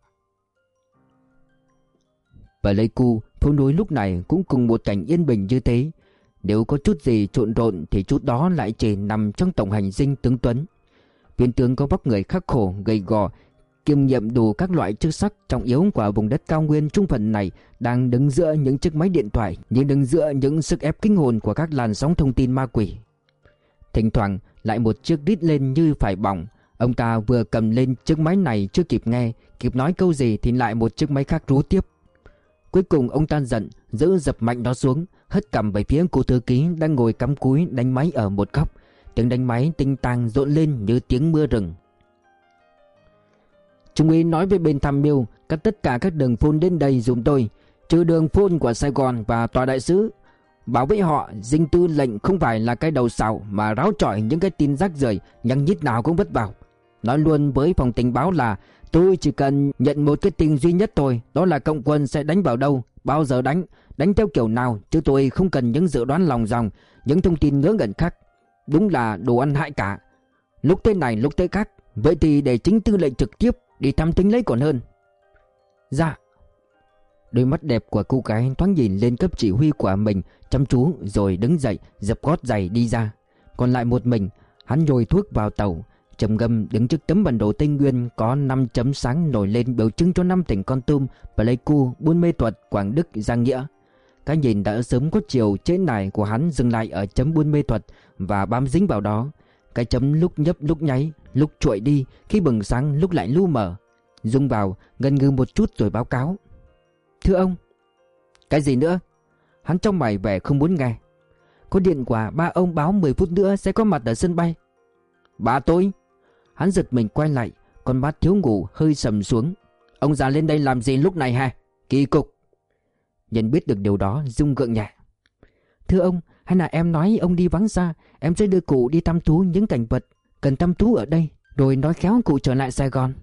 Pleiku, phố núi lúc này cũng cùng một cảnh yên bình như thế. Nếu có chút gì trộn rộn thì chút đó lại chỉ nằm trong tổng hành dinh tướng Tuấn. Viên tướng có vóc người khắc khổ, gầy gò, kiêm nhiệm đủ các loại chức sắc trọng yếu của vùng đất cao nguyên trung phần này, đang đứng giữa những chiếc máy điện thoại, như đứng giữa những sức ép kinh hồn của các làn sóng thông tin ma quỷ. Thỉnh thoảng lại một chiếc rít lên như phải bỏng. Ông ta vừa cầm lên chiếc máy này chưa kịp nghe, kịp nói câu gì thì lại một chiếc máy khác rú tiếp. Cuối cùng ông ta giận, giữ dập mạnh nó xuống, hất cằm về phía cô thư ký đang ngồi cắm cúi đánh máy ở một góc. Tiếng đánh máy tinh tang rộn lên như tiếng mưa rừng. Trung úy nói với bên tham mưu cắt tất cả các đường phone đến đây giùm tôi, trừ đường phone của Sài Gòn và tòa đại sứ. Bảo với họ dinh tư lệnh không phải là cái đầu sào mà ráo chọi những cái tin rác rưởi nhăng nhít nào cũng vứt vào. Nói luôn với phòng tình báo là tôi chỉ cần nhận một cái tin duy nhất thôi, đó là cộng quân sẽ đánh vào đâu, bao giờ đánh theo kiểu nào, chứ tôi không cần những dự đoán lòng vòng, những thông tin ngớ ngẩn khác. Đúng là đồ ăn hại cả. Lúc thế này lúc thế khác, Vậy thì để chính tư lệnh trực tiếp đi thăm thính lấy còn hơn. Dạ. Đôi mắt đẹp của cô gái thoáng nhìn lên cấp chỉ huy của mình chăm chú, rồi đứng dậy dập gót giày đi ra. Còn lại một mình, hắn nhồi thuốc vào tàu, trầm ngâm đứng trước tấm bản đồ Tây Nguyên có 5 chấm sáng nổi lên biểu trưng cho 5 tỉnh Kon Tum, Pleiku, Buôn Mê Thuột, Quảng Đức, Giang Nghĩa. Cái nhìn đã sớm có chiều chế nải của hắn dừng lại ở chấm Buôn Mê Thuột và bám dính vào đó. Cái chấm lúc nhấp lúc nháy, lúc trụi đi, khi bừng sáng lúc lại lu mờ. Dung vào, ngần ngừ một chút rồi báo cáo. Thưa ông. Cái gì nữa? Hắn trong mày vẻ không muốn nghe. Có điện quả, ba ông báo 10 phút nữa sẽ có mặt ở sân bay. Ba tôi? Hắn giật mình quay lại, con mắt thiếu ngủ hơi sầm xuống. Ông già lên đây làm gì lúc này hả? Kỳ cục. Nhận biết được điều đó, Dung gượng nhẹ. Thưa ông, hay là em nói ông đi vắng xa, em sẽ đưa cụ đi thăm thú những cảnh vật cần thăm thú ở đây, rồi nói khéo cụ trở lại Sài Gòn.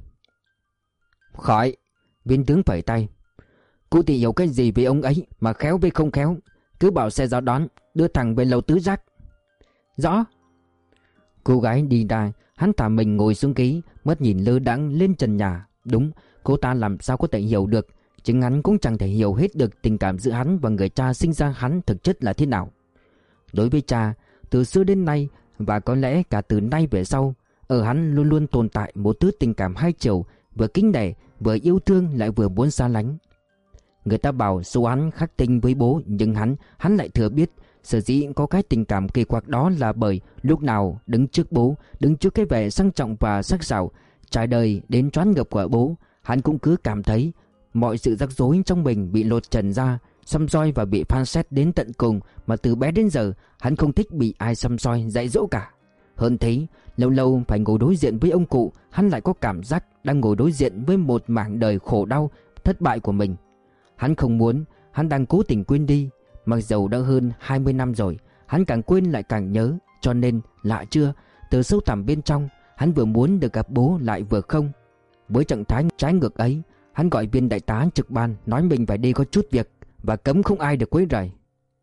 Khỏi. Viên tướng phẩy tay. Cụ thì hiểu cái gì về ông ấy mà khéo với không khéo. Cứ bảo xe ra đón, đưa thẳng về lầu Tứ Giác. Rõ. Cô gái đi ra, hắn thả mình ngồi xuống ghế, mắt nhìn lơ đãng lên trần nhà. Đúng, cô ta làm sao có thể hiểu được. Chính hắn cũng chẳng thể hiểu hết được tình cảm giữa hắn và người cha sinh ra hắn thực chất là thế nào. Đối với cha, từ xưa đến nay và có lẽ cả từ nay về sau, ở hắn luôn luôn tồn tại một thứ tình cảm hai chiều, vừa kính nể, vừa yêu thương lại vừa muốn xa lánh. Người ta bảo số hắn khắc tinh với bố, nhưng hắn lại thừa biết sở dĩ có cái tình cảm kỳ quặc đó là bởi lúc nào đứng trước bố, đứng trước cái vẻ sang trọng và sắc sảo trải đời đến choáng ngợp của bố, hắn cũng cứ cảm thấy mọi sự rắc rối trong mình bị lột trần ra, săm soi và bị phán xét đến tận cùng, mà từ bé đến giờ hắn không thích bị ai săm soi dạy dỗ cả. Hơn thế, lâu lâu phải ngồi đối diện với ông cụ, hắn lại có cảm giác đang ngồi đối diện với một mảng đời khổ đau, thất bại của mình. Hắn không muốn, hắn đang cố tình quên đi. Mặc dầu đã hơn 20 năm rồi, hắn càng quên lại càng nhớ. Cho nên, lạ chưa, từ sâu thẳm bên trong, hắn vừa muốn được gặp bố lại vừa không. Với trạng thái trái ngược ấy, hắn gọi viên đại tá trực ban nói mình phải đi có chút việc và cấm không ai được quấy rầy.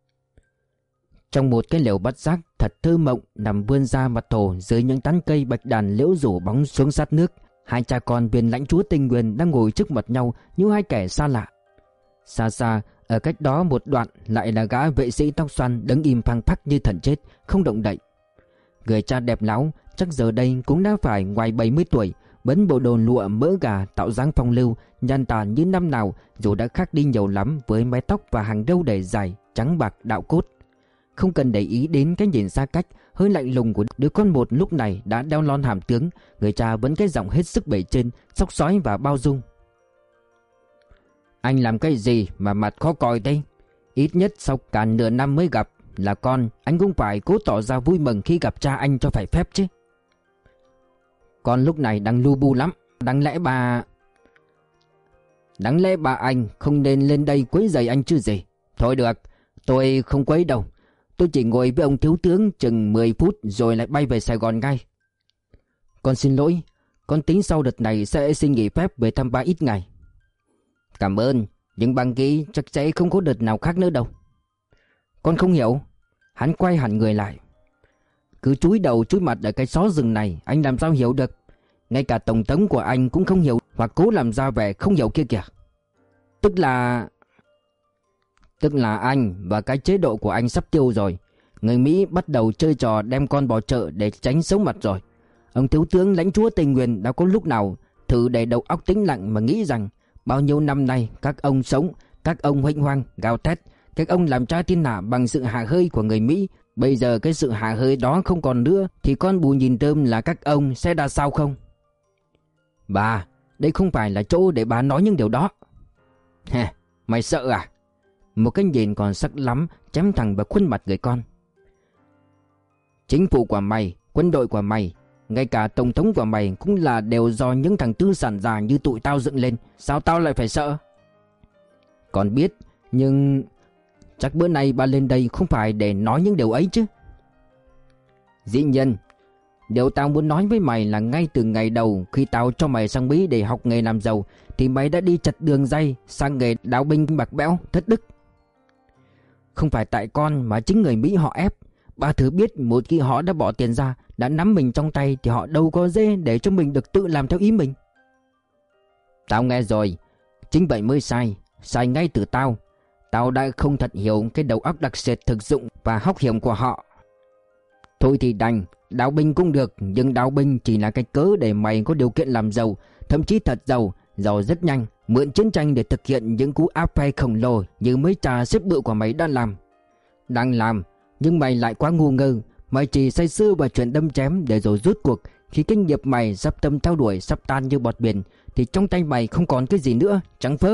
Trong một cái lều bát giác thật thơ mộng nằm vươn ra mặt hồ dưới những tán cây bạch đàn liễu rủ bóng xuống sát nước, hai cha con viên lãnh chúa Tây Nguyên đang ngồi trước mặt nhau như hai kẻ xa lạ. Xa xa, ở cách đó một đoạn lại là gã vệ sĩ tóc xoăn đứng im phăng phắc như thần chết, không động đậy. Người cha đẹp lão chắc giờ đây cũng đã phải ngoài 70 tuổi, bấn bộ đồ lụa mỡ gà tạo dáng phong lưu, nhan tàn như năm nào, dù đã khác đi nhiều lắm với mái tóc và hàng râu để dài, trắng bạc đạo cốt. Không cần để ý đến cái nhìn xa cách, hơi lạnh lùng của đứa con một lúc này đã đeo lon hàm tướng, người cha vẫn cái giọng hết sức bề trên, xóc xói và bao dung. Anh làm cái gì mà mặt khó coi thế? Ít nhất sau cả nửa năm mới gặp là con, anh cũng phải cố tỏ ra vui mừng khi gặp cha anh cho phải phép chứ. Con lúc này đang lu bu lắm. Đáng lẽ bà anh không nên lên đây quấy rầy anh chứ gì. Thôi được, tôi không quấy đâu. Tôi chỉ ngồi với ông thiếu tướng chừng 10 phút rồi lại bay về Sài Gòn ngay. Con xin lỗi, con tính sau đợt này sẽ xin nghỉ phép về thăm ba ít ngày. Cảm ơn, nhưng bằng kỹ chắc sẽ không có đợt nào khác nữa đâu. Con không hiểu. Hắn quay hẳn người lại. Cứ chúi đầu chúi mặt ở cái xó rừng này, anh làm sao hiểu được? Ngay cả tổng thống của anh cũng không hiểu, hoặc cố làm ra vẻ không hiểu kia kìa. Tức là anh và cái chế độ của anh sắp tiêu rồi. Người Mỹ bắt đầu chơi trò đem con bỏ chợ để tránh xấu mặt rồi. Ông thiếu tướng lãnh chúa Tây Nguyên đã có lúc nào thử để đầu óc tĩnh lặng mà nghĩ rằng bao nhiêu năm nay các ông sống, các ông huênh hoang, gào thét, các ông làm trái thiên hạ bằng sự hà hơi của người Mỹ. Bây giờ cái sự hà hơi đó không còn nữa thì con bù nhìn tôm là các ông sẽ ra sao không? Bà, đây không phải là chỗ để bà nói những điều đó. Hả, mày sợ à? Một cái nhìn còn sắc lắm chém thẳng vào khuôn mặt người con. Chính phủ của mày, quân đội của mày, ngay cả tổng thống của mày cũng là đều do những thằng tư sản già như tụi tao dựng lên. Sao tao lại phải sợ? Con biết, nhưng chắc bữa nay ba lên đây không phải để nói những điều ấy chứ. Dĩ nhiên, điều tao muốn nói với mày là ngay từ ngày đầu khi tao cho mày sang Mỹ để học nghề làm giàu thì mày đã đi chặt đường ray sang nghề đào binh bạc bẽo, thất đức. Không phải tại con mà chính người Mỹ họ ép. Bà thử biết một khi họ đã bỏ tiền ra, đã nắm mình trong tay thì họ đâu có dễ để cho mình được tự làm theo ý mình. Tao nghe rồi, chính vậy mới sai, sai ngay từ tao. Tao đã không thật hiểu cái đầu óc đặc sệt thực dụng và hóc hiểm của họ. Thôi thì đành, đào binh cũng được, nhưng đào binh chỉ là cái cớ để mày có điều kiện làm giàu, thậm chí thật giàu, giàu rất nhanh, mượn chiến tranh để thực hiện những cú áp phe khổng lồ như mấy trà xếp bự của mày đã làm. Đang làm, nhưng mày lại quá ngu ngơ, mày chỉ say sưa vào chuyện đâm chém để rồi rút cuộc. Khi cái nghiệp mày sắp tâm theo đuổi sắp tan như bọt biển thì trong tay mày không còn cái gì nữa, trắng phớ.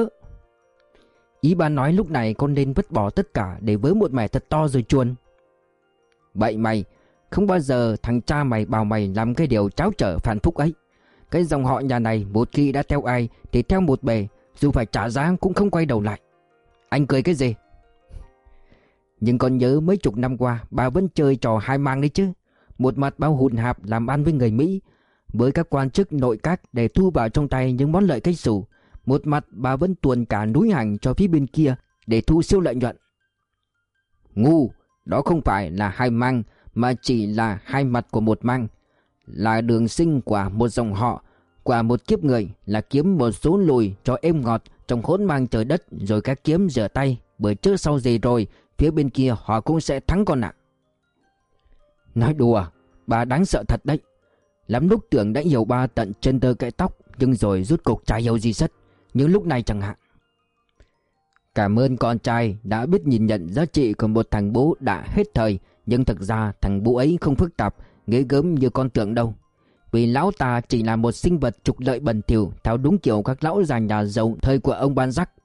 Ý bà nói lúc này con nên vứt bỏ tất cả để với một mẻ thật to rồi chuồn. Vậy mày, không bao giờ thằng cha mày bảo mày làm cái điều tráo trở phản phúc ấy. Cái dòng họ nhà này một khi đã theo ai thì theo một bề, dù phải trả giá cũng không quay đầu lại. Anh cười cái gì? Nhưng con nhớ mấy chục năm qua bà vẫn chơi trò hai mang đấy chứ. Một mặt bao hùn hạp làm ăn với người Mỹ, với các quan chức nội các để thu vào trong tay những món lợi cách xù. Một mặt bà vẫn tuồn cả núi hành cho phía bên kia để thu siêu lợi nhuận. Ngu, đó không phải là hai mang mà chỉ là hai mặt của một mang. Là đường sinh của một dòng họ, của một kiếp người, là kiếm một số lùi cho êm ngọt trong hỗn mang trời đất, rồi các kiếm rửa tay. Bởi trước sau gì rồi phía bên kia họ cũng sẽ thắng con ạ. Nói đùa, bà đáng sợ thật đấy. Lắm lúc tưởng đã hiểu bà tận chân tơ kẽ tóc, nhưng rồi rút cục chả hiểu gì sất. Như lúc này chẳng hạn. Cảm ơn con trai đã biết nhìn nhận giá trị của một thằng bố đã hết thời. Nhưng thực ra thằng bố ấy không phức tạp, ghê gớm như con tưởng đâu. Vì lão ta chỉ là một sinh vật trục lợi bẩn thỉu, theo đúng kiểu các lão già nhà giàu thời của ông Ban Giác.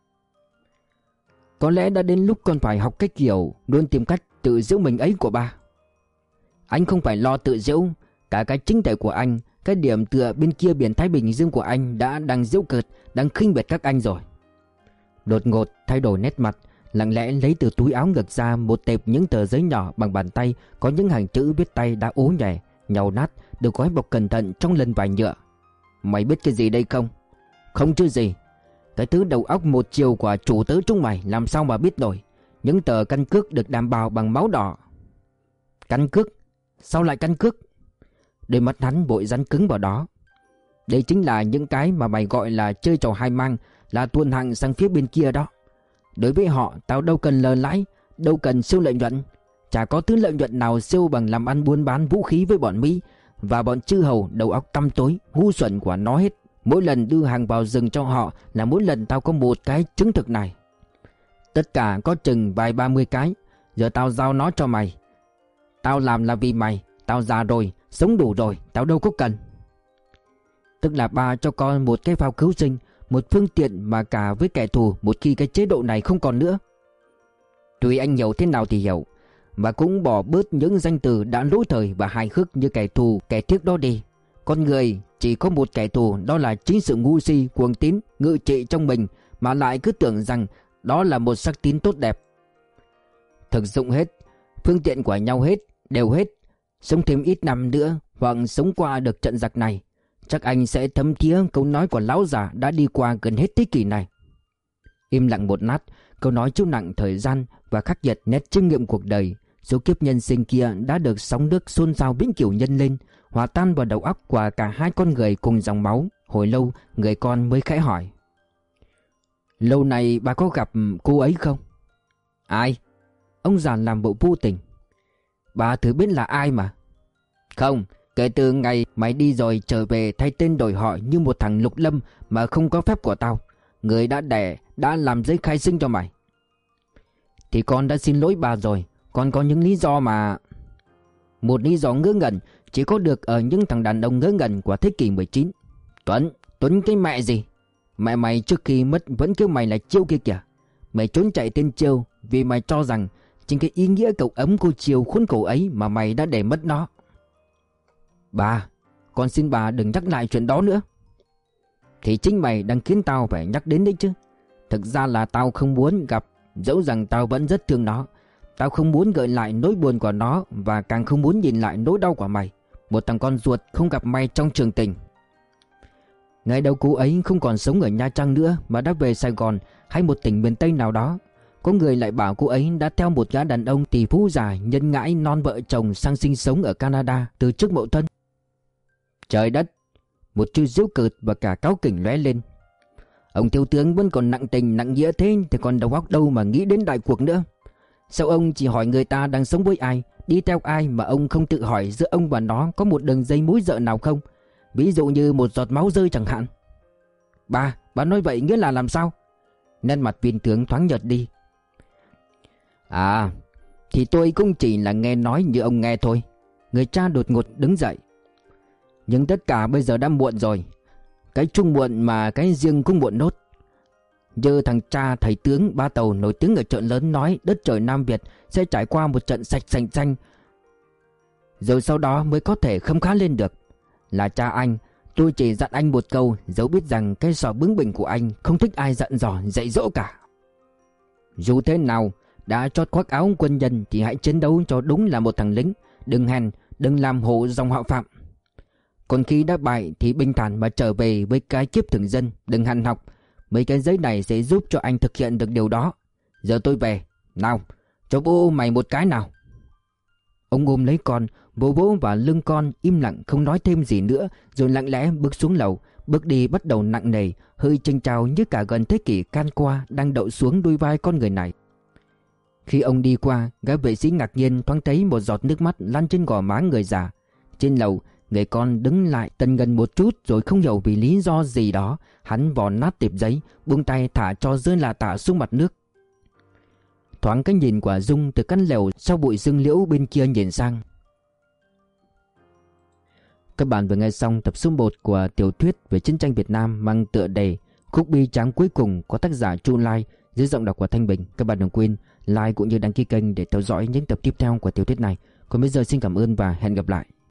Có lẽ đã đến lúc con phải học cách kiểu luôn tìm cách tự giễu mình ấy của ba. Anh không phải lo tự giễu, cả cái chính thể của anh, cái điểm tựa bên kia biển Thái Bình Dương của anh đã đang giễu cợt, đang khinh biệt các anh rồi. Đột ngột thay đổi nét mặt, lặng lẽ lấy từ túi áo ngực ra một tệp những tờ giấy nhỏ bằng bàn tay, có những hàng chữ viết tay đã ố nhè, nhàu nát, được gói bọc cẩn thận trong lần vải nhựa. Mày biết cái gì đây không? Không chứ gì. Cái thứ đầu óc một chiều của chủ tớ chúng mày làm sao mà biết nổi. Những tờ căn cước được đảm bảo bằng máu đỏ. Căn cước? Sao lại căn cước? Đôi mắt hắn vội dán cứng vào đó. Đây chính là những cái mà mày gọi là chơi trò hai mang, là tuồn hàng sang phía bên kia đó. Đối với họ, tao đâu cần lời lãi, đâu cần siêu lợi nhuận. Chả có thứ lợi nhuận nào siêu bằng làm ăn buôn bán vũ khí với bọn Mỹ và bọn chư hầu đầu óc tăm tối, ngu xuẩn của nó hết. Mỗi lần đưa hàng vào rừng cho họ là mỗi lần tao có một cái chứng thực này. Tất cả có chừng vài 30 cái. Giờ tao giao nó cho mày. Tao làm là vì mày. Tao già rồi, sống đủ rồi, tao đâu có cần. Tức là ba cho con một cái phao cứu sinh, một phương tiện mà cả với kẻ thù một khi cái chế độ này không còn nữa. Tùy anh hiểu thế nào thì hiểu, và cũng bỏ bớt những danh từ đã lỗi thời và hài hước như kẻ thù, kẻ thiếc đó đi. Con người chỉ có một kẻ thù, đó là chính sự ngu si, cuồng tín, ngự trị trong mình, mà lại cứ tưởng rằng đó là một sắc tín tốt đẹp. Thực dụng hết, phương tiện của nhau hết, đều hết. Sống thêm ít năm nữa hoặc sống qua được trận giặc này, chắc anh sẽ thấm thía câu nói của lão già đã đi qua gần hết thế kỷ này. Im lặng một lát, câu nói chịu nặng thời gian và khắc nghiệt nét chiêm nghiệm cuộc đời. Số kiếp nhân sinh kia đã được sóng nước xôn xao vĩnh cửu nhân lên, hòa tan vào đầu óc của cả hai con người cùng dòng máu. Hồi lâu người con mới khẽ hỏi: Lâu này bà có gặp cô ấy không? Ai? Ông già làm bộ vô tình. Bà thử biết là ai mà. Không, kể từ ngày mày đi rồi trở về thay tên đổi họ như một thằng Lục Lâm mà không có phép của tao. Người đã đẻ, đã làm giấy khai sinh cho mày. Thì con đã xin lỗi bà rồi. Con có những lý do mà... Một lý do ngớ ngẩn chỉ có được ở những thằng đàn ông ngớ ngẩn của thế kỷ 19. Tuấn cái mẹ gì? Mẹ mày trước khi mất vẫn kêu mày là Chiêu kia kìa. Mày trốn chạy tên Chiêu vì mày cho rằng chính cái ý nghĩa cậu ấm cô Chiêu khốn khổ ấy mà mày đã để mất nó. Bà, con xin bà đừng nhắc lại chuyện đó nữa. Thì chính mày đang khiến tao phải nhắc đến đấy chứ. Thực ra là tao không muốn gặp, dẫu rằng tao vẫn rất thương nó. Tao không muốn gợi lại nỗi buồn của nó, và càng không muốn nhìn lại nỗi đau của mày, một thằng con ruột không gặp may trong trường tình. Ngày đầu cô ấy không còn sống ở Nha Trang nữa mà đã về Sài Gòn hay một tỉnh miền Tây nào đó. Có người lại bảo cô ấy đã theo một gã đàn ông tỷ phú già nhân ngãi non vợ chồng sang sinh sống ở Canada từ trước mậu thân. Trời đất! Một chút giễu cợt và cả cáu kỉnh lóe lên. Ông thiếu tướng vẫn còn nặng tình nặng nghĩa thế thì còn đầu óc đâu mà nghĩ đến đại cuộc nữa. Sao ông chỉ hỏi người ta đang sống với ai, đi theo ai mà ông không tự hỏi giữa ông và nó có một đường dây mối rợ nào không? Ví dụ như một giọt máu rơi chẳng hạn. Bà nói vậy nghĩa là làm sao? Nét mặt viên tướng thoáng nhợt đi. Thì tôi cũng chỉ là nghe nói như ông nghe thôi. Người cha đột ngột đứng dậy. Nhưng tất cả bây giờ đã muộn rồi. Cái chung muộn mà cái riêng cũng muộn nốt. Như thằng cha thầy tướng Ba Tàu nổi tiếng ở chợ lớn nói đất trời Nam Việt sẽ trải qua một trận sạch sành xanh, rồi sau đó mới có thể khấm khá lên được. Là cha anh, tôi chỉ dặn anh một câu, dẫu biết rằng cái sọ bướng bỉnh của anh không thích ai dặn dò dạy dỗ cả. Dù thế nào, đã chót khoác áo quân nhân thì hãy chiến đấu cho đúng là một thằng lính. Đừng hèn, đừng làm hổ dòng họ Phạm. Còn khi đã bại thì bình thản mà trở về với cái kiếp thường dân. Đừng hằn học. Mấy cái giấy này sẽ giúp cho anh thực hiện được điều đó. Giờ tôi về. Nào, cho bố mày một cái nào. Ông ôm lấy con, vỗ vỗ vào lưng con, im lặng không nói thêm gì nữa, rồi lặng lẽ bước xuống lầu. Bước đi bắt đầu nặng nề, hơi chênh chao như cả gần thế kỷ can qua đang đậu xuống đôi vai con người này. Khi ông đi qua, gã vệ sĩ ngạc nhiên thoáng thấy một giọt nước mắt lăn trên gò má người già. Trên lầu, người con đứng lại tần ngần một chút, rồi không hiểu vì lý do gì đó, hắn vò nát tệp giấy, buông tay thả cho rơi lả tả xuống mặt nước. Thoáng cái nhìn của Dung từ căn lều sau bụi rừng liễu bên kia nhìn sang. Các bạn vừa nghe xong tập số 1 của tiểu thuyết về chiến tranh Việt Nam mang tựa đề Khúc bi tráng cuối cùng của tác giả Chu Lai, dưới giọng đọc của Thanh Bình. Các bạn đừng quên like cũng như đăng ký kênh để theo dõi những tập tiếp theo của tiểu thuyết này. Còn bây giờ xin cảm ơn và hẹn gặp lại.